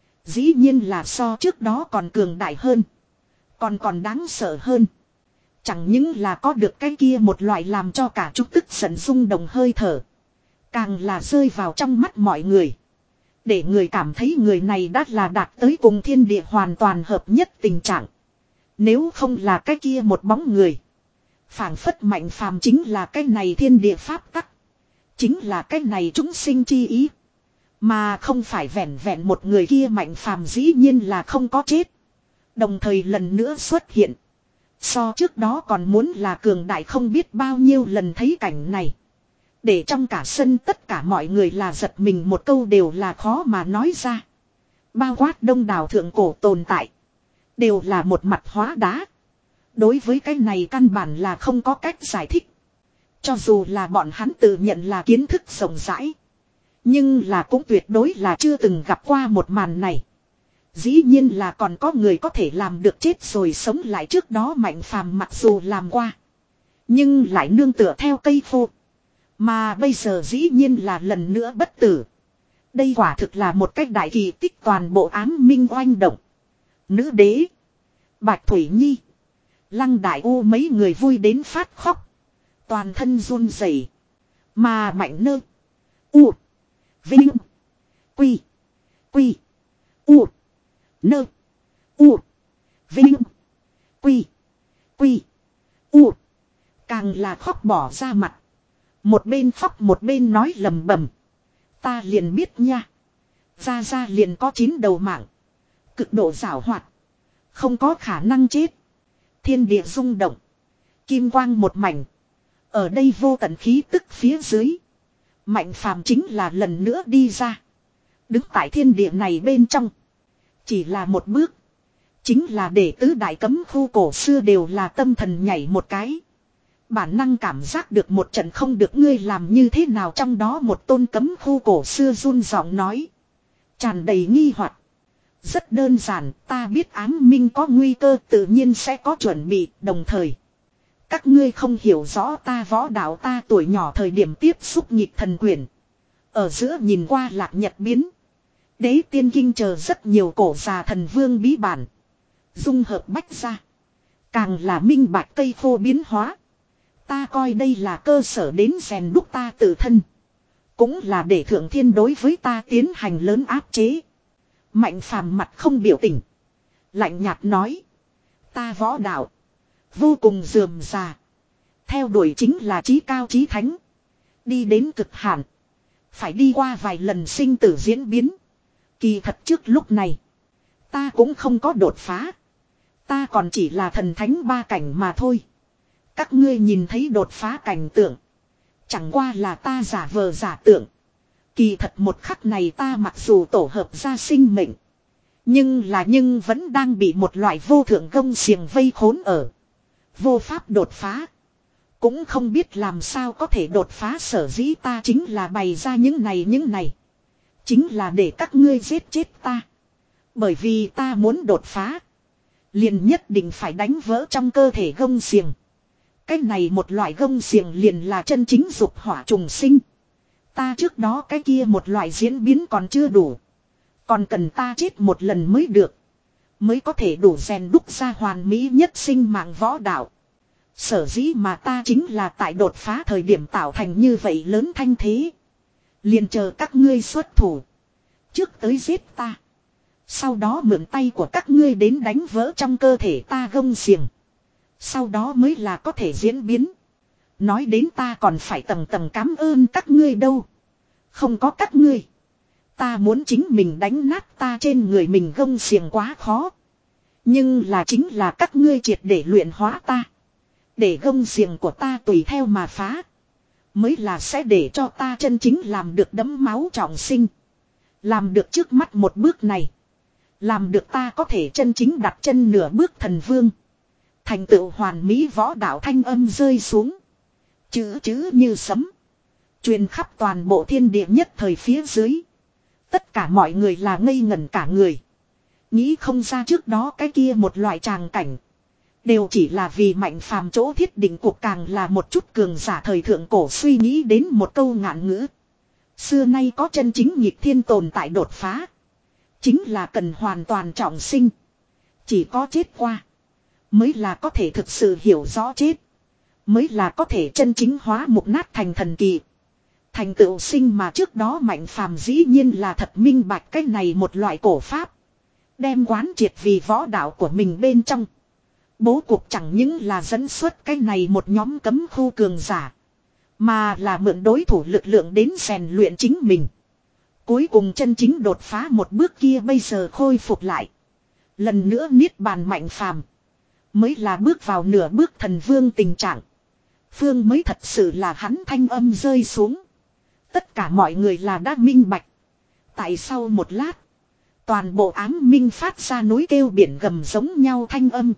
Dĩ nhiên là so trước đó còn cường đại hơn. Còn còn đáng sợ hơn. Chẳng những là có được cái kia một loại làm cho cả chút tức giận rung động hơi thở. Càng là rơi vào trong mắt mọi người. Để người cảm thấy người này đã là đạt tới cùng thiên địa hoàn toàn hợp nhất tình trạng. Nếu không là cái kia một bóng người. Phảng phất mạnh phàm chính là cái này thiên địa pháp tắc. Chính là cái này chúng sinh chi ý. Mà không phải vẹn vẹn một người kia mạnh phàm dĩ nhiên là không có chết. Đồng thời lần nữa xuất hiện. So trước đó còn muốn là cường đại không biết bao nhiêu lần thấy cảnh này. Để trong cả sân tất cả mọi người là giật mình một câu đều là khó mà nói ra. Bao quát đông đảo thượng cổ tồn tại. Đều là một mặt hóa đá. Đối với cái này căn bản là không có cách giải thích. Cho dù là bọn hắn tự nhận là kiến thức rộng rãi. Nhưng là cũng tuyệt đối là chưa từng gặp qua một màn này. Dĩ nhiên là còn có người có thể làm được chết rồi sống lại trước đó mạnh phàm mặc dù làm qua. Nhưng lại nương tựa theo cây khô. Mà bây giờ dĩ nhiên là lần nữa bất tử. Đây quả thực là một cách đại kỳ tích toàn bộ ám minh oanh động. Nữ đế. Bạch Thủy Nhi. Lăng Đại U mấy người vui đến phát khóc. Toàn thân run rẩy. Mà Mạnh Nơ. U. Vinh. Quy. Quy. U. Nơ. U. Vinh. Quy. Quy. U. Càng là khóc bỏ ra mặt. Một bên khóc một bên nói lầm bầm. Ta liền biết nha. Ra ra liền có chín đầu mạng. Cực độ giảo hoạt. Không có khả năng chết. Thiên địa rung động. Kim quang một mảnh. Ở đây vô tận khí tức phía dưới. Mạnh phàm chính là lần nữa đi ra. Đứng tại thiên địa này bên trong. Chỉ là một bước. Chính là để tứ đại cấm khu cổ xưa đều là tâm thần nhảy một cái. Bản năng cảm giác được một trận không được ngươi làm như thế nào trong đó một tôn cấm khu cổ xưa run giọng nói. Tràn đầy nghi hoặc. Rất đơn giản, ta biết ám minh có nguy cơ tự nhiên sẽ có chuẩn bị, đồng thời. Các ngươi không hiểu rõ ta võ đạo ta tuổi nhỏ thời điểm tiếp xúc nghịch thần quyền. Ở giữa nhìn qua lạc nhật biến. Đế tiên kinh chờ rất nhiều cổ già thần vương bí bản. Dung hợp bách ra. Càng là minh bạch cây khô biến hóa. Ta coi đây là cơ sở đến rèn đúc ta tự thân. Cũng là để thượng thiên đối với ta tiến hành lớn áp chế. Mạnh phàm mặt không biểu tình. Lạnh nhạt nói. Ta võ đạo. Vô cùng rườm rà. Theo đuổi chính là chí cao chí thánh. Đi đến cực hạn. Phải đi qua vài lần sinh tử diễn biến. Kỳ thật trước lúc này. Ta cũng không có đột phá. Ta còn chỉ là thần thánh ba cảnh mà thôi. Các ngươi nhìn thấy đột phá cảnh tượng. Chẳng qua là ta giả vờ giả tượng. Kỳ thật một khắc này ta mặc dù tổ hợp ra sinh mệnh. Nhưng là nhưng vẫn đang bị một loại vô thượng gông xiềng vây khốn ở. Vô pháp đột phá. Cũng không biết làm sao có thể đột phá, sở dĩ ta chính là bày ra những này những này. Chính là để các ngươi giết chết ta. Bởi vì ta muốn đột phá. Liền nhất định phải đánh vỡ trong cơ thể gông xiềng. Cái này một loại gông xiềng liền là chân chính dục hỏa trùng sinh. Ta trước đó cái kia một loại diễn biến còn chưa đủ. Còn cần ta chết một lần mới được. Mới có thể đủ rèn đúc ra hoàn mỹ nhất sinh mạng võ đạo. Sở dĩ mà ta chính là tại đột phá thời điểm tạo thành như vậy lớn thanh thế. Liền chờ các ngươi xuất thủ. Trước tới giết ta. Sau đó mượn tay của các ngươi đến đánh vỡ trong cơ thể ta gông xiềng. Sau đó mới là có thể diễn biến. Nói đến ta còn phải tầng tầng cảm ơn các ngươi đâu. Không có các ngươi. Ta muốn chính mình đánh nát ta trên người mình gông xiềng quá khó. Nhưng là chính là các ngươi triệt để luyện hóa ta. Để gông xiềng của ta tùy theo mà phá. Mới là sẽ để cho ta chân chính làm được đấm máu trọng sinh. Làm được trước mắt một bước này. Làm được ta có thể chân chính đặt chân nửa bước thần vương. Thành tựu hoàn mỹ võ đạo thanh âm rơi xuống. Chữ chữ như sấm. Truyền khắp toàn bộ thiên địa nhất thời phía dưới. Tất cả mọi người là ngây ngẩn cả người. Nghĩ không ra trước đó cái kia một loại tràng cảnh. Đều chỉ là vì Mạnh Phàm chỗ thiết định cuộc, càng là một chút cường giả thời thượng cổ suy nghĩ đến một câu ngạn ngữ. Xưa nay có chân chính nhịp thiên tồn tại đột phá. Chính là cần hoàn toàn trọng sinh. Chỉ có chết qua. Mới là có thể thực sự hiểu rõ chết. Mới là có thể chân chính hóa mục nát thành thần kỳ. Thành tựu sinh mà trước đó Mạnh Phàm dĩ nhiên là thật minh bạch cái này một loại cổ pháp. Đem quán triệt vì võ đạo của mình bên trong. Bố cục chẳng những là dẫn xuất cái này một nhóm cấm khu cường giả. Mà là mượn đối thủ lực lượng đến rèn luyện chính mình. Cuối cùng chân chính đột phá một bước kia bây giờ khôi phục lại. Lần nữa niết bàn Mạnh Phàm mới là bước vào nửa bước thần vương tình trạng. Phương mới thật sự là hắn thanh âm rơi xuống. Tất cả mọi người là đã minh bạch. Tại sau một lát. Toàn bộ ám minh phát ra núi kêu biển gầm giống nhau thanh âm.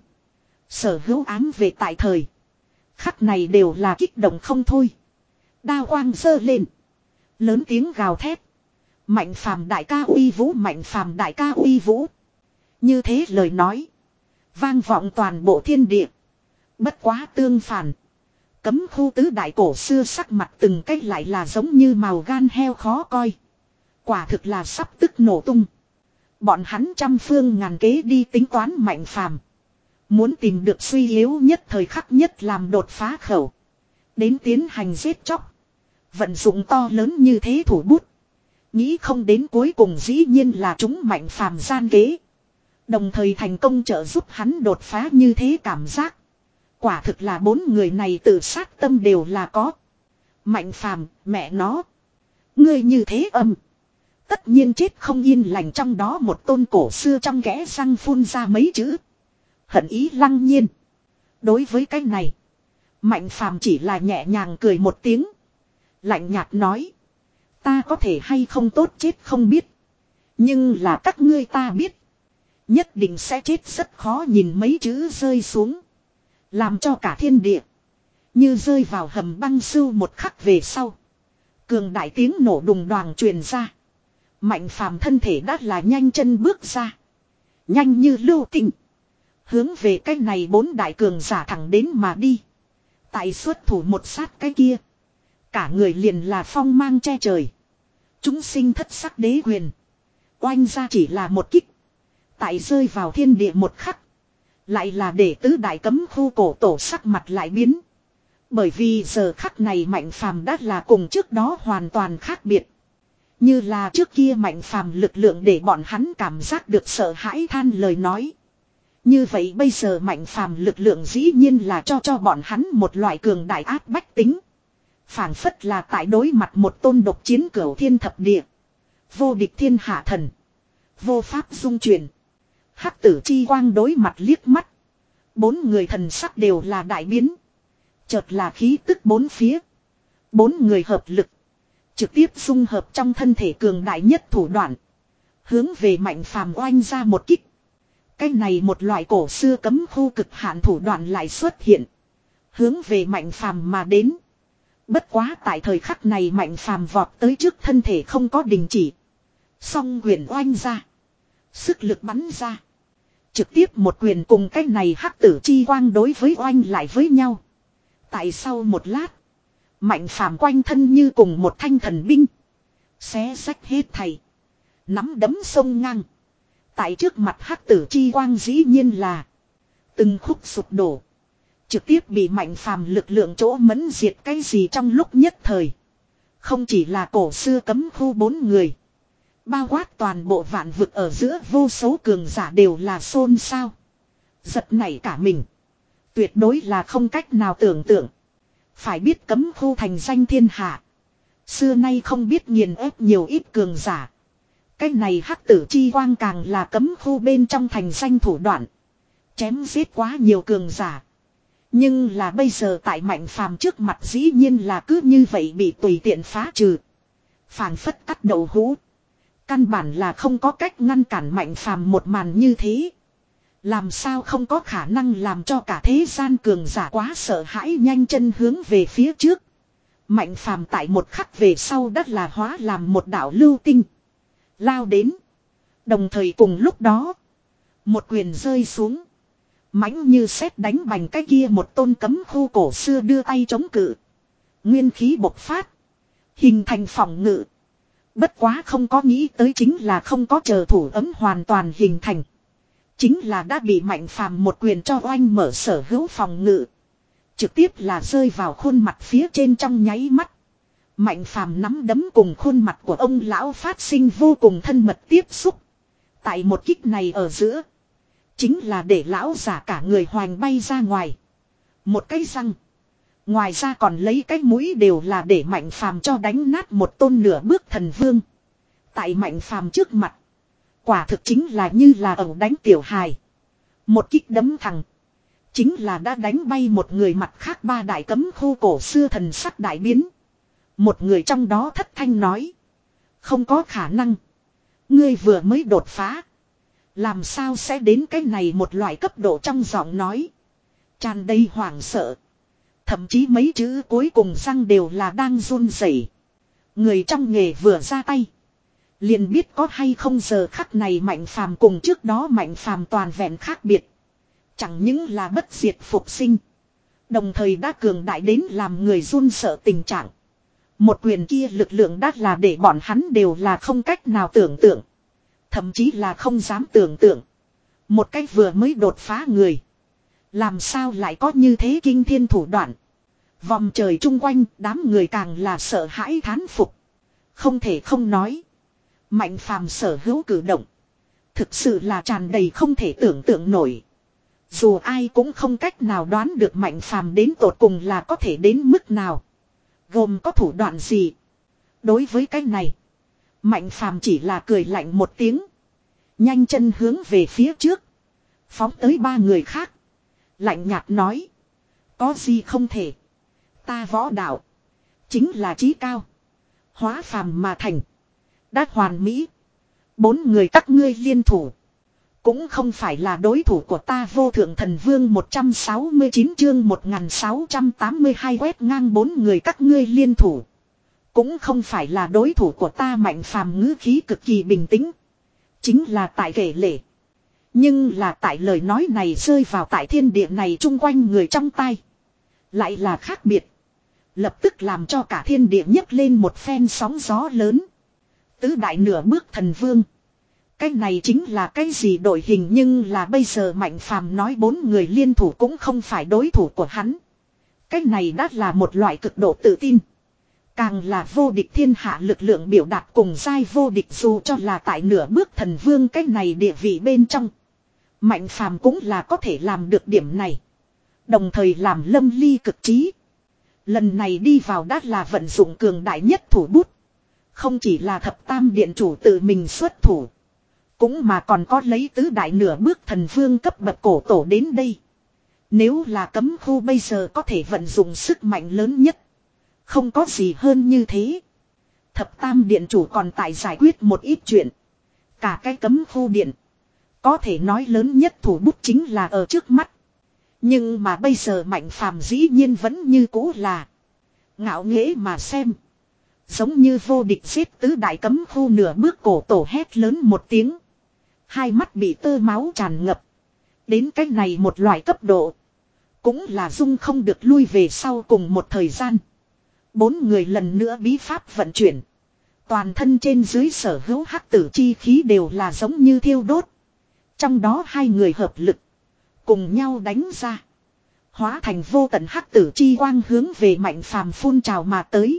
Sở hữu ám về tại thời. Khắc này đều là kích động không thôi. Đao quang giơ lên. Lớn tiếng gào thét. Mạnh Phàm đại ca uy vũ, Mạnh Phàm đại ca uy vũ. Như thế lời nói. Vang vọng toàn bộ thiên địa. Bất quá tương phản. Cấm khu tứ đại cổ xưa sắc mặt từng cách lại là giống như màu gan heo khó coi. Quả thực là sắp tức nổ tung. Bọn hắn trăm phương ngàn kế đi tính toán Mạnh Phàm. Muốn tìm được suy yếu nhất thời khắc nhất làm đột phá khẩu. Đến tiến hành giết chóc. Vận dụng to lớn như thế thủ bút. Nghĩ không đến cuối cùng dĩ nhiên là chúng Mạnh Phàm gian kế. Đồng thời thành công trợ giúp hắn đột phá như thế cảm giác. Quả thực là bốn người này tự sát tâm đều là có. Mạnh Phàm, mẹ nó. Ngươi như thế âm. Tất nhiên chết không yên lành, trong đó một tôn cổ xưa trong kẽ răng phun ra mấy chữ. Hận ý lăng nhiên. Đối với cái này. Mạnh Phàm chỉ là nhẹ nhàng cười một tiếng. Lạnh nhạt nói. Ta có thể hay không tốt chết không biết. Nhưng là các ngươi ta biết. Nhất định sẽ chết rất khó, nhìn mấy chữ rơi xuống. Làm cho cả thiên địa. Như rơi vào hầm băng sưu một khắc về sau. Cường đại tiếng nổ đùng đoàng truyền ra. Mạnh Phàm thân thể đã là nhanh chân bước ra. Nhanh như lưu tinh. Hướng về cái này bốn đại cường giả thẳng đến mà đi. Tại xuất thủ một sát cái kia. Cả người liền là phong mang che trời. Chúng sinh thất sắc đế quyền. Oanh ra chỉ là một kích. Tại rơi vào thiên địa một khắc. Lại là để tứ đại cấm khu cổ tổ sắc mặt lại biến. Bởi vì giờ khắc này Mạnh Phàm đã là cùng trước đó hoàn toàn khác biệt. Như là trước kia Mạnh Phàm lực lượng để bọn hắn cảm giác được sợ hãi than lời nói. Như vậy bây giờ Mạnh Phàm lực lượng dĩ nhiên là cho cho bọn hắn một loại cường đại áp bách tính. Phảng phất là tại đối mặt một tôn độc chiến cửu thiên thập địa. Vô địch thiên hạ thần. Vô pháp dung chuyển. Hắc tử chi quang đối mặt liếc mắt. Bốn người thần sắc đều là đại biến. Chợt là khí tức bốn phía. Bốn người hợp lực. Trực tiếp dung hợp trong thân thể cường đại nhất thủ đoạn. Hướng về Mạnh Phàm oanh ra một kích. Cái này một loại cổ xưa cấm khu cực hạn thủ đoạn lại xuất hiện. Hướng về Mạnh Phàm mà đến. Bất quá tại thời khắc này Mạnh Phàm vọt tới trước thân thể không có đình chỉ. Song quyền oanh ra. Sức lực bắn ra. Trực tiếp một quyền cùng cái này hắc tử chi quang đối với oanh lại với nhau. Tại sau một lát. Mạnh Phàm quanh thân như cùng một thanh thần binh. Xé rách hết thảy. Nắm đấm sông ngang. Tại trước mặt hắc tử chi quang dĩ nhiên là. Từng khúc sụp đổ. Trực tiếp bị Mạnh Phàm lực lượng chỗ mẫn diệt cái gì trong lúc nhất thời. Không chỉ là cổ xưa cấm khu bốn người. Bao quát toàn bộ vạn vực ở giữa vô số cường giả đều là xôn xao. Giật nảy cả mình. Tuyệt đối là không cách nào tưởng tượng. Phải biết cấm khu thành danh thiên hạ. Xưa nay không biết nghiền ép nhiều ít cường giả. Cái này hắc tử chi quang càng là cấm khu bên trong thành danh thủ đoạn. Chém giết quá nhiều cường giả. Nhưng là bây giờ tại Mạnh Phàm trước mặt dĩ nhiên là cứ như vậy bị tùy tiện phá trừ. Phảng phất cắt đầu hũ. Căn bản là không có cách ngăn cản Mạnh Phàm một màn như thế. Làm sao không có khả năng làm cho cả thế gian cường giả quá sợ hãi nhanh chân hướng về phía trước. Mạnh Phàm tại một khắc về sau đất là hóa làm một đạo lưu tinh. Lao đến. Đồng thời cùng lúc đó. Một quyền rơi xuống. Mãnh như sét đánh bành cái kia một tôn cấm khu cổ xưa đưa tay chống cự. Nguyên khí bộc phát. Hình thành phòng ngự. Bất quá không có nghĩ tới chính là không có chờ thủ ấm hoàn toàn hình thành. Chính là đã bị Mạnh Phàm một quyền cho oanh mở sở hữu phòng ngự. Trực tiếp là rơi vào khuôn mặt phía trên trong nháy mắt. Mạnh Phàm nắm đấm cùng khuôn mặt của ông lão phát sinh vô cùng thân mật tiếp xúc. Tại một kích này ở giữa. Chính là để lão giả cả người hoành bay ra ngoài. Một cái răng. Ngoài ra còn lấy cái mũi đều là để Mạnh Phàm cho đánh nát một tôn nửa bước thần vương. Tại Mạnh Phàm trước mặt. Quả thực chính là như là ẩu đánh tiểu hài. Một kích đấm thẳng. Chính là đã đánh bay một người mặt khác ba đại cấm khu cổ xưa thần sắc đại biến. Một người trong đó thất thanh nói. Không có khả năng. Ngươi vừa mới đột phá. Làm sao sẽ đến cái này một loại cấp độ trong giọng nói. Tràn đầy hoảng sợ. Thậm chí mấy chữ cuối cùng răng đều là đang run rẩy. Người trong nghề vừa ra tay. Liền biết có hay không giờ khắc này Mạnh Phàm cùng trước đó Mạnh Phàm toàn vẹn khác biệt. Chẳng những là bất diệt phục sinh. Đồng thời đã cường đại đến làm người run sợ tình trạng. Một quyền kia lực lượng đã là để bọn hắn đều là không cách nào tưởng tượng. Thậm chí là không dám tưởng tượng. Một cách vừa mới đột phá người. Làm sao lại có như thế kinh thiên thủ đoạn. Vòng trời chung quanh đám người càng là sợ hãi thán phục. Không thể không nói. Mạnh Phàm sở hữu cử động. Thực sự là tràn đầy không thể tưởng tượng nổi. Dù ai cũng không cách nào đoán được Mạnh Phàm đến tột cùng là có thể đến mức nào. Gồm có thủ đoạn gì. Đối với cái này. Mạnh Phàm chỉ là cười lạnh một tiếng. Nhanh chân hướng về phía trước. Phóng tới ba người khác. Lạnh nhạt nói. Có gì không thể. Ta võ đạo. Chính là chí cao. Hóa phàm mà thành. Đã hoàn mỹ. Bốn người các ngươi liên thủ. Cũng không phải là đối thủ của ta vô thượng thần vương một trăm sáu mươi chín chương một nghìn sáu trăm tám mươi hai quét ngang bốn người các ngươi liên thủ. Cũng không phải là đối thủ của ta Mạnh Phàm ngữ khí cực kỳ bình tĩnh. Chính là tại kể lể. Nhưng là tại lời nói này rơi vào tại thiên địa này chung quanh người trong tay. Lại là khác biệt. Lập tức làm cho cả thiên địa nhấc lên một phen sóng gió lớn. Tứ đại nửa bước thần vương. Cái này chính là cái gì đội hình nhưng là bây giờ Mạnh Phàm nói bốn người liên thủ cũng không phải đối thủ của hắn. Cái này đã là một loại cực độ tự tin. Càng là vô địch thiên hạ lực lượng biểu đạt cùng giai vô địch, dù cho là tại nửa bước thần vương cái này địa vị bên trong. Mạnh phàm cũng là có thể làm được điểm này. Đồng thời làm lâm ly cực trí. Lần này đi vào đã là vận dụng cường đại nhất thủ bút. Không chỉ là thập tam điện chủ tự mình xuất thủ. Cũng mà còn có lấy tứ đại nửa bước thần vương cấp bậc cổ tổ đến đây. Nếu là cấm khu bây giờ có thể vận dụng sức mạnh lớn nhất. Không có gì hơn như thế. Thập tam điện chủ còn tại giải quyết một ít chuyện. Cả cái cấm khu điện. Có thể nói lớn nhất thủ bút chính là ở trước mắt. Nhưng mà bây giờ Mạnh Phàm dĩ nhiên vẫn như cũ là ngạo nghễ mà xem. Giống như vô địch giết tứ đại cấm khu nửa bước cổ tổ hét lớn một tiếng. Hai mắt bị tơ máu tràn ngập. Đến cách này một loại cấp độ. Cũng là dung không được lui về sau cùng một thời gian. Bốn người lần nữa bí pháp vận chuyển. Toàn thân trên dưới sở hữu hắc tử chi khí đều là giống như thiêu đốt. Trong đó hai người hợp lực. Cùng nhau đánh ra. Hóa thành vô tận hắc tử chi quang hướng về Mạnh Phàm phun trào mà tới.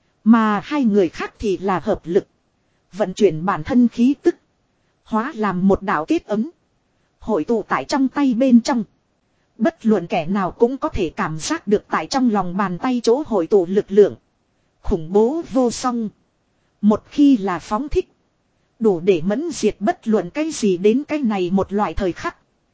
Mà hai người khác thì là hợp lực. Vận chuyển bản thân khí tức. Hóa làm một đạo kết ấm. Hội tụ tại trong tay bên trong. Bất luận kẻ nào cũng có thể cảm giác được tại trong lòng bàn tay chỗ hội tụ lực lượng. Khủng bố vô song. Một khi là phóng thích. Đủ để mẫn diệt bất luận cái gì đến cái này một loại thời khắc.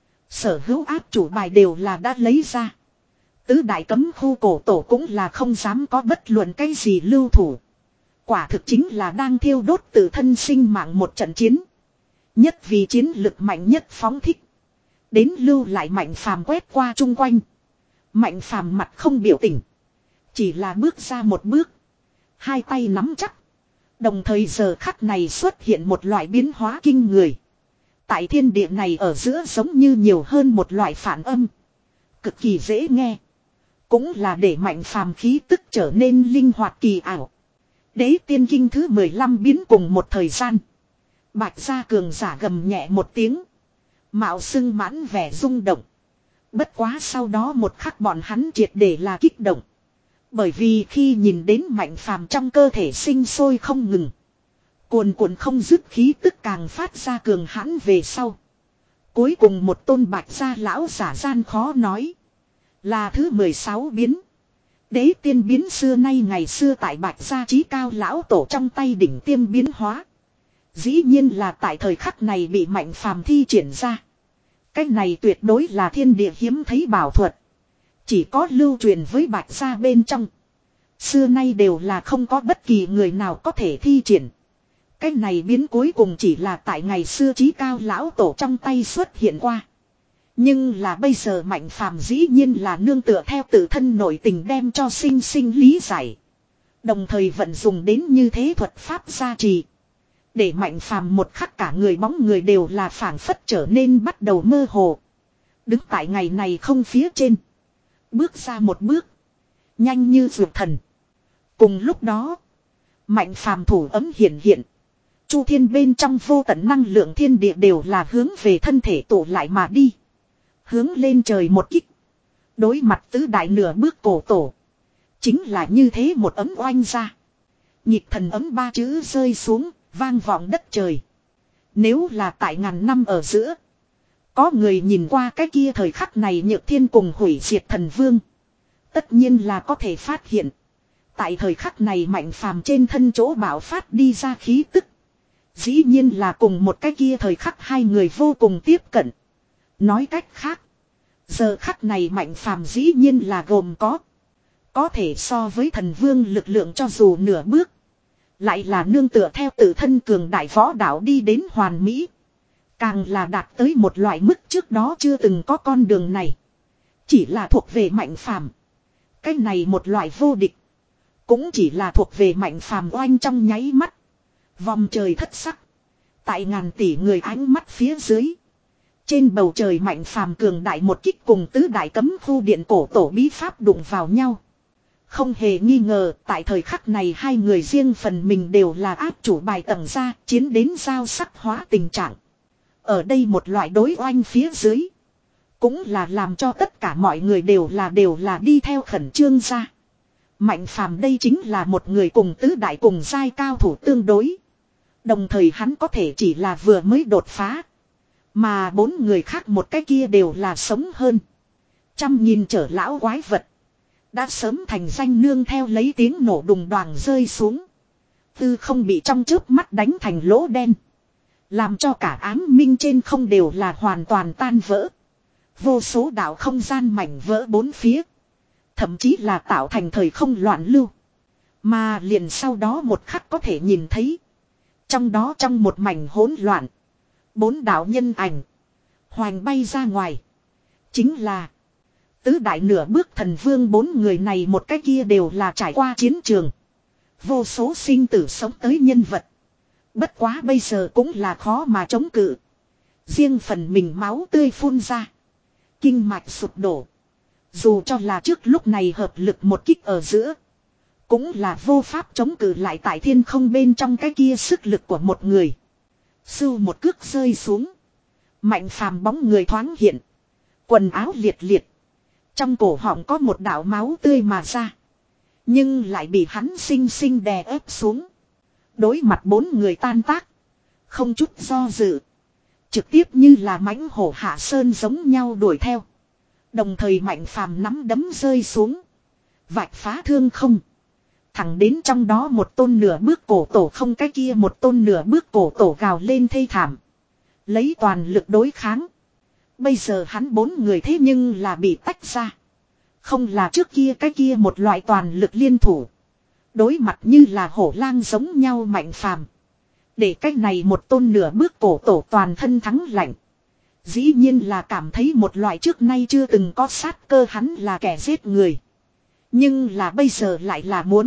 Sở hữu áp chủ bài đều là đã lấy ra. Tứ đại cấm khu cổ tổ cũng là không dám có bất luận cái gì lưu thủ. Quả thực chính là đang thiêu đốt tự thân sinh mạng một trận chiến. Nhất vì chiến lực mạnh nhất phóng thích. Đến lưu lại Mạnh Phàm quét qua chung quanh. Mạnh Phàm mặt không biểu tình. Chỉ là bước ra một bước. Hai tay nắm chắc. Đồng thời giờ khắc này xuất hiện một loại biến hóa kinh người. Tại thiên địa này ở giữa giống như nhiều hơn một loại phản âm. Cực kỳ dễ nghe. Cũng là để Mạnh Phàm khí tức trở nên linh hoạt kỳ ảo. Đế tiên kinh thứ mười lăm biến cùng một thời gian. Bạch gia cường giả gầm nhẹ một tiếng. Mạo xưng mãn vẻ rung động. Bất quá sau đó một khắc bọn hắn triệt để là kích động. Bởi vì khi nhìn đến Mạnh Phàm trong cơ thể sinh sôi không ngừng. Cuồn cuộn không dứt khí tức càng phát ra cường hãn về sau. Cuối cùng một tôn bạch gia lão giả gian khó nói. Là thứ mười sáu biến. Đế tiên biến xưa nay ngày xưa tại bạch gia trí cao lão tổ trong tay đỉnh tiêm biến hóa. Dĩ nhiên là tại thời khắc này bị Mạnh Phàm thi triển ra. Cái này tuyệt đối là thiên địa hiếm thấy bảo thuật. Chỉ có lưu truyền với bạch gia bên trong. Xưa nay đều là không có bất kỳ người nào có thể thi triển. Cái này biến cuối cùng chỉ là tại ngày xưa trí cao lão tổ trong tay xuất hiện qua. Nhưng là bây giờ Mạnh Phàm dĩ nhiên là nương tựa theo tự thân nội tình đem cho sinh sinh lý giải. Đồng thời vận dùng đến như thế thuật pháp gia trì. Để Mạnh Phàm một khắc cả người bóng người đều là phảng phất trở nên bắt đầu mơ hồ. Đứng tại ngày này không phía trên. Bước ra một bước. Nhanh như vượt thần. Cùng lúc đó. Mạnh Phàm thủ ấm hiện hiện. Chu thiên bên trong vô tận năng lượng thiên địa đều là hướng về thân thể tụ lại mà đi. Hướng lên trời một kích. Đối mặt tứ đại nửa bước cổ tổ. Chính là như thế một ấm oanh ra. Nhịp thần ấm ba chữ rơi xuống. Vang vọng đất trời. Nếu là tại ngàn năm ở giữa. Có người nhìn qua cái kia thời khắc này Nhược Thiên cùng hủy diệt thần vương. Tất nhiên là có thể phát hiện. Tại thời khắc này Mạnh Phàm trên thân chỗ bạo phát đi ra khí tức. Dĩ nhiên là cùng một cái kia thời khắc hai người vô cùng tiếp cận. Nói cách khác. Giờ khắc này Mạnh Phàm dĩ nhiên là gồm có. Có thể so với thần vương lực lượng cho dù nửa bước. Lại là nương tựa theo tự thân cường đại võ đạo đi đến hoàn mỹ. Càng là đạt tới một loại mức trước đó chưa từng có con đường này. Chỉ là thuộc về Mạnh Phàm. Cái này một loại vô địch. Cũng chỉ là thuộc về Mạnh Phàm oanh trong nháy mắt. Vòng trời thất sắc. Tại ngàn tỷ người ánh mắt phía dưới. Trên bầu trời Mạnh Phàm cường đại một kích cùng tứ đại cấm khu điện cổ tổ bí pháp đụng vào nhau. Không hề nghi ngờ, tại thời khắc này hai người riêng phần mình đều là áp chủ bài tầng ra, chiến đến giao sắc hóa tình trạng. Ở đây một loại đối oanh phía dưới. Cũng là làm cho tất cả mọi người đều là đều là đi theo khẩn trương ra. Mạnh phàm đây chính là một người cùng tứ đại cùng giai cao thủ tương đối. Đồng thời hắn có thể chỉ là vừa mới đột phá. Mà bốn người khác một cái kia đều là sống hơn. Trăm nghìn trở lão quái vật. Đã sớm thành danh nương theo lấy tiếng nổ đùng đoàng rơi xuống. Tư không bị trong chớp mắt đánh thành lỗ đen. Làm cho cả ám minh trên không đều là hoàn toàn tan vỡ. Vô số đạo không gian mảnh vỡ bốn phía. Thậm chí là tạo thành thời không loạn lưu. Mà liền sau đó một khắc có thể nhìn thấy. Trong đó trong một mảnh hỗn loạn. Bốn đạo nhân ảnh. Hoành bay ra ngoài. Chính là. Tứ đại nửa bước thần vương bốn người này một cái kia đều là trải qua chiến trường. Vô số sinh tử sống tới nhân vật. Bất quá bây giờ cũng là khó mà chống cự. Riêng phần mình máu tươi phun ra. Kinh mạch sụp đổ. Dù cho là trước lúc này hợp lực một kích ở giữa. Cũng là vô pháp chống cự lại tại thiên không bên trong cái kia sức lực của một người. Sưu một cước rơi xuống. Mạnh phàm bóng người thoáng hiện. Quần áo liệt liệt. Trong cổ họng có một đạo máu tươi mà ra. Nhưng lại bị hắn xinh xinh đè ép xuống. Đối mặt bốn người tan tác. Không chút do dự. Trực tiếp như là mãnh hổ hạ sơn giống nhau đuổi theo. Đồng thời mạnh phàm nắm đấm rơi xuống. Vạch phá thương không. Thẳng đến trong đó một tôn nửa bước cổ tổ không cái kia một tôn nửa bước cổ tổ gào lên thê thảm. Lấy toàn lực đối kháng. Bây giờ hắn bốn người thế nhưng là bị tách ra. Không là trước kia cái kia một loại toàn lực liên thủ. Đối mặt như là hổ lang giống nhau mạnh phàm. Để cái này một tôn nửa bước cổ tổ toàn thân thắng lạnh. Dĩ nhiên là cảm thấy một loại trước nay chưa từng có sát cơ hắn là kẻ giết người. Nhưng là bây giờ lại là muốn.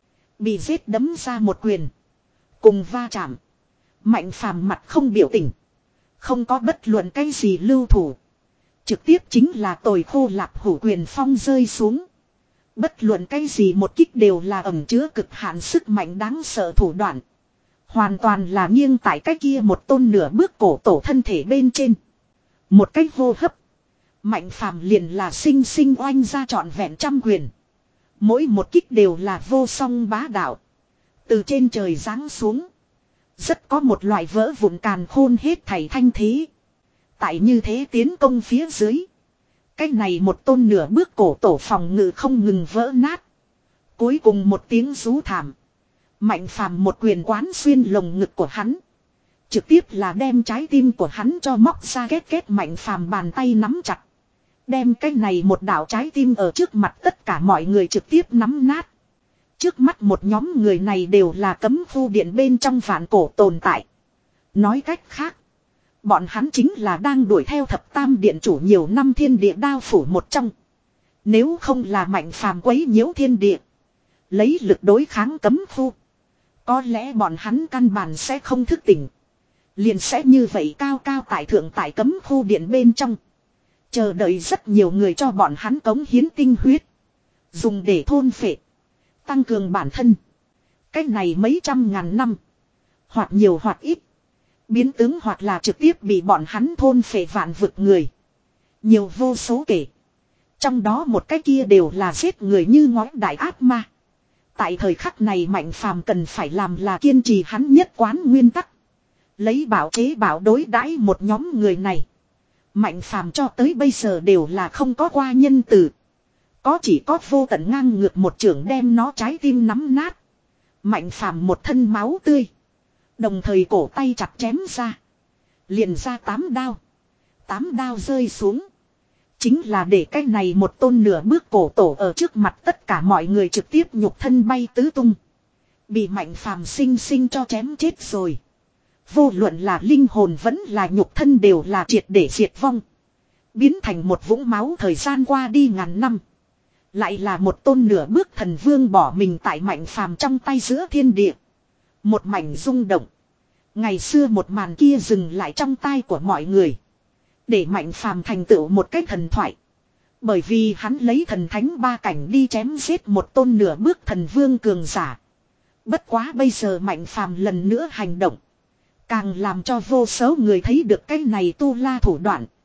Bị giết đấm ra một quyền. Cùng va chạm. Mạnh phàm mặt không biểu tình. Không có bất luận cái gì lưu thủ. Trực tiếp chính là tồi khô lạp hủ quyền phong rơi xuống. Bất luận cái gì một kích đều là ẩn chứa cực hạn sức mạnh đáng sợ thủ đoạn. Hoàn toàn là nghiêng tại cái kia một tôn nửa bước cổ tổ thân thể bên trên. Một cách hô hấp. Mạnh phàm liền là sinh sinh oanh ra trọn vẹn trăm quyền. Mỗi một kích đều là vô song bá đạo. Từ trên trời giáng xuống. Rất có một loại vỡ vụn càn khôn hết thảy thanh thế. Tại như thế tiến công phía dưới. Cái này một tôn nửa bước cổ tổ phòng ngự không ngừng vỡ nát. Cuối cùng một tiếng rú thảm. Mạnh phàm một quyền quán xuyên lồng ngực của hắn. Trực tiếp là đem trái tim của hắn cho móc ra kết kết mạnh phàm bàn tay nắm chặt. Đem cái này một đạo trái tim ở trước mặt tất cả mọi người trực tiếp nắm nát. Trước mắt một nhóm người này đều là cấm khu điện bên trong vạn cổ tồn tại. Nói cách khác. Bọn hắn chính là đang đuổi theo thập tam điện chủ nhiều năm thiên địa đao phủ một trong. Nếu không là mạnh phàm quấy nhiễu thiên địa. Lấy lực đối kháng cấm khu. Có lẽ bọn hắn căn bản sẽ không thức tỉnh. Liền sẽ như vậy cao cao tại thượng tại cấm khu điện bên trong. Chờ đợi rất nhiều người cho bọn hắn cống hiến tinh huyết. Dùng để thôn phệ. Tăng cường bản thân. Cách này mấy trăm ngàn năm. Hoặc nhiều hoặc ít. Biến tướng hoặc là trực tiếp bị bọn hắn thôn phệ vạn vực người. Nhiều vô số kể. Trong đó một cái kia đều là giết người như ngói đại ác ma. Tại thời khắc này mạnh phàm cần phải làm là kiên trì hắn nhất quán nguyên tắc. Lấy bảo chế bảo đối đãi một nhóm người này. Mạnh phàm cho tới bây giờ đều là không có qua nhân từ. Có chỉ có vô tận ngang ngược một trưởng đem nó trái tim nắm nát. Mạnh phàm một thân máu tươi. Đồng thời cổ tay chặt chém ra. Liền ra tám đao. Tám đao rơi xuống. Chính là để cái này một tôn nửa bước cổ tổ ở trước mặt tất cả mọi người trực tiếp nhục thân bay tứ tung. Bị mạnh phàm sinh sinh cho chém chết rồi. Vô luận là linh hồn vẫn là nhục thân đều là triệt để diệt vong. Biến thành một vũng máu thời gian qua đi ngàn năm. Lại là một tôn nửa bước thần vương bỏ mình tại mạnh phàm trong tay giữa thiên địa. Một mảnh rung động. Ngày xưa một màn kia dừng lại trong tai của mọi người. Để mạnh phàm thành tựu một cái thần thoại. Bởi vì hắn lấy thần thánh ba cảnh đi chém giết một tôn nửa bước thần vương cường giả. Bất quá bây giờ mạnh phàm lần nữa hành động. Càng làm cho vô số người thấy được cái này tu la thủ đoạn.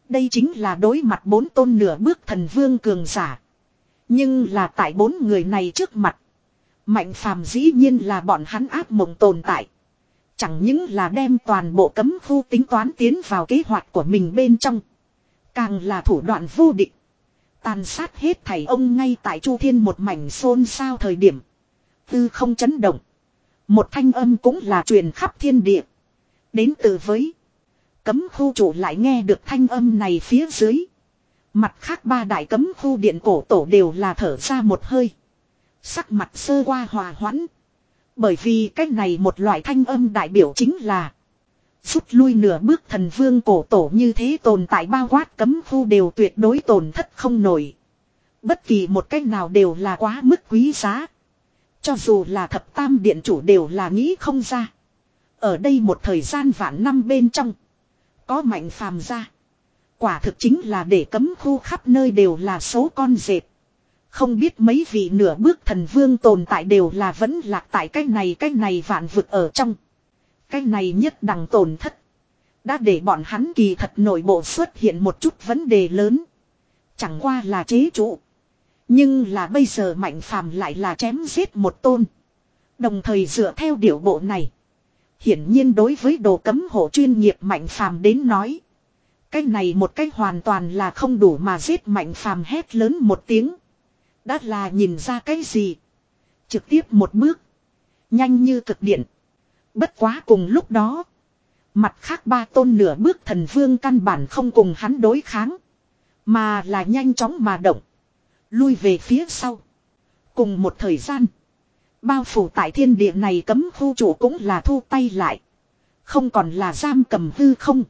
Đây chính là đối mặt bốn tôn nửa bước thần vương cường giả. Nhưng là tại bốn người này trước mặt. Mạnh phàm dĩ nhiên là bọn hắn ác mộng tồn tại. Chẳng những là đem toàn bộ cấm khu tính toán tiến vào kế hoạch của mình bên trong. Càng là thủ đoạn vô địch. Tàn sát hết thảy ông ngay tại Chu Thiên một mảnh xôn xao thời điểm. Tư không chấn động. Một thanh âm cũng là truyền khắp thiên địa. Đến từ với. Cấm khu chủ lại nghe được thanh âm này phía dưới. Mặt khác ba đại cấm khu điện cổ tổ đều là thở ra một hơi. Sắc mặt sơ qua hòa hoãn. Bởi vì cách này một loại thanh âm đại biểu chính là. Rút lui nửa bước thần vương cổ tổ như thế tồn tại bao quát cấm khu đều tuyệt đối tổn thất không nổi. Bất kỳ một cách nào đều là quá mức quý giá. Cho dù là thập tam điện chủ đều là nghĩ không ra. Ở đây một thời gian vạn năm bên trong. Có mạnh phàm ra. Quả thực chính là để cấm khu khắp nơi đều là số con dẹp. Không biết mấy vị nửa bước thần vương tồn tại đều là vẫn lạc tại cái này cái này vạn vực ở trong. Cái này nhất đẳng tổn thất. Đã để bọn hắn kỳ thật nội bộ xuất hiện một chút vấn đề lớn. Chẳng qua là chế trụ. Nhưng là bây giờ mạnh phàm lại là chém giết một tôn. Đồng thời dựa theo điệu bộ này. Hiển nhiên đối với đồ cấm hộ chuyên nghiệp mạnh phàm đến nói. Cái này một cái hoàn toàn là không đủ mà giết mạnh phàm hét lớn một tiếng. Đã là nhìn ra cái gì. Trực tiếp một bước. Nhanh như cực điện. Bất quá cùng lúc đó. Mặt khác ba tôn nửa bước thần vương căn bản không cùng hắn đối kháng. Mà là nhanh chóng mà động. Lui về phía sau. Cùng một thời gian. Bao phủ tại thiên địa này cấm khu chủ cũng là thu tay lại. Không còn là giam cầm hư không.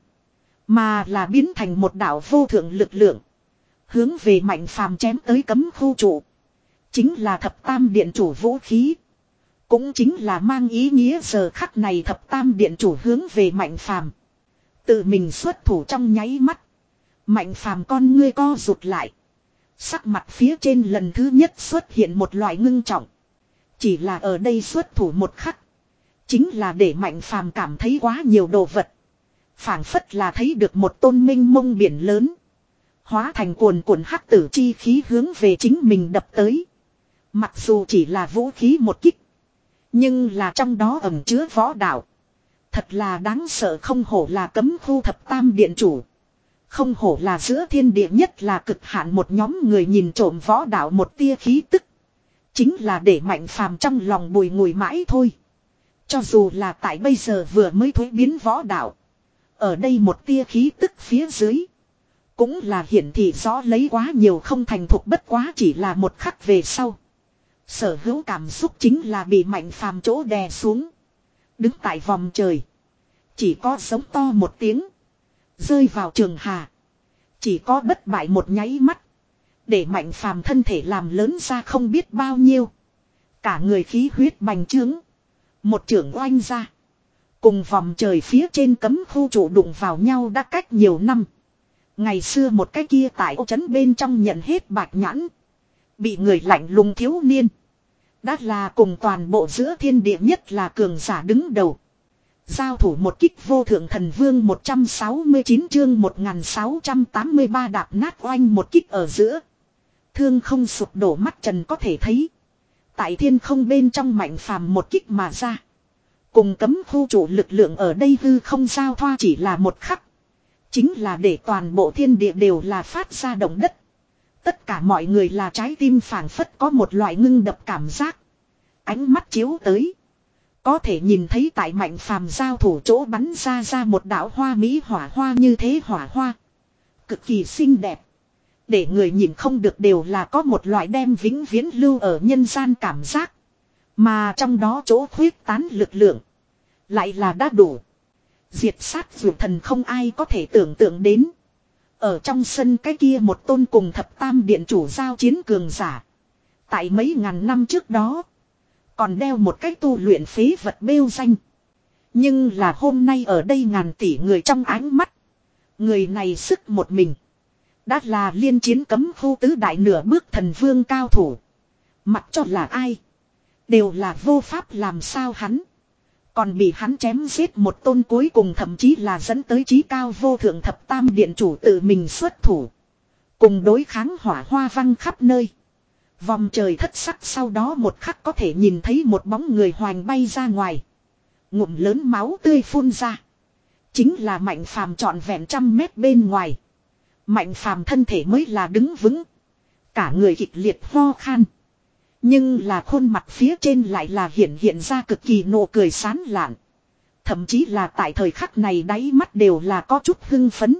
Mà là biến thành một đạo vô thượng lực lượng. Hướng về mạnh phàm chém tới cấm khu chủ. Chính là thập tam điện chủ vũ khí. Cũng chính là mang ý nghĩa giờ khắc này thập tam điện chủ hướng về mạnh phàm. Tự mình xuất thủ trong nháy mắt. Mạnh phàm con ngươi co rụt lại. Sắc mặt phía trên lần thứ nhất xuất hiện một loại ngưng trọng. Chỉ là ở đây xuất thủ một khắc. Chính là để mạnh phàm cảm thấy quá nhiều đồ vật. Phảng phất là thấy được một tôn minh mông biển lớn. Hóa thành cuồn cuộn hắc tử chi khí hướng về chính mình đập tới. Mặc dù chỉ là vũ khí một kích. Nhưng là trong đó ẩn chứa võ đạo. Thật là đáng sợ, không hổ là cấm khu thập tam điện chủ. Không hổ là giữa thiên địa nhất là cực hạn một nhóm người nhìn trộm võ đạo một tia khí tức. Chính là để mạnh phàm trong lòng bùi ngùi mãi thôi. Cho dù là tại bây giờ vừa mới thuế biến võ đạo. Ở đây một tia khí tức phía dưới. Cũng là hiển thị rõ lấy quá nhiều không thành thục, bất quá chỉ là một khắc về sau. Sở hữu cảm xúc chính là bị mạnh phàm chỗ đè xuống. Đứng tại vòng trời. Chỉ có sống to một tiếng. Rơi vào trường hà. Chỉ có bất bại một nháy mắt. Để mạnh phàm thân thể làm lớn ra không biết bao nhiêu. Cả người khí huyết bành trướng. Một trưởng oanh ra. Cùng vòng trời phía trên cấm khu trụ đụng vào nhau đã cách nhiều năm. Ngày xưa một cái kia tại ô trấn bên trong nhận hết bạch nhãn. Bị người lạnh lùng thiếu niên. Đã là cùng toàn bộ giữa thiên địa nhất là cường giả đứng đầu. Giao thủ một kích vô thượng thần vương một trăm sáu mươi chín chương một nghìn sáu trăm tám mươi ba đạp nát oanh một kích ở giữa. Thương không sụp đổ, mắt trần có thể thấy. Tại thiên không bên trong mạnh phàm một kích mà ra. Cùng cấm khu chủ lực lượng ở đây hư không giao thoa chỉ là một khắc. Chính là để toàn bộ thiên địa đều là phát ra động đất. Tất cả mọi người là trái tim phảng phất có một loại ngưng đập cảm giác. Ánh mắt chiếu tới. Có thể nhìn thấy tại mạnh phàm giao thủ chỗ bắn ra ra một đạo hoa mỹ hỏa hoa như thế hỏa hoa. Cực kỳ xinh đẹp. Để người nhìn không được đều là có một loại đem vĩnh viễn lưu ở nhân gian cảm giác. Mà trong đó chỗ khuyết tán lực lượng. Lại là đã đủ. Diệt sát vượt thần không ai có thể tưởng tượng đến. Ở trong sân cái kia một tôn cùng thập tam điện chủ giao chiến cường giả. Tại mấy ngàn năm trước đó. Còn đeo một cái tu luyện phế vật bêu danh. Nhưng là hôm nay ở đây ngàn tỷ người trong ánh mắt. Người này sức một mình. Đã là liên chiến cấm khu tứ đại nửa bước thần vương cao thủ. Mặc cho là ai. Đều là vô pháp làm sao hắn. Còn bị hắn chém giết một tôn cuối cùng thậm chí là dẫn tới chí cao vô thượng thập tam điện chủ tự mình xuất thủ. Cùng đối kháng hỏa hoa văng khắp nơi. Vòng trời thất sắc sau đó một khắc có thể nhìn thấy một bóng người hoành bay ra ngoài. Ngụm lớn máu tươi phun ra. Chính là Mạnh Phàm trọn vẹn trăm mét bên ngoài. Mạnh Phàm thân thể mới là đứng vững. Cả người kịch liệt ho khan. Nhưng là khuôn mặt phía trên lại là hiện hiện ra cực kỳ nụ cười sán lạn. Thậm chí là tại thời khắc này đáy mắt đều là có chút hưng phấn.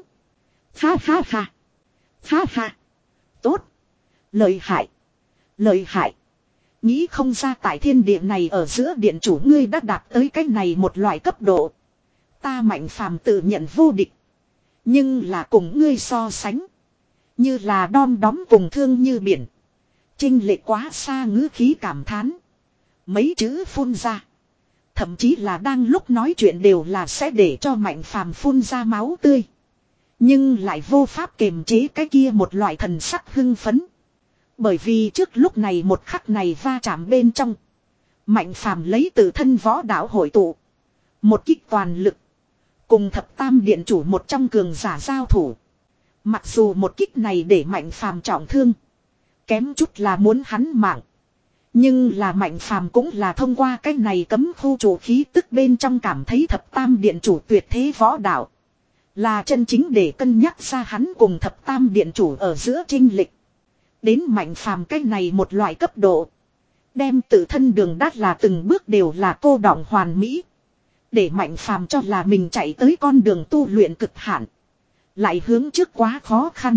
Ha ha ha. Ha ha. Tốt. Lợi hại. Lợi hại. Nghĩ không ra tại thiên địa này ở giữa điện chủ ngươi đã đạt tới cái này một loại cấp độ. Ta Mạnh Phàm tự nhận vô địch. Nhưng là cùng ngươi so sánh. Như là đom đóm cùng thương như biển. Chênh lệch quá xa ngữ khí cảm thán. Mấy chữ phun ra. Thậm chí là đang lúc nói chuyện đều là sẽ để cho Mạnh Phàm phun ra máu tươi. Nhưng lại vô pháp kiềm chế cái kia một loại thần sắc hưng phấn. Bởi vì trước lúc này một khắc này va chạm bên trong. Mạnh Phàm lấy từ thân võ đạo hội tụ. Một kích toàn lực. Cùng thập tam điện chủ một trong cường giả giao thủ. Mặc dù một kích này để Mạnh Phàm trọng thương. Kém chút là muốn hắn mạng. Nhưng là Mạnh Phàm cũng là thông qua cái này cấm khu chủ khí tức bên trong cảm thấy thập tam điện chủ tuyệt thế võ đạo. Là chân chính để cân nhắc ra hắn cùng thập tam điện chủ ở giữa chênh lệch. Đến Mạnh Phàm cái này một loại cấp độ. Đem tự thân đường đắt là từng bước đều là cô đọng hoàn mỹ. Để Mạnh Phàm cho là mình chạy tới con đường tu luyện cực hạn. Lại hướng trước quá khó khăn.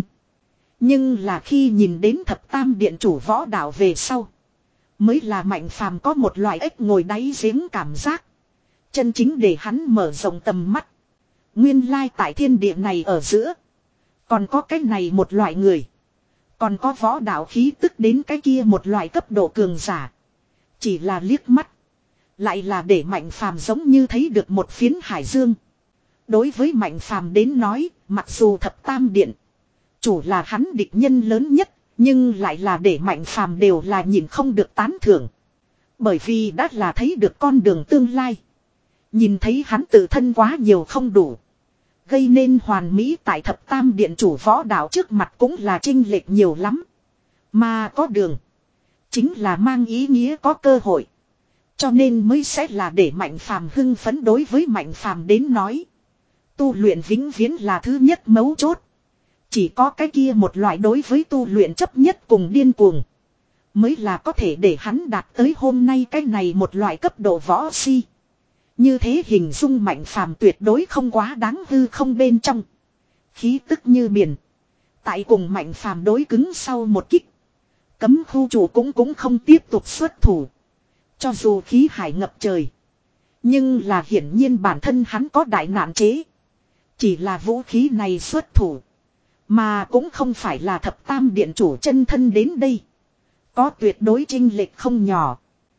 Nhưng là khi nhìn đến thập tam điện chủ võ đạo về sau. Mới là Mạnh Phàm có một loại ếch ngồi đáy giếng cảm giác. Chân chính để hắn mở rộng tầm mắt. Nguyên lai tại thiên địa này ở giữa. Còn có cái này một loại người. Còn có võ đạo khí tức đến cái kia một loại cấp độ cường giả. Chỉ là liếc mắt. Lại là để Mạnh Phàm giống như thấy được một phiến hải dương. Đối với Mạnh Phàm đến nói, mặc dù thập tam điện chủ là hắn địch nhân lớn nhất, nhưng lại là để Mạnh Phàm đều là nhìn không được tán thưởng. Bởi vì đã là thấy được con đường tương lai. Nhìn thấy hắn tự thân quá nhiều không đủ. Gây nên hoàn mỹ tại thập tam điện chủ võ đạo trước mặt cũng là chênh lệch nhiều lắm. Mà có đường. Chính là mang ý nghĩa có cơ hội. Cho nên mới sẽ là để Mạnh Phàm hưng phấn đối với Mạnh Phàm đến nói. Tu luyện vĩnh viễn là thứ nhất mấu chốt. Chỉ có cái kia một loại đối với tu luyện chấp nhất cùng điên cuồng. Mới là có thể để hắn đạt tới hôm nay cái này một loại cấp độ võ si. Như thế hình dung Mạnh Phàm tuyệt đối không quá đáng hư không bên trong. Khí tức như biển. Tại cùng Mạnh Phàm đối cứng sau một kích. Cấm khu chủ cũng cũng không tiếp tục xuất thủ. Cho dù khí hải ngập trời. Nhưng là hiển nhiên bản thân hắn có đại nạn chế. Chỉ là vũ khí này xuất thủ. Mà cũng không phải là thập tam điện chủ chân thân đến đây. Có tuyệt đối chênh lệch không nhỏ.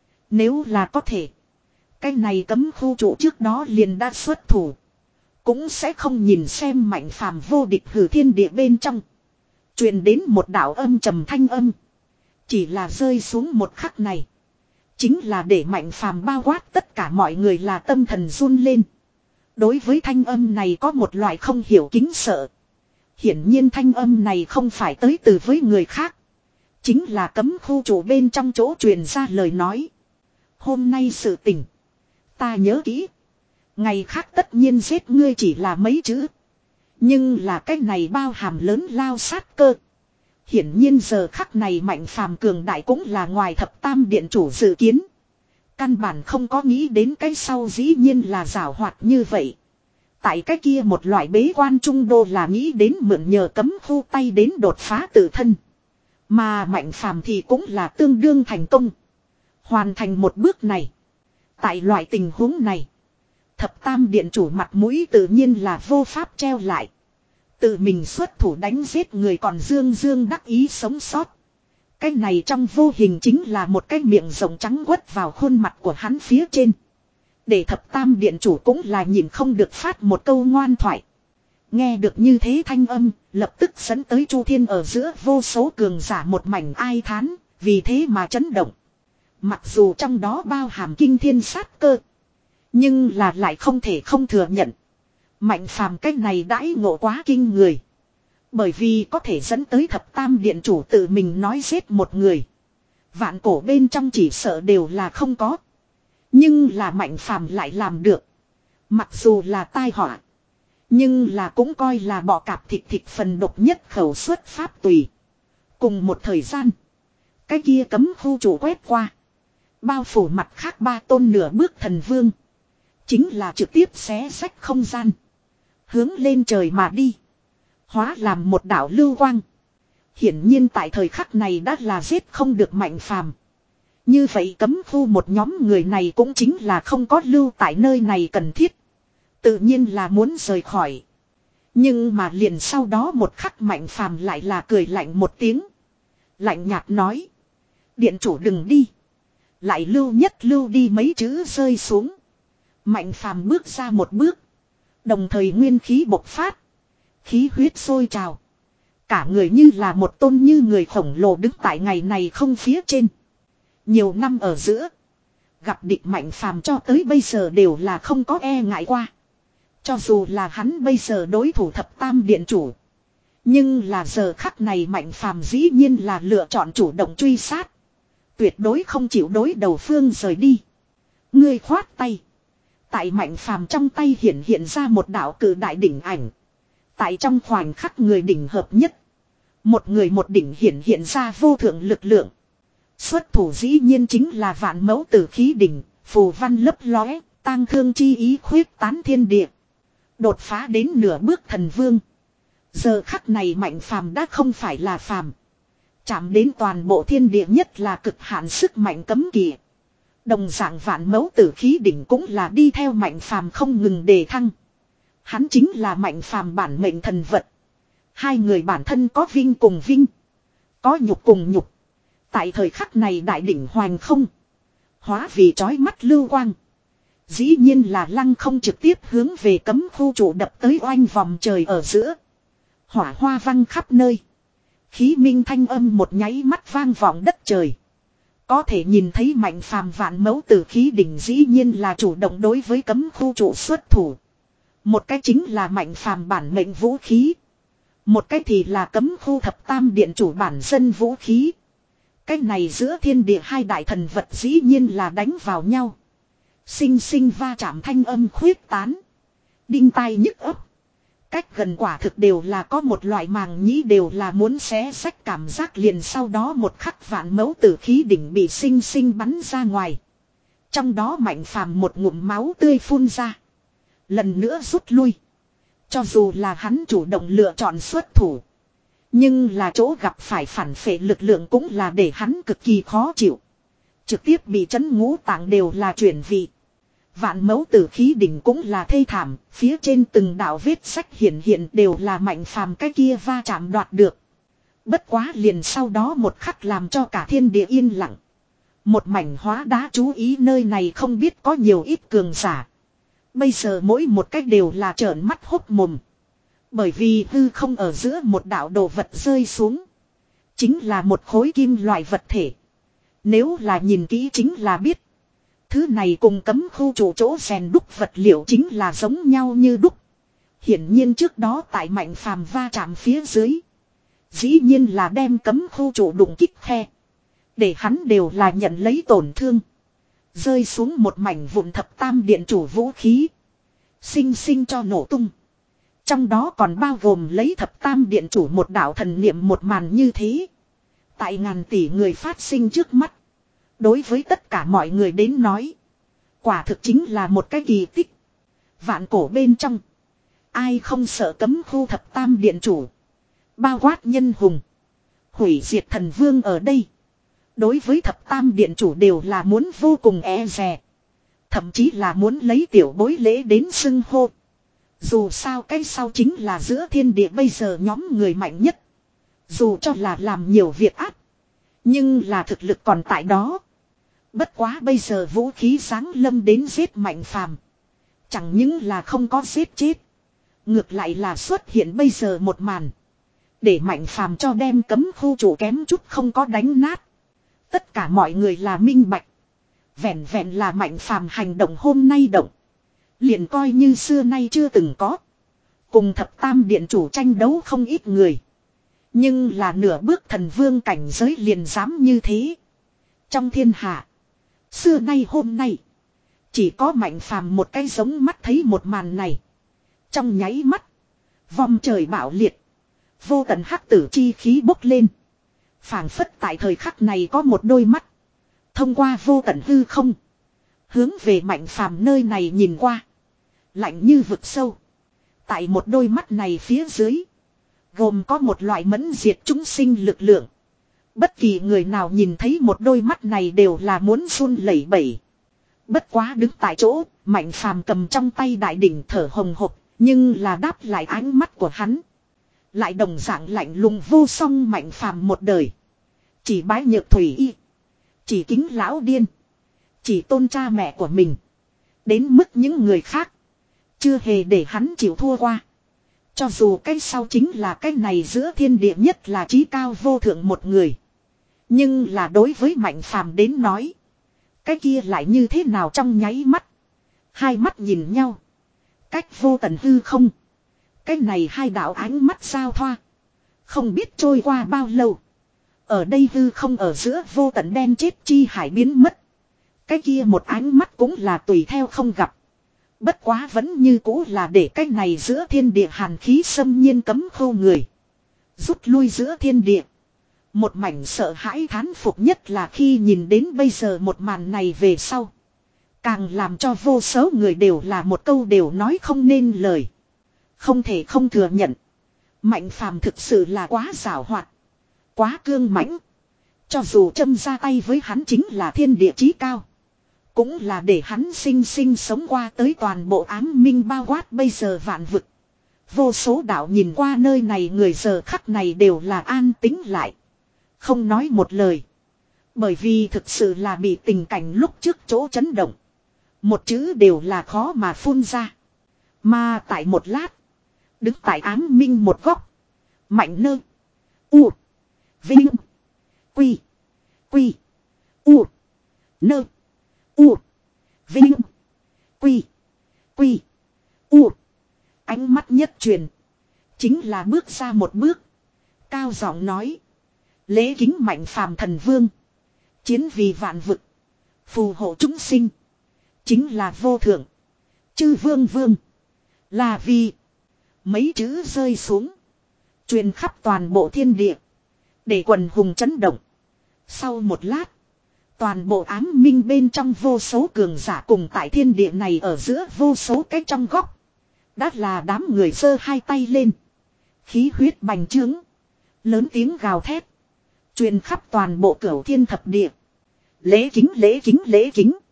Nếu là có thể. Cái này cấm khu trụ trước đó liền đã xuất thủ. Cũng sẽ không nhìn xem Mạnh Phàm vô địch hử thiên địa bên trong. Truyền đến một đạo âm trầm thanh âm. Chỉ là rơi xuống một khắc này. Chính là để Mạnh Phàm bao quát tất cả mọi người là tâm thần run lên. Đối với thanh âm này có một loại không hiểu kính sợ. Hiển nhiên thanh âm này không phải tới từ với người khác. Chính là cấm khu chủ bên trong chỗ truyền ra lời nói. Hôm nay sự tình. Ta nhớ kỹ. Ngày khác tất nhiên giết ngươi chỉ là mấy chữ. Nhưng là cái này bao hàm lớn lao sát cơ. Hiển nhiên giờ khắc này Mạnh Phàm cường đại cũng là ngoài thập tam điện chủ dự kiến. Căn bản không có nghĩ đến cái sau dĩ nhiên là giảo hoạt như vậy. Tại cái kia một loại bế quan trung đô là nghĩ đến mượn nhờ cấm khu tay đến đột phá tự thân. Mà Mạnh Phàm thì cũng là tương đương thành công. Hoàn thành một bước này. Tại loại tình huống này. Thập tam điện chủ mặt mũi tự nhiên là vô pháp treo lại. Tự mình xuất thủ đánh giết người còn dương dương đắc ý sống sót. Cái này trong vô hình chính là một cái miệng rồng trắng quất vào khuôn mặt của hắn phía trên. Để thập tam điện chủ cũng là nhìn không được phát một câu ngoan thoại. Nghe được như thế thanh âm, lập tức dẫn tới Chu Thiên ở giữa vô số cường giả một mảnh ai thán, vì thế mà chấn động. Mặc dù trong đó bao hàm kinh thiên sát cơ. Nhưng là lại không thể không thừa nhận. Mạnh phàm cách này đãi ngộ quá kinh người. Bởi vì có thể dẫn tới thập tam điện chủ tự mình nói giết một người. Vạn cổ bên trong chỉ sợ đều là không có. Nhưng là mạnh phàm lại làm được. Mặc dù là tai họa. Nhưng là cũng coi là bọ cạp thịt thịt phần độc nhất khẩu xuất pháp tùy. Cùng một thời gian. Cái kia cấm khu chủ quét qua. Bao phủ mặt khác ba tôn nửa bước thần vương. Chính là trực tiếp xé sách không gian. Hướng lên trời mà đi. Hóa làm một đạo lưu quang. Hiển nhiên tại thời khắc này đã là giết không được mạnh phàm. Như vậy cấm khu một nhóm người này cũng chính là không có lưu tại nơi này cần thiết. Tự nhiên là muốn rời khỏi. Nhưng mà liền sau đó một khắc mạnh phàm lại là cười lạnh một tiếng. Lạnh nhạt nói. Điện chủ đừng đi. Lại lưu nhất lưu đi mấy chữ rơi xuống. Mạnh phàm bước ra một bước. Đồng thời nguyên khí bộc phát. Khí huyết sôi trào. Cả người như là một tôn như người khổng lồ đứng tại ngày này không phía trên. Nhiều năm ở giữa. Gặp địch mạnh phàm cho tới bây giờ đều là không có e ngại qua. Cho dù là hắn bây giờ đối thủ thập tam điện chủ. Nhưng là giờ khắc này mạnh phàm dĩ nhiên là lựa chọn chủ động truy sát. Tuyệt đối không chịu đối đầu phương rời đi. Ngươi khoát tay. Tại mạnh phàm trong tay hiện hiện ra một đạo cử đại đỉnh ảnh. Tại trong khoảnh khắc người đỉnh hợp nhất. Một người một đỉnh hiện hiện ra vô thượng lực lượng. Xuất thủ dĩ nhiên chính là vạn mẫu tử khí đỉnh, phù văn lấp lóe, tang thương chi ý khuyết tán thiên địa. Đột phá đến nửa bước thần vương. Giờ khắc này mạnh phàm đã không phải là phàm. Chạm đến toàn bộ thiên địa nhất là cực hạn sức mạnh cấm kỵ. Đồng dạng vạn mẫu tử khí đỉnh cũng là đi theo mạnh phàm không ngừng đề thăng. Hắn chính là mạnh phàm bản mệnh thần vật. Hai người bản thân có vinh cùng vinh. Có nhục cùng nhục. Tại thời khắc này đại đỉnh hoành không. Hóa vì chói mắt lưu quang. Dĩ nhiên là lăng không trực tiếp hướng về cấm khu trụ đập tới oanh vòng trời ở giữa. Hỏa hoa văng khắp nơi. Khí minh thanh âm một nháy mắt vang vọng đất trời. Có thể nhìn thấy mạnh phàm vạn mẫu tử khí đỉnh dĩ nhiên là chủ động đối với cấm khu trụ xuất thủ. Một cái chính là mạnh phàm bản mệnh vũ khí. Một cái thì là cấm khu thập tam điện chủ bản dân vũ khí. Cái này giữa thiên địa hai đại thần vật dĩ nhiên là đánh vào nhau. Sinh sinh va chạm thanh âm khuyết tán. Đinh tai nhức ấp. Cách gần quả thực đều là có một loại màng nhĩ đều là muốn xé sách cảm giác liền sau đó một khắc vạn mẫu tử khí đỉnh bị sinh sinh bắn ra ngoài. Trong đó mạnh phàm một ngụm máu tươi phun ra. Lần nữa rút lui. Cho dù là hắn chủ động lựa chọn xuất thủ. Nhưng là chỗ gặp phải phản phệ lực lượng cũng là để hắn cực kỳ khó chịu. Trực tiếp bị chấn ngũ tạng đều là chuyển vị. Vạn mẫu tử khí đỉnh cũng là thê thảm. Phía trên từng đạo vết sách hiện hiện đều là mạnh phàm cái kia va chạm đoạt được. Bất quá liền sau đó một khắc làm cho cả thiên địa yên lặng. Một mảnh hóa đá chú ý nơi này không biết có nhiều ít cường giả. Bây giờ mỗi một cách đều là trợn mắt hốt mồm. Bởi vì hư không ở giữa một đạo đồ vật rơi xuống. Chính là một khối kim loại vật thể. Nếu là nhìn kỹ chính là biết. Thứ này cùng cấm khu chủ chỗ rèn đúc vật liệu chính là giống nhau như đúc. Hiển nhiên trước đó tại mạnh phàm va chạm phía dưới. Dĩ nhiên là đem cấm khu chủ đụng kích khe. Để hắn đều là nhận lấy tổn thương. Rơi xuống một mảnh vụn thập tam điện chủ vũ khí. Sinh sinh cho nổ tung. Trong đó còn bao gồm lấy thập tam điện chủ một đạo thần niệm một màn như thế. Tại ngàn tỷ người phát sinh trước mắt. Đối với tất cả mọi người đến nói. Quả thực chính là một cái kỳ tích. Vạn cổ bên trong. Ai không sợ cấm khu thập tam điện chủ. Bao quát nhân hùng. Hủy diệt thần vương ở đây. Đối với thập tam điện chủ đều là muốn vô cùng e dè. Thậm chí là muốn lấy tiểu bối lễ đến xưng hô. Dù sao cái sau chính là giữa thiên địa bây giờ nhóm người mạnh nhất. Dù cho là làm nhiều việc ác. Nhưng là thực lực còn tại đó. Bất quá bây giờ vũ khí sáng lâm đến giết mạnh phàm. Chẳng những là không có giết chết. Ngược lại là xuất hiện bây giờ một màn. Để mạnh phàm cho đem cấm khu chủ kém chút không có đánh nát. Tất cả mọi người là minh bạch. Vẹn vẹn là mạnh phàm hành động hôm nay động. Liền coi như xưa nay chưa từng có. Cùng thập tam điện chủ tranh đấu không ít người. Nhưng là nửa bước thần vương cảnh giới liền dám như thế. Trong thiên hạ. Xưa nay hôm nay. Chỉ có Mạnh Phàm một cái giống mắt thấy một màn này. Trong nháy mắt. Vòng trời bạo liệt. Vô tận hắc tử chi khí bốc lên. Phảng phất tại thời khắc này có một đôi mắt. Thông qua vô tận hư không. Hướng về Mạnh Phàm nơi này nhìn qua. Lạnh như vực sâu. Tại một đôi mắt này phía dưới. Gồm có một loại mẫn diệt chúng sinh lực lượng. Bất kỳ người nào nhìn thấy một đôi mắt này đều là muốn run lẩy bẩy. Bất quá đứng tại chỗ, Mạnh Phàm cầm trong tay đại đỉnh thở hồng hộc, nhưng là đáp lại ánh mắt của hắn. Lại đồng dạng lạnh lùng vô song Mạnh Phàm một đời. Chỉ bái nhược thủy y. Chỉ kính lão điên. Chỉ tôn cha mẹ của mình. Đến mức những người khác. Chưa hề để hắn chịu thua qua. Cho dù cái sau chính là cái này giữa thiên địa nhất là trí cao vô thượng một người. Nhưng là đối với Mạnh Phàm đến nói. Cái kia lại như thế nào trong nháy mắt. Hai mắt nhìn nhau. Cách vô tận hư không. Cái này hai đạo ánh mắt giao thoa. Không biết trôi qua bao lâu. Ở đây hư không ở giữa vô tận đen chết chi hải biến mất. Cái kia một ánh mắt cũng là tùy theo không gặp. Bất quá vẫn như cũ là để cái này giữa thiên địa hàn khí xâm nhiên cấm khô người. Rút lui giữa thiên địa. Một mảnh sợ hãi thán phục nhất là khi nhìn đến bây giờ một màn này về sau. Càng làm cho vô số người đều là một câu đều nói không nên lời. Không thể không thừa nhận. Mạnh Phàm thực sự là quá giảo hoạt. Quá cương mãnh. Cho dù châm ra tay với hắn chính là thiên địa chí cao. Cũng là để hắn sinh sinh sống qua tới toàn bộ ám minh bao quát bây giờ vạn vực. Vô số đạo nhìn qua nơi này người giờ khắc này đều là an tĩnh lại. Không nói một lời. Bởi vì thực sự là bị tình cảnh lúc trước chỗ chấn động. Một chữ đều là khó mà phun ra. Mà tại một lát. Đứng tại ám minh một góc. Mạnh nơ. U. Vinh. Quy. Quy. U. Nơ. U. Vinh. Quy. Quy. U. Ánh mắt nhất truyền. Chính là bước ra một bước. Cao giọng nói. Lễ kính Mạnh Phàm thần vương. Chiến vì vạn vực. Phù hộ chúng sinh. Chính là vô thượng. Chư vương vương. Là vì. Mấy chữ rơi xuống. Truyền khắp toàn bộ thiên địa. Để quần hùng chấn động. Sau một lát. Toàn bộ ám minh bên trong vô số cường giả cùng tại thiên địa này ở giữa vô số cái trong góc. Đã là đám người giơ hai tay lên. Khí huyết bành trướng. Lớn tiếng gào thét. Truyền khắp toàn bộ cửu thiên thập địa. Lễ kính lễ kính lễ kính.